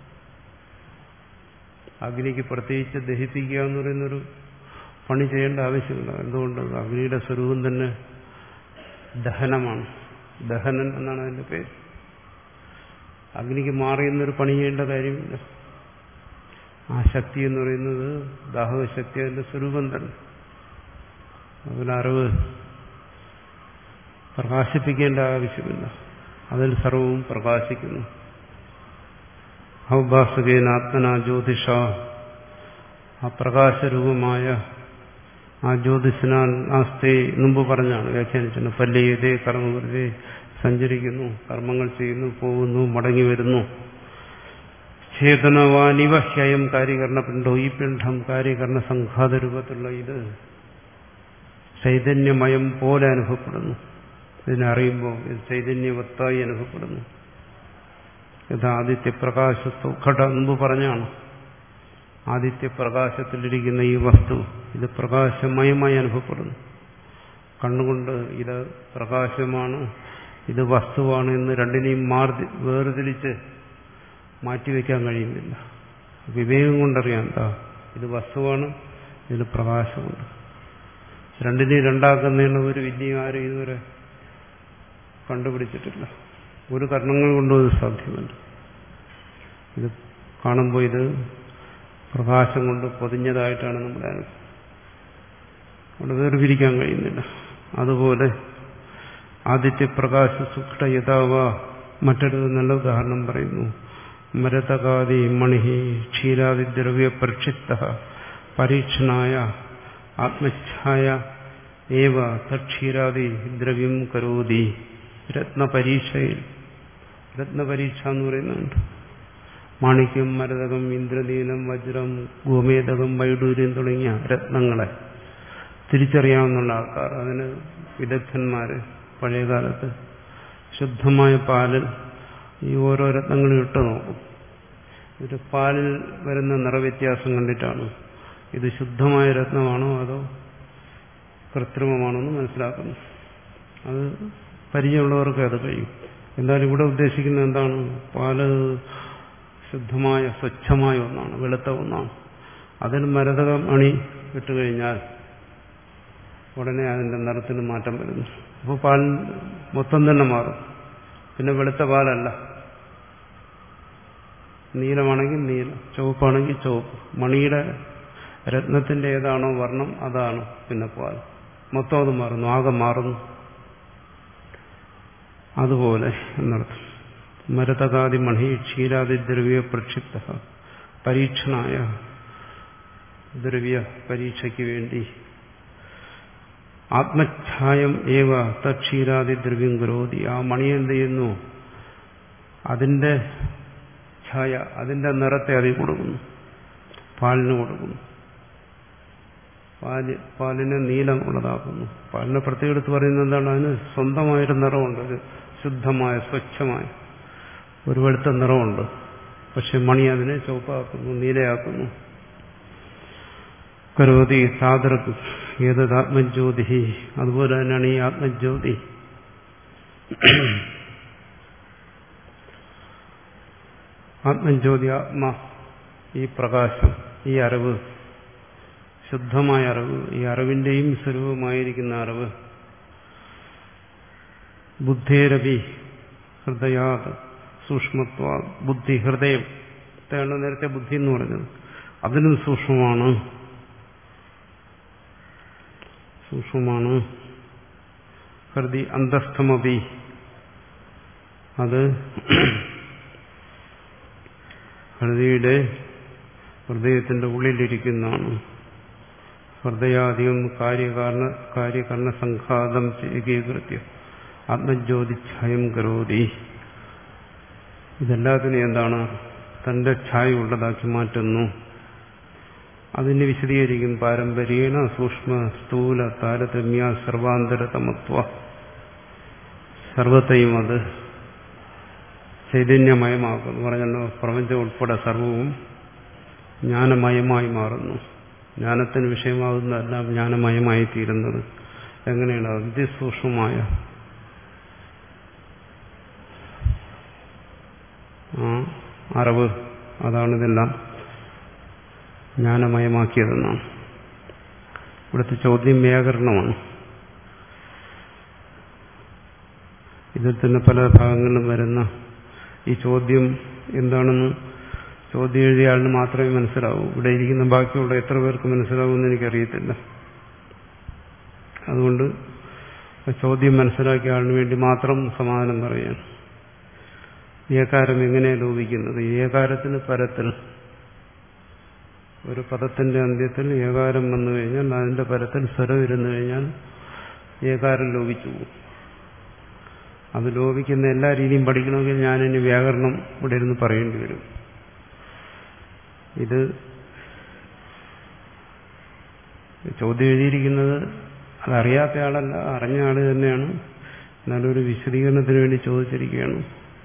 അഗ്നിക്ക് പ്രത്യേകിച്ച് ദഹിപ്പിക്കുക എന്ന് പറയുന്നൊരു പണി ചെയ്യേണ്ട ആവശ്യമില്ല. എന്തുകൊണ്ട്? അഗ്നിയുടെ സ്വരൂപം തന്നെ ദഹനമാണ്. ദഹനൻ എന്നാണ് അതിന്റെ പേര്. അഗ്നിക്ക് മാറിയെന്നൊരു പണി ചെയ്യേണ്ട കാര്യമില്ല. ആ ശക്തി എന്ന് പറയുന്നത് ദാഹകശക്തി, അതിന്റെ സ്വരൂപം തന്നെ. അതിന് അറിവ് പ്രകാശിപ്പിക്കേണ്ട ആവശ്യമില്ല. അതിൽ സർവവും പ്രകാശിക്കുന്നു. ഔഭാസകേന ആത്മനാ ജ്യോതിഷ, ആ പ്രകാശരൂപമായ ആ ജ്യോതിഷനാൽ ആസ്തേ, മുമ്പ് പറഞ്ഞാണ്, വ്യാഖ്യാനിച്ചാണ്. പല്യയതേ കർമ്മവൃതേ, സഞ്ചരിക്കുന്നു, കർമ്മങ്ങൾ ചെയ്യുന്നു, പോകുന്നു, മടങ്ങി വരുന്നു. ചേതനവാനിവ ഹ്യയം കാര്യകരണപിണ്ഡോ, ഈ പിണ്ഡം കാര്യകരണ സംഘാത രൂപത്തിലുള്ള ഇത് ചൈതന്യമയം പോലെ അനുഭവപ്പെടുന്നു. ഇതിനെ അറിയുമ്പോൾ ഇത് ചൈതന്യവത്തായി അനുഭവപ്പെടുന്നു. യഥാ ആദിത്യപ്രകാശത്തോ ഘട, മുമ്പ് പറഞ്ഞാണ്. ആദിത്യപ്രകാശത്തിലിരിക്കുന്ന ഈ വസ്തു ഇത് പ്രകാശമയമായി അനുഭവപ്പെടുന്നു. കണ്ണുകൊണ്ട് ഇത് പ്രകാശമാണ്, ഇത് വസ്തുവാണ് എന്ന് രണ്ടിനെയും മാറി വേർതിരിച്ച് മാറ്റിവെക്കാൻ കഴിയുന്നില്ല. വിവേകം കൊണ്ടറിയാം, എന്താ ഇത് വസ്തുവാണ്, ഇതിന് പ്രകാശമുണ്ട്. രണ്ടിനെയും രണ്ടാക്കുന്നതിനുള്ള ഒരു വിദ്യയും ആരും ഇതുവരെ കണ്ടുപിടിച്ചിട്ടില്ല. ഒരു കർണങ്ങൾ കൊണ്ടും ഇത് സാധ്യമല്ല. ഇത് കാണുമ്പോൾ ഇത് പ്രകാശം കൊണ്ട് പൊതിഞ്ഞതായിട്ടാണ് നമ്മുടെ അനുഭവം. അവിടെ വേർതിരിക്കാൻ കഴിയുന്നില്ല. അതുപോലെ ആദിത്യപ്രകാശ സുക്ഷ യഥാവ, മറ്റൊരു നല്ല ഉദാഹരണം പറയുന്നു. മരതകാദി മണിഹി ക്ഷീരാദിദ്രവ്യ പ്രക്ഷിപ്ത പരീക്ഷണായ ആത്മച്ഛായ ഏവ തക്ഷീരാദി ദ്രവ്യം കരോതി. രത്നപരീക്ഷയിൽ, രത്നപരീക്ഷ എന്ന് പറയുന്നുണ്ട്. മാണിക്യം, മരതകം, ഇന്ദ്രനീലം, വജ്രം, ഗോമേതകം, വൈഡൂര്യം തുടങ്ങിയ രത്നങ്ങളെ തിരിച്ചറിയാവുന്ന ആൾക്കാർ, അതിന് വിദഗ്ധന്മാര് പഴയകാലത്ത് ശുദ്ധമായ പാലിൽ ഈ ഓരോ രത്നങ്ങളും ഇട്ട് നോക്കും. ഒരു പാലിൽ വരുന്ന നിറവ്യത്യാസം കണ്ടിട്ടാണ് ഇത് ശുദ്ധമായ രത്നമാണോ അതോ കൃത്രിമമാണോ എന്ന് മനസ്സിലാക്കുന്നു. അത് പരിചയമുള്ളവർക്ക് അത് കഴിയും. എന്തായാലും ഇവിടെ ഉദ്ദേശിക്കുന്നത് എന്താണ്? പാല് ശുദ്ധമായ സ്വച്ഛമായ ഒന്നാണ്, വെളുത്ത ഒന്നാണ്. അതിന് മരതകം അണി ഇട്ടുകഴിഞ്ഞാൽ ഉടനെ അതിന്റെ നിറത്തിന് മാറ്റം വരുന്നു. അപ്പോൾ പാൽ മൊത്തം തന്നെ മാറും. പിന്നെ വെളുത്ത പാലല്ല, നീലമാണെങ്കിൽ നീലം, ചുവപ്പാണെങ്കിൽ ചുവപ്പ്. മണിയുടെ രത്നത്തിന്റെ ഏതാണോ വർണ്ണം അതാണ് പിന്നെ പാൽ. മൊത്തം അത് മാറുന്നു, ആകെ മാറുന്നു. അതുപോലെ എന്നർത്ഥം. മരതകാദി മണി ക്ഷീരാദി ദ്രവ്യ പ്രക്ഷിപ്ത, പരീക്ഷണായ ദ്രവ്യ പരീക്ഷയ്ക്ക് വേണ്ടി ആത്മച്ഛായം ഏവ തക്ഷീരാദി ദ്രവ്യം കരോതി. ആ മണി എന്ത് ചെയ്യുന്നു? അതിന്റെ ഛായ, അതിന്റെ നിറത്തെ അതിൽ കൊടുക്കുന്നു, പാലിന് കൊടുക്കുന്നു. പാല് പാലിനെ നീലം ഉള്ളതാക്കുന്നു. പാലിനെ പ്രത്യേകം എടുത്ത് പറയുന്നത് എന്താണ്? അതിന് സ്വന്തമായൊരു നിറമുണ്ട്, ഒരു ശുദ്ധമായ സ്വച്ഛമായ ഒരു വെളുത്ത നിറമുണ്ട്. പക്ഷെ മണി അതിനെ ചുവപ്പാക്കുന്നു, നീലയാക്കുന്നു. കരോതി താതൃക് ഏതത് ആത്മജ്യോതി, അതുപോലെ തന്നെയാണ് ഈ ആത്മജ്യോതി. ആത്മജ്യോതി, ആത്മ, ഈ പ്രകാശം, ഈ അറിവ്, ശുദ്ധമായ അറിവ്, ഈ അറിവിന്റെയും സ്വരൂപമായിരിക്കുന്ന അറിവ്. ബുദ്ധേരവി ഹൃദയാത് സൂക്ഷ്മത്വ, ബുദ്ധി, ഹൃദയം ാണ് നേരത്തെ ബുദ്ധി എന്ന് പറഞ്ഞത്. അതിനും സൂക്ഷ്മമാണ്, സൂക്ഷ്മമാണ്. ഹൃദി അന്തസ്ഥമപി, അത് ഹൃദയുടെ ഹൃദയത്തിന്റെ ഉള്ളിലിരിക്കുന്നതാണ്. ഹൃദയാധികം കാര്യകാരണ കാര്യകരണ സംഘാതം ഏകീകൃത്യ ആത്മജ്യോതിച്ഛായം കരോതി. ഇതെല്ലാത്തിനും എന്താണ്? തന്റെ ഛായ ഉള്ളതാക്കി മാറ്റുന്നു. അതിനെ വിശദീകരിക്കും. പാരമ്പര്യേണ സൂക്ഷ്മ സ്ഥൂല താരതമ്യ സർവാന്തരതമത്വ, സർവത്തെയും അത് ചൈതന്യമയമാക്കുന്നു. പറഞ്ഞല്ലോ, പ്രപഞ്ചം ഉൾപ്പെടെ സർവവും ജ്ഞാനമയമായി മാറുന്നു. ജ്ഞാനത്തിന് വിഷയമാകുന്നതെല്ലാം ജ്ഞാനമയമായി തീരുന്നത് എങ്ങനെയാണ്? അതിസൂക്ഷ്മമായ ആ അറിവ്, അതാണിതെല്ലാം ജ്ഞാനമയമാക്കിയതെന്നാണ്. ഇവിടുത്തെ ചോദ്യം വ്യാകരണമാണ്. ഇതിൽ തന്നെ പല ഭാഗങ്ങളിലും വരുന്ന ഈ ചോദ്യം എന്താണെന്ന് ചോദ്യം എഴുതിയ ആളിന് മാത്രമേ മനസ്സിലാവൂ. ഇവിടെ ഇരിക്കുന്ന ബാക്കിയുള്ള എത്ര പേർക്ക് മനസ്സിലാവുമെന്ന് എനിക്കറിയത്തില്ല. അതുകൊണ്ട് ചോദ്യം മനസ്സിലാക്കിയ ആളിന് വേണ്ടി മാത്രം സമാധാനം പറയാൻ. ഏകാരം എങ്ങനെയാണ് ലോപിക്കുന്നത്? ഏകാരത്തിന് പരത്തിൽ, ഒരു പദത്തിന്റെ അന്ത്യത്തിൽ ഏകാരം വന്നു കഴിഞ്ഞാൽ അതിന്റെ പരത്തിൽ സ്വരം ഇരുന്നു കഴിഞ്ഞാൽ ഏകാരം ലോപിച്ചു പോകും. അത് ലോപിക്കുന്ന എല്ലാ രീതിയും പഠിക്കണമെങ്കിൽ ഞാനിനി വ്യാകരണം ഇവിടെ ഇരുന്ന് പറയേണ്ടി വരും. ഇത് ചോദ്യം എഴുതിയിരിക്കുന്നത് അതറിയാത്ത ആളല്ല, അറിഞ്ഞ ആള് തന്നെയാണ്. എന്നാലും ഒരു വിശദീകരണത്തിന് വേണ്ടി ചോദിച്ചിരിക്കുകയാണ്.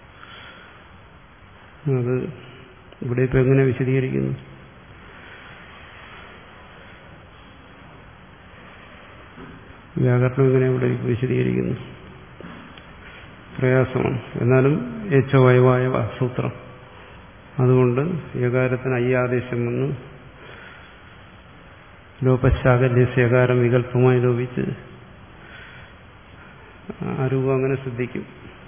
അത് ഇവിടെ ഇപ്പൊ എങ്ങനെ വിശദീകരിക്കുന്നു? വ്യാകരണം എങ്ങനെ ഇവിടെ വിശദീകരിക്കുന്നു? പ്രയാസമാണ്. എന്നാലും ഏച്ച വയവായ സൂത്രം, അതുകൊണ്ട് ഏകാരത്തിന് അയ്യാദേശം വന്ന് ലോപശാകല്യസ്യകാരം വികല്പമായി ലോപിച്ച് ആ രൂപം അങ്ങനെ ശ്രദ്ധിക്കും.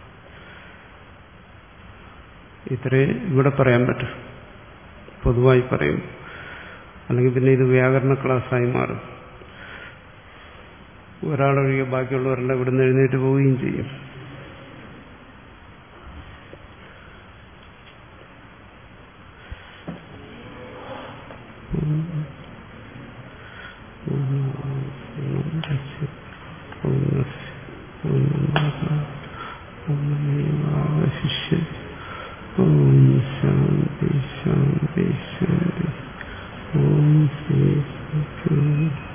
ഇത്രേ ഇവിടെ പറയാൻ പറ്റും, പൊതുവായി പറയും. അല്ലെങ്കിൽ പിന്നെ ഇത് വ്യാകരണ ക്ലാസ്സായി മാറും. ഒരാളൊഴികെ ബാക്കിയുള്ളവരെല്ലാം ഇവിടുന്ന് എഴുന്നേറ്റ് പോവുകയും ചെയ്യും. ഓം ശാന്തി ശാന്തി ശാന്തി. ഓം ശ്രീ